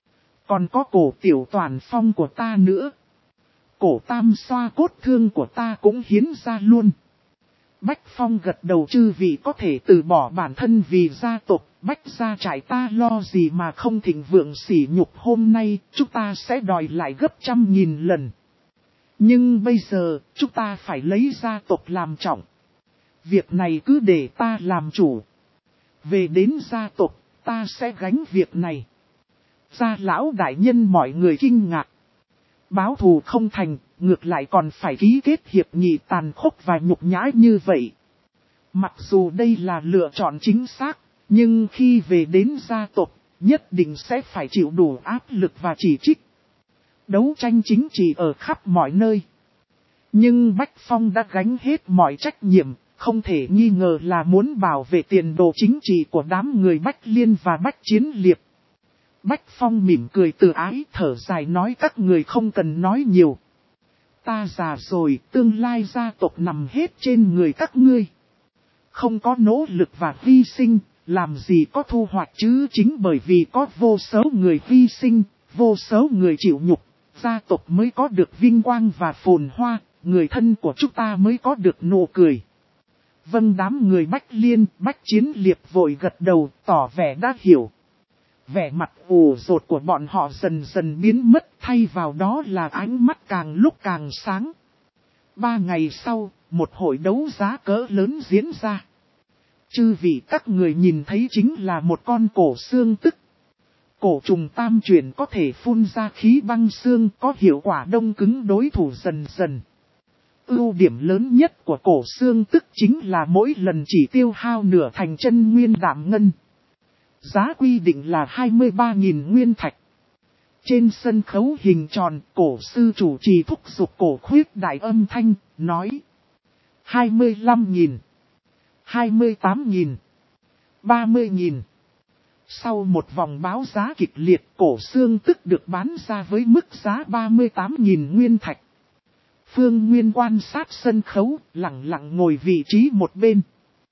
Còn có cổ Tiểu Toàn Phong của ta nữa. Cổ Tam Xoa Cốt Thương của ta cũng hiến ra luôn. Bách Phong gật đầu, chư vị có thể từ bỏ bản thân vì gia tộc. Bách Gia Trại ta lo gì mà không thịnh vượng sỉ nhục, hôm nay chúng ta sẽ đòi lại gấp trăm nghìn lần. Nhưng bây giờ chúng ta phải lấy gia tộc làm trọng. Việc này cứ để ta làm chủ. Về đến gia tộc ta sẽ gánh việc này. Gia lão đại nhân mọi người kinh ngạc. Báo thù không thành, ngược lại còn phải ký kết hiệp nghị tàn khốc và nhục nhã như vậy. Mặc dù đây là lựa chọn chính xác, nhưng khi về đến gia tộc, nhất định sẽ phải chịu đủ áp lực và chỉ trích. Đấu tranh chính trị ở khắp mọi nơi. Nhưng Bách Phong đã gánh hết mọi trách nhiệm, không thể nghi ngờ là muốn bảo vệ tiền đồ chính trị của đám người Bách Liên và Bách Chiến Liệp. Bách Phong mỉm cười từ ái, thở dài nói các người không cần nói nhiều. Ta già rồi, tương lai gia tộc nằm hết trên người các ngươi. Không có nỗ lực và hy sinh, làm gì có thu hoạch chứ, chính bởi vì có vô số người hy sinh, vô số người chịu nhục, gia tộc mới có được vinh quang và phồn hoa, người thân của chúng ta mới có được nụ cười. Vâng, đám người Bách Liên, Bách Chiến Liệp vội gật đầu, tỏ vẻ đã hiểu. Vẻ mặt ủ rột của bọn họ dần dần biến mất, thay vào đó là ánh mắt càng lúc càng sáng. Ba ngày sau, một hội đấu giá cỡ lớn diễn ra. Chư vị các người nhìn thấy chính là một con cổ xương tức. Cổ trùng tam chuyển có thể phun ra khí băng xương, có hiệu quả đông cứng đối thủ dần dần. Ưu điểm lớn nhất của cổ xương tức chính là mỗi lần chỉ tiêu hao nửa thành chân nguyên đạm ngân. Giá quy định là hai mươi ba nghìn nguyên thạch. Trên sân khấu hình tròn, cổ sư chủ trì thúc giục cổ khuyết đại âm thanh, nói. hai mươi lăm nghìn, hai mươi tám nghìn, ba mươi nghìn. Sau một vòng báo giá kịch liệt, cổ xương tức được bán ra với mức giá ba mươi tám nghìn nguyên thạch. Phương Nguyên quan sát sân khấu, lặng lặng ngồi vị trí một bên.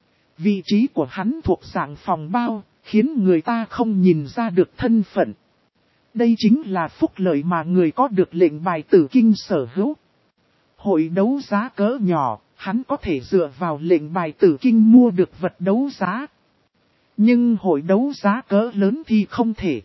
Vị trí của hắn thuộc dạng phòng bao, khiến người ta không nhìn ra được thân phận. Đây chính là phúc lợi mà người có được lệnh bài tử kinh sở hữu. Hội đấu giá cỡ nhỏ, hắn có thể dựa vào lệnh bài tử kinh mua được vật đấu giá. Nhưng hội đấu giá cỡ lớn thì không thể.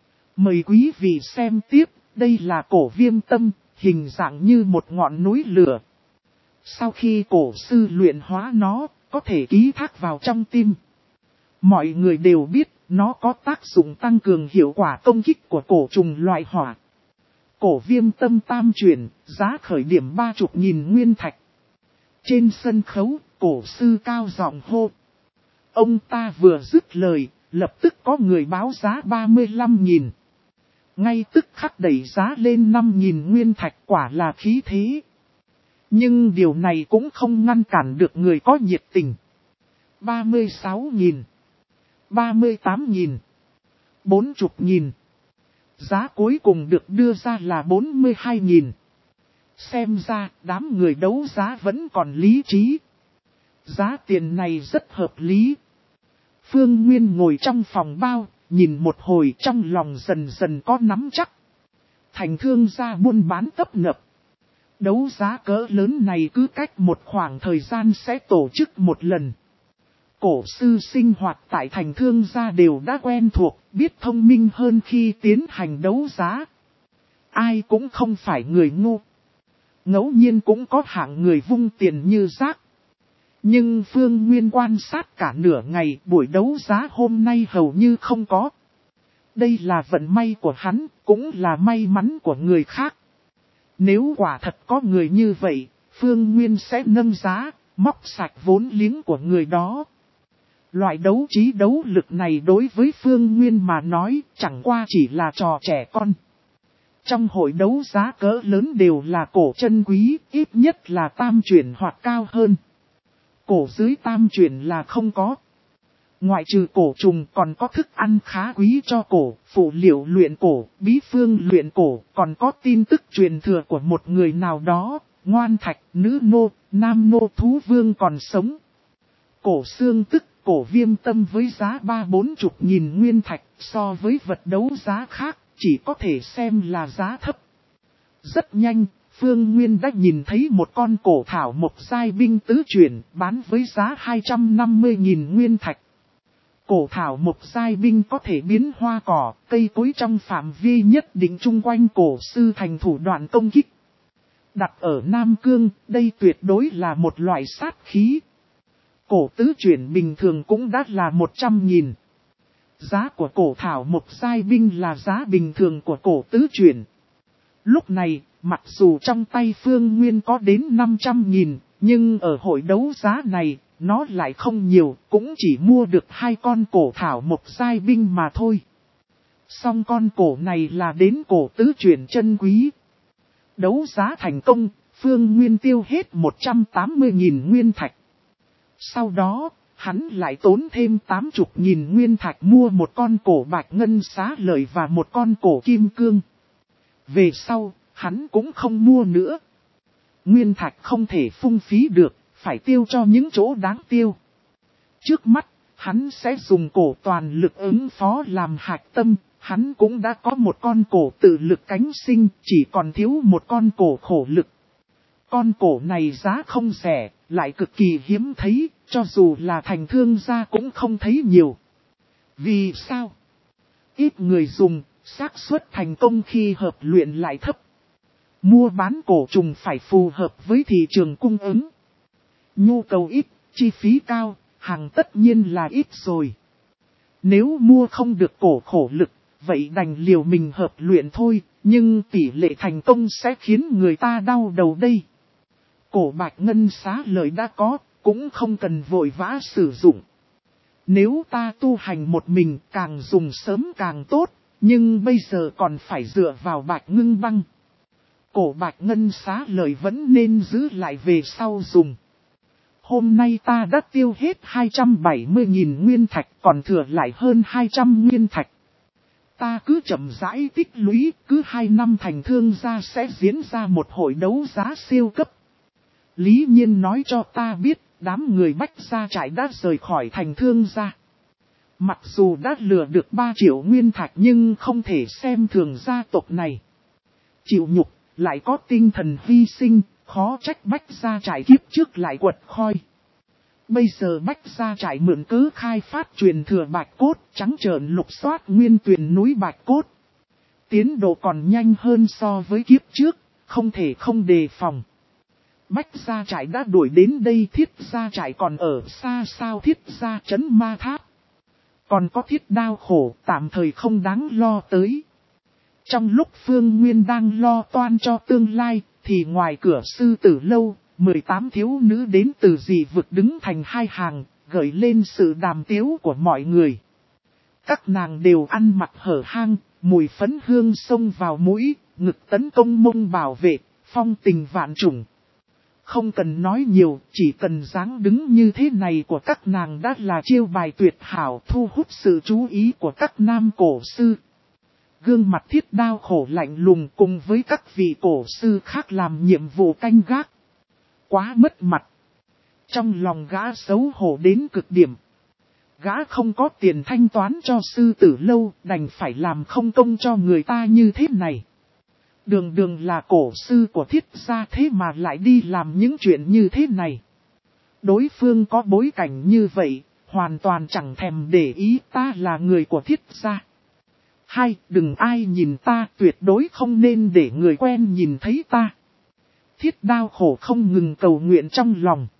Mời quý vị xem tiếp, đây là cổ viêm tâm, hình dạng như một ngọn núi lửa. Sau khi cổ sư luyện hóa nó, có thể ký thác vào trong tim. Mọi người đều biết, nó có tác dụng tăng cường hiệu quả công kích của cổ trùng loại hỏa. Cổ viêm tâm tam chuyển, giá khởi điểm ba mươi nghìn nguyên thạch. Trên sân khấu, cổ sư cao giọng hô. Ông ta vừa dứt lời, lập tức có người báo giá ba mươi lăm nghìn. Ngay tức khắc đẩy giá lên năm nghìn nguyên thạch, quả là khí thế. Nhưng điều này cũng không ngăn cản được người có nhiệt tình. ba mươi sáu nghìn, ba mươi tám nghìn, bốn mươi nghìn. Giá cuối cùng được đưa ra là bốn mươi hai nghìn. Xem ra đám người đấu giá vẫn còn lý trí. Giá tiền này rất hợp lý. Phương Nguyên ngồi trong phòng bao, nhìn một hồi trong lòng dần dần có nắm chắc. Thành thương gia buôn bán tấp nập. Đấu giá cỡ lớn này cứ cách một khoảng thời gian sẽ tổ chức một lần. Cổ sư sinh hoạt tại thành thương gia đều đã quen thuộc, biết thông minh hơn khi tiến hành đấu giá. Ai cũng không phải người ngu. Ngẫu nhiên cũng có hạng người vung tiền như rác. Nhưng Phương Nguyên quan sát cả nửa ngày, buổi đấu giá hôm nay hầu như không có. Đây là vận may của hắn, cũng là may mắn của người khác. Nếu quả thật có người như vậy, Phương Nguyên sẽ nâng giá, móc sạch vốn liếng của người đó. Loại đấu trí đấu lực này đối với Phương Nguyên mà nói chẳng qua chỉ là trò trẻ con. Trong hội đấu giá cỡ lớn đều là cổ chân quý, ít nhất là tam chuyển hoặc cao hơn. Cổ dưới tam chuyển là không có. Ngoại trừ cổ trùng còn có thức ăn khá quý cho cổ, phụ liệu luyện cổ, bí phương luyện cổ, còn có tin tức truyền thừa của một người nào đó, ngoan thạch, nữ nô, nam nô thú vương còn sống. Cổ xương tức, cổ viêm tâm với giá ba bốn chục nghìn nguyên thạch so với vật đấu giá khác, chỉ có thể xem là giá thấp. Rất nhanh, Phương Nguyên đã nhìn thấy một con cổ thảo mộc giai binh tứ chuyển bán với giá hai trăm năm mươi nghìn nguyên thạch. Cổ thảo mộc giai binh có thể biến hoa cỏ, cây cối trong phạm vi nhất định chung quanh cổ sư thành thủ đoạn công kích. Đặt ở Nam Cương, đây tuyệt đối là một loại sát khí. Cổ tứ chuyển bình thường cũng đã là một trăm nghìn. Giá của cổ thảo mộc giai binh là giá bình thường của cổ tứ chuyển. Lúc này, mặc dù trong tay Phương Nguyên có đến năm trăm nghìn, nhưng ở hội đấu giá này, nó lại không nhiều, cũng chỉ mua được hai con cổ thảo mộc giai binh mà thôi. Song con cổ này là đến cổ tứ chuyển chân quý. Đấu giá thành công, Phương Nguyên tiêu hết một trăm tám mươi nghìn nguyên thạch. Sau đó, hắn lại tốn thêm tám mươi nghìn nguyên thạch mua một con cổ bạch ngân xá lợi và một con cổ kim cương. Về sau, hắn cũng không mua nữa. Nguyên thạch không thể phung phí được, phải tiêu cho những chỗ đáng tiêu. Trước mắt, hắn sẽ dùng cổ toàn lực ứng phó làm hạch tâm, hắn cũng đã có một con cổ tự lực cánh sinh, chỉ còn thiếu một con cổ khổ lực. Con cổ này giá không rẻ, lại cực kỳ hiếm thấy, cho dù là thành thương gia cũng không thấy nhiều. Vì sao? Ít người dùng, xác suất thành công khi hợp luyện lại thấp. Mua bán cổ trùng phải phù hợp với thị trường cung ứng. Nhu cầu ít, chi phí cao, hàng tất nhiên là ít rồi. Nếu mua không được cổ khổ lực, vậy đành liều mình hợp luyện thôi, nhưng tỷ lệ thành công sẽ khiến người ta đau đầu đây. Cổ bạch ngân xá lợi đã có, cũng không cần vội vã sử dụng. Nếu ta tu hành một mình càng dùng sớm càng tốt, nhưng bây giờ còn phải dựa vào bạch ngưng băng. Cổ bạch ngân xá lợi vẫn nên giữ lại về sau dùng. Hôm nay ta đã tiêu hết hai trăm bảy mươi nghìn nguyên thạch, còn thừa lại hơn hai trăm nguyên thạch. Ta cứ chậm rãi tích lũy, cứ hai năm thành thương gia sẽ diễn ra một hội đấu giá siêu cấp. Lý Nhiên nói cho ta biết, đám người Bách Gia Trại đã rời khỏi thành thương gia. Mặc dù đã lừa được ba triệu nguyên thạch nhưng không thể xem thường gia tộc này. Chịu nhục, lại có tinh thần hy sinh, khó trách Bách Gia Trại kiếp trước lại quật khoi. Bây giờ Bách Gia Trại mượn cớ khai phát truyền thừa bạch cốt, trắng trợn lục soát nguyên tuyền núi bạch cốt. Tiến độ còn nhanh hơn so với kiếp trước, không thể không đề phòng. Bách Gia Trại đã đuổi đến đây, Thiết Gia Trại còn ở xa sao Thiết Gia trấn ma tháp. Còn có Thiết Đao khổ tạm thời không đáng lo tới. Trong lúc Phương Nguyên đang lo toan cho tương lai, thì ngoài cửa sư tử lâu, mười tám thiếu nữ đến từ dị vực đứng thành hai hàng, gợi lên sự đàm tiếu của mọi người. Các nàng đều ăn mặc hở hang, mùi phấn hương xông vào mũi, ngực tấn công mông bảo vệ, phong tình vạn trùng. Không cần nói nhiều, chỉ cần dáng đứng như thế này của các nàng đã là chiêu bài tuyệt hảo thu hút sự chú ý của các nam cổ sư. Gương mặt Thiết Đao khổ lạnh lùng cùng với các vị cổ sư khác làm nhiệm vụ canh gác. Quá mất mặt. Trong lòng gã xấu hổ đến cực điểm. Gã không có tiền thanh toán cho sư tử lâu, đành phải làm không công cho người ta như thế này. Đường đường là cổ sư của Thiết gia thế mà lại đi làm những chuyện như thế này. Đối phương có bối cảnh như vậy, hoàn toàn chẳng thèm để ý ta là người của Thiết gia. Hai, đừng ai nhìn ta, tuyệt đối không nên để người quen nhìn thấy ta. Thiết Đao khổ không ngừng cầu nguyện trong lòng.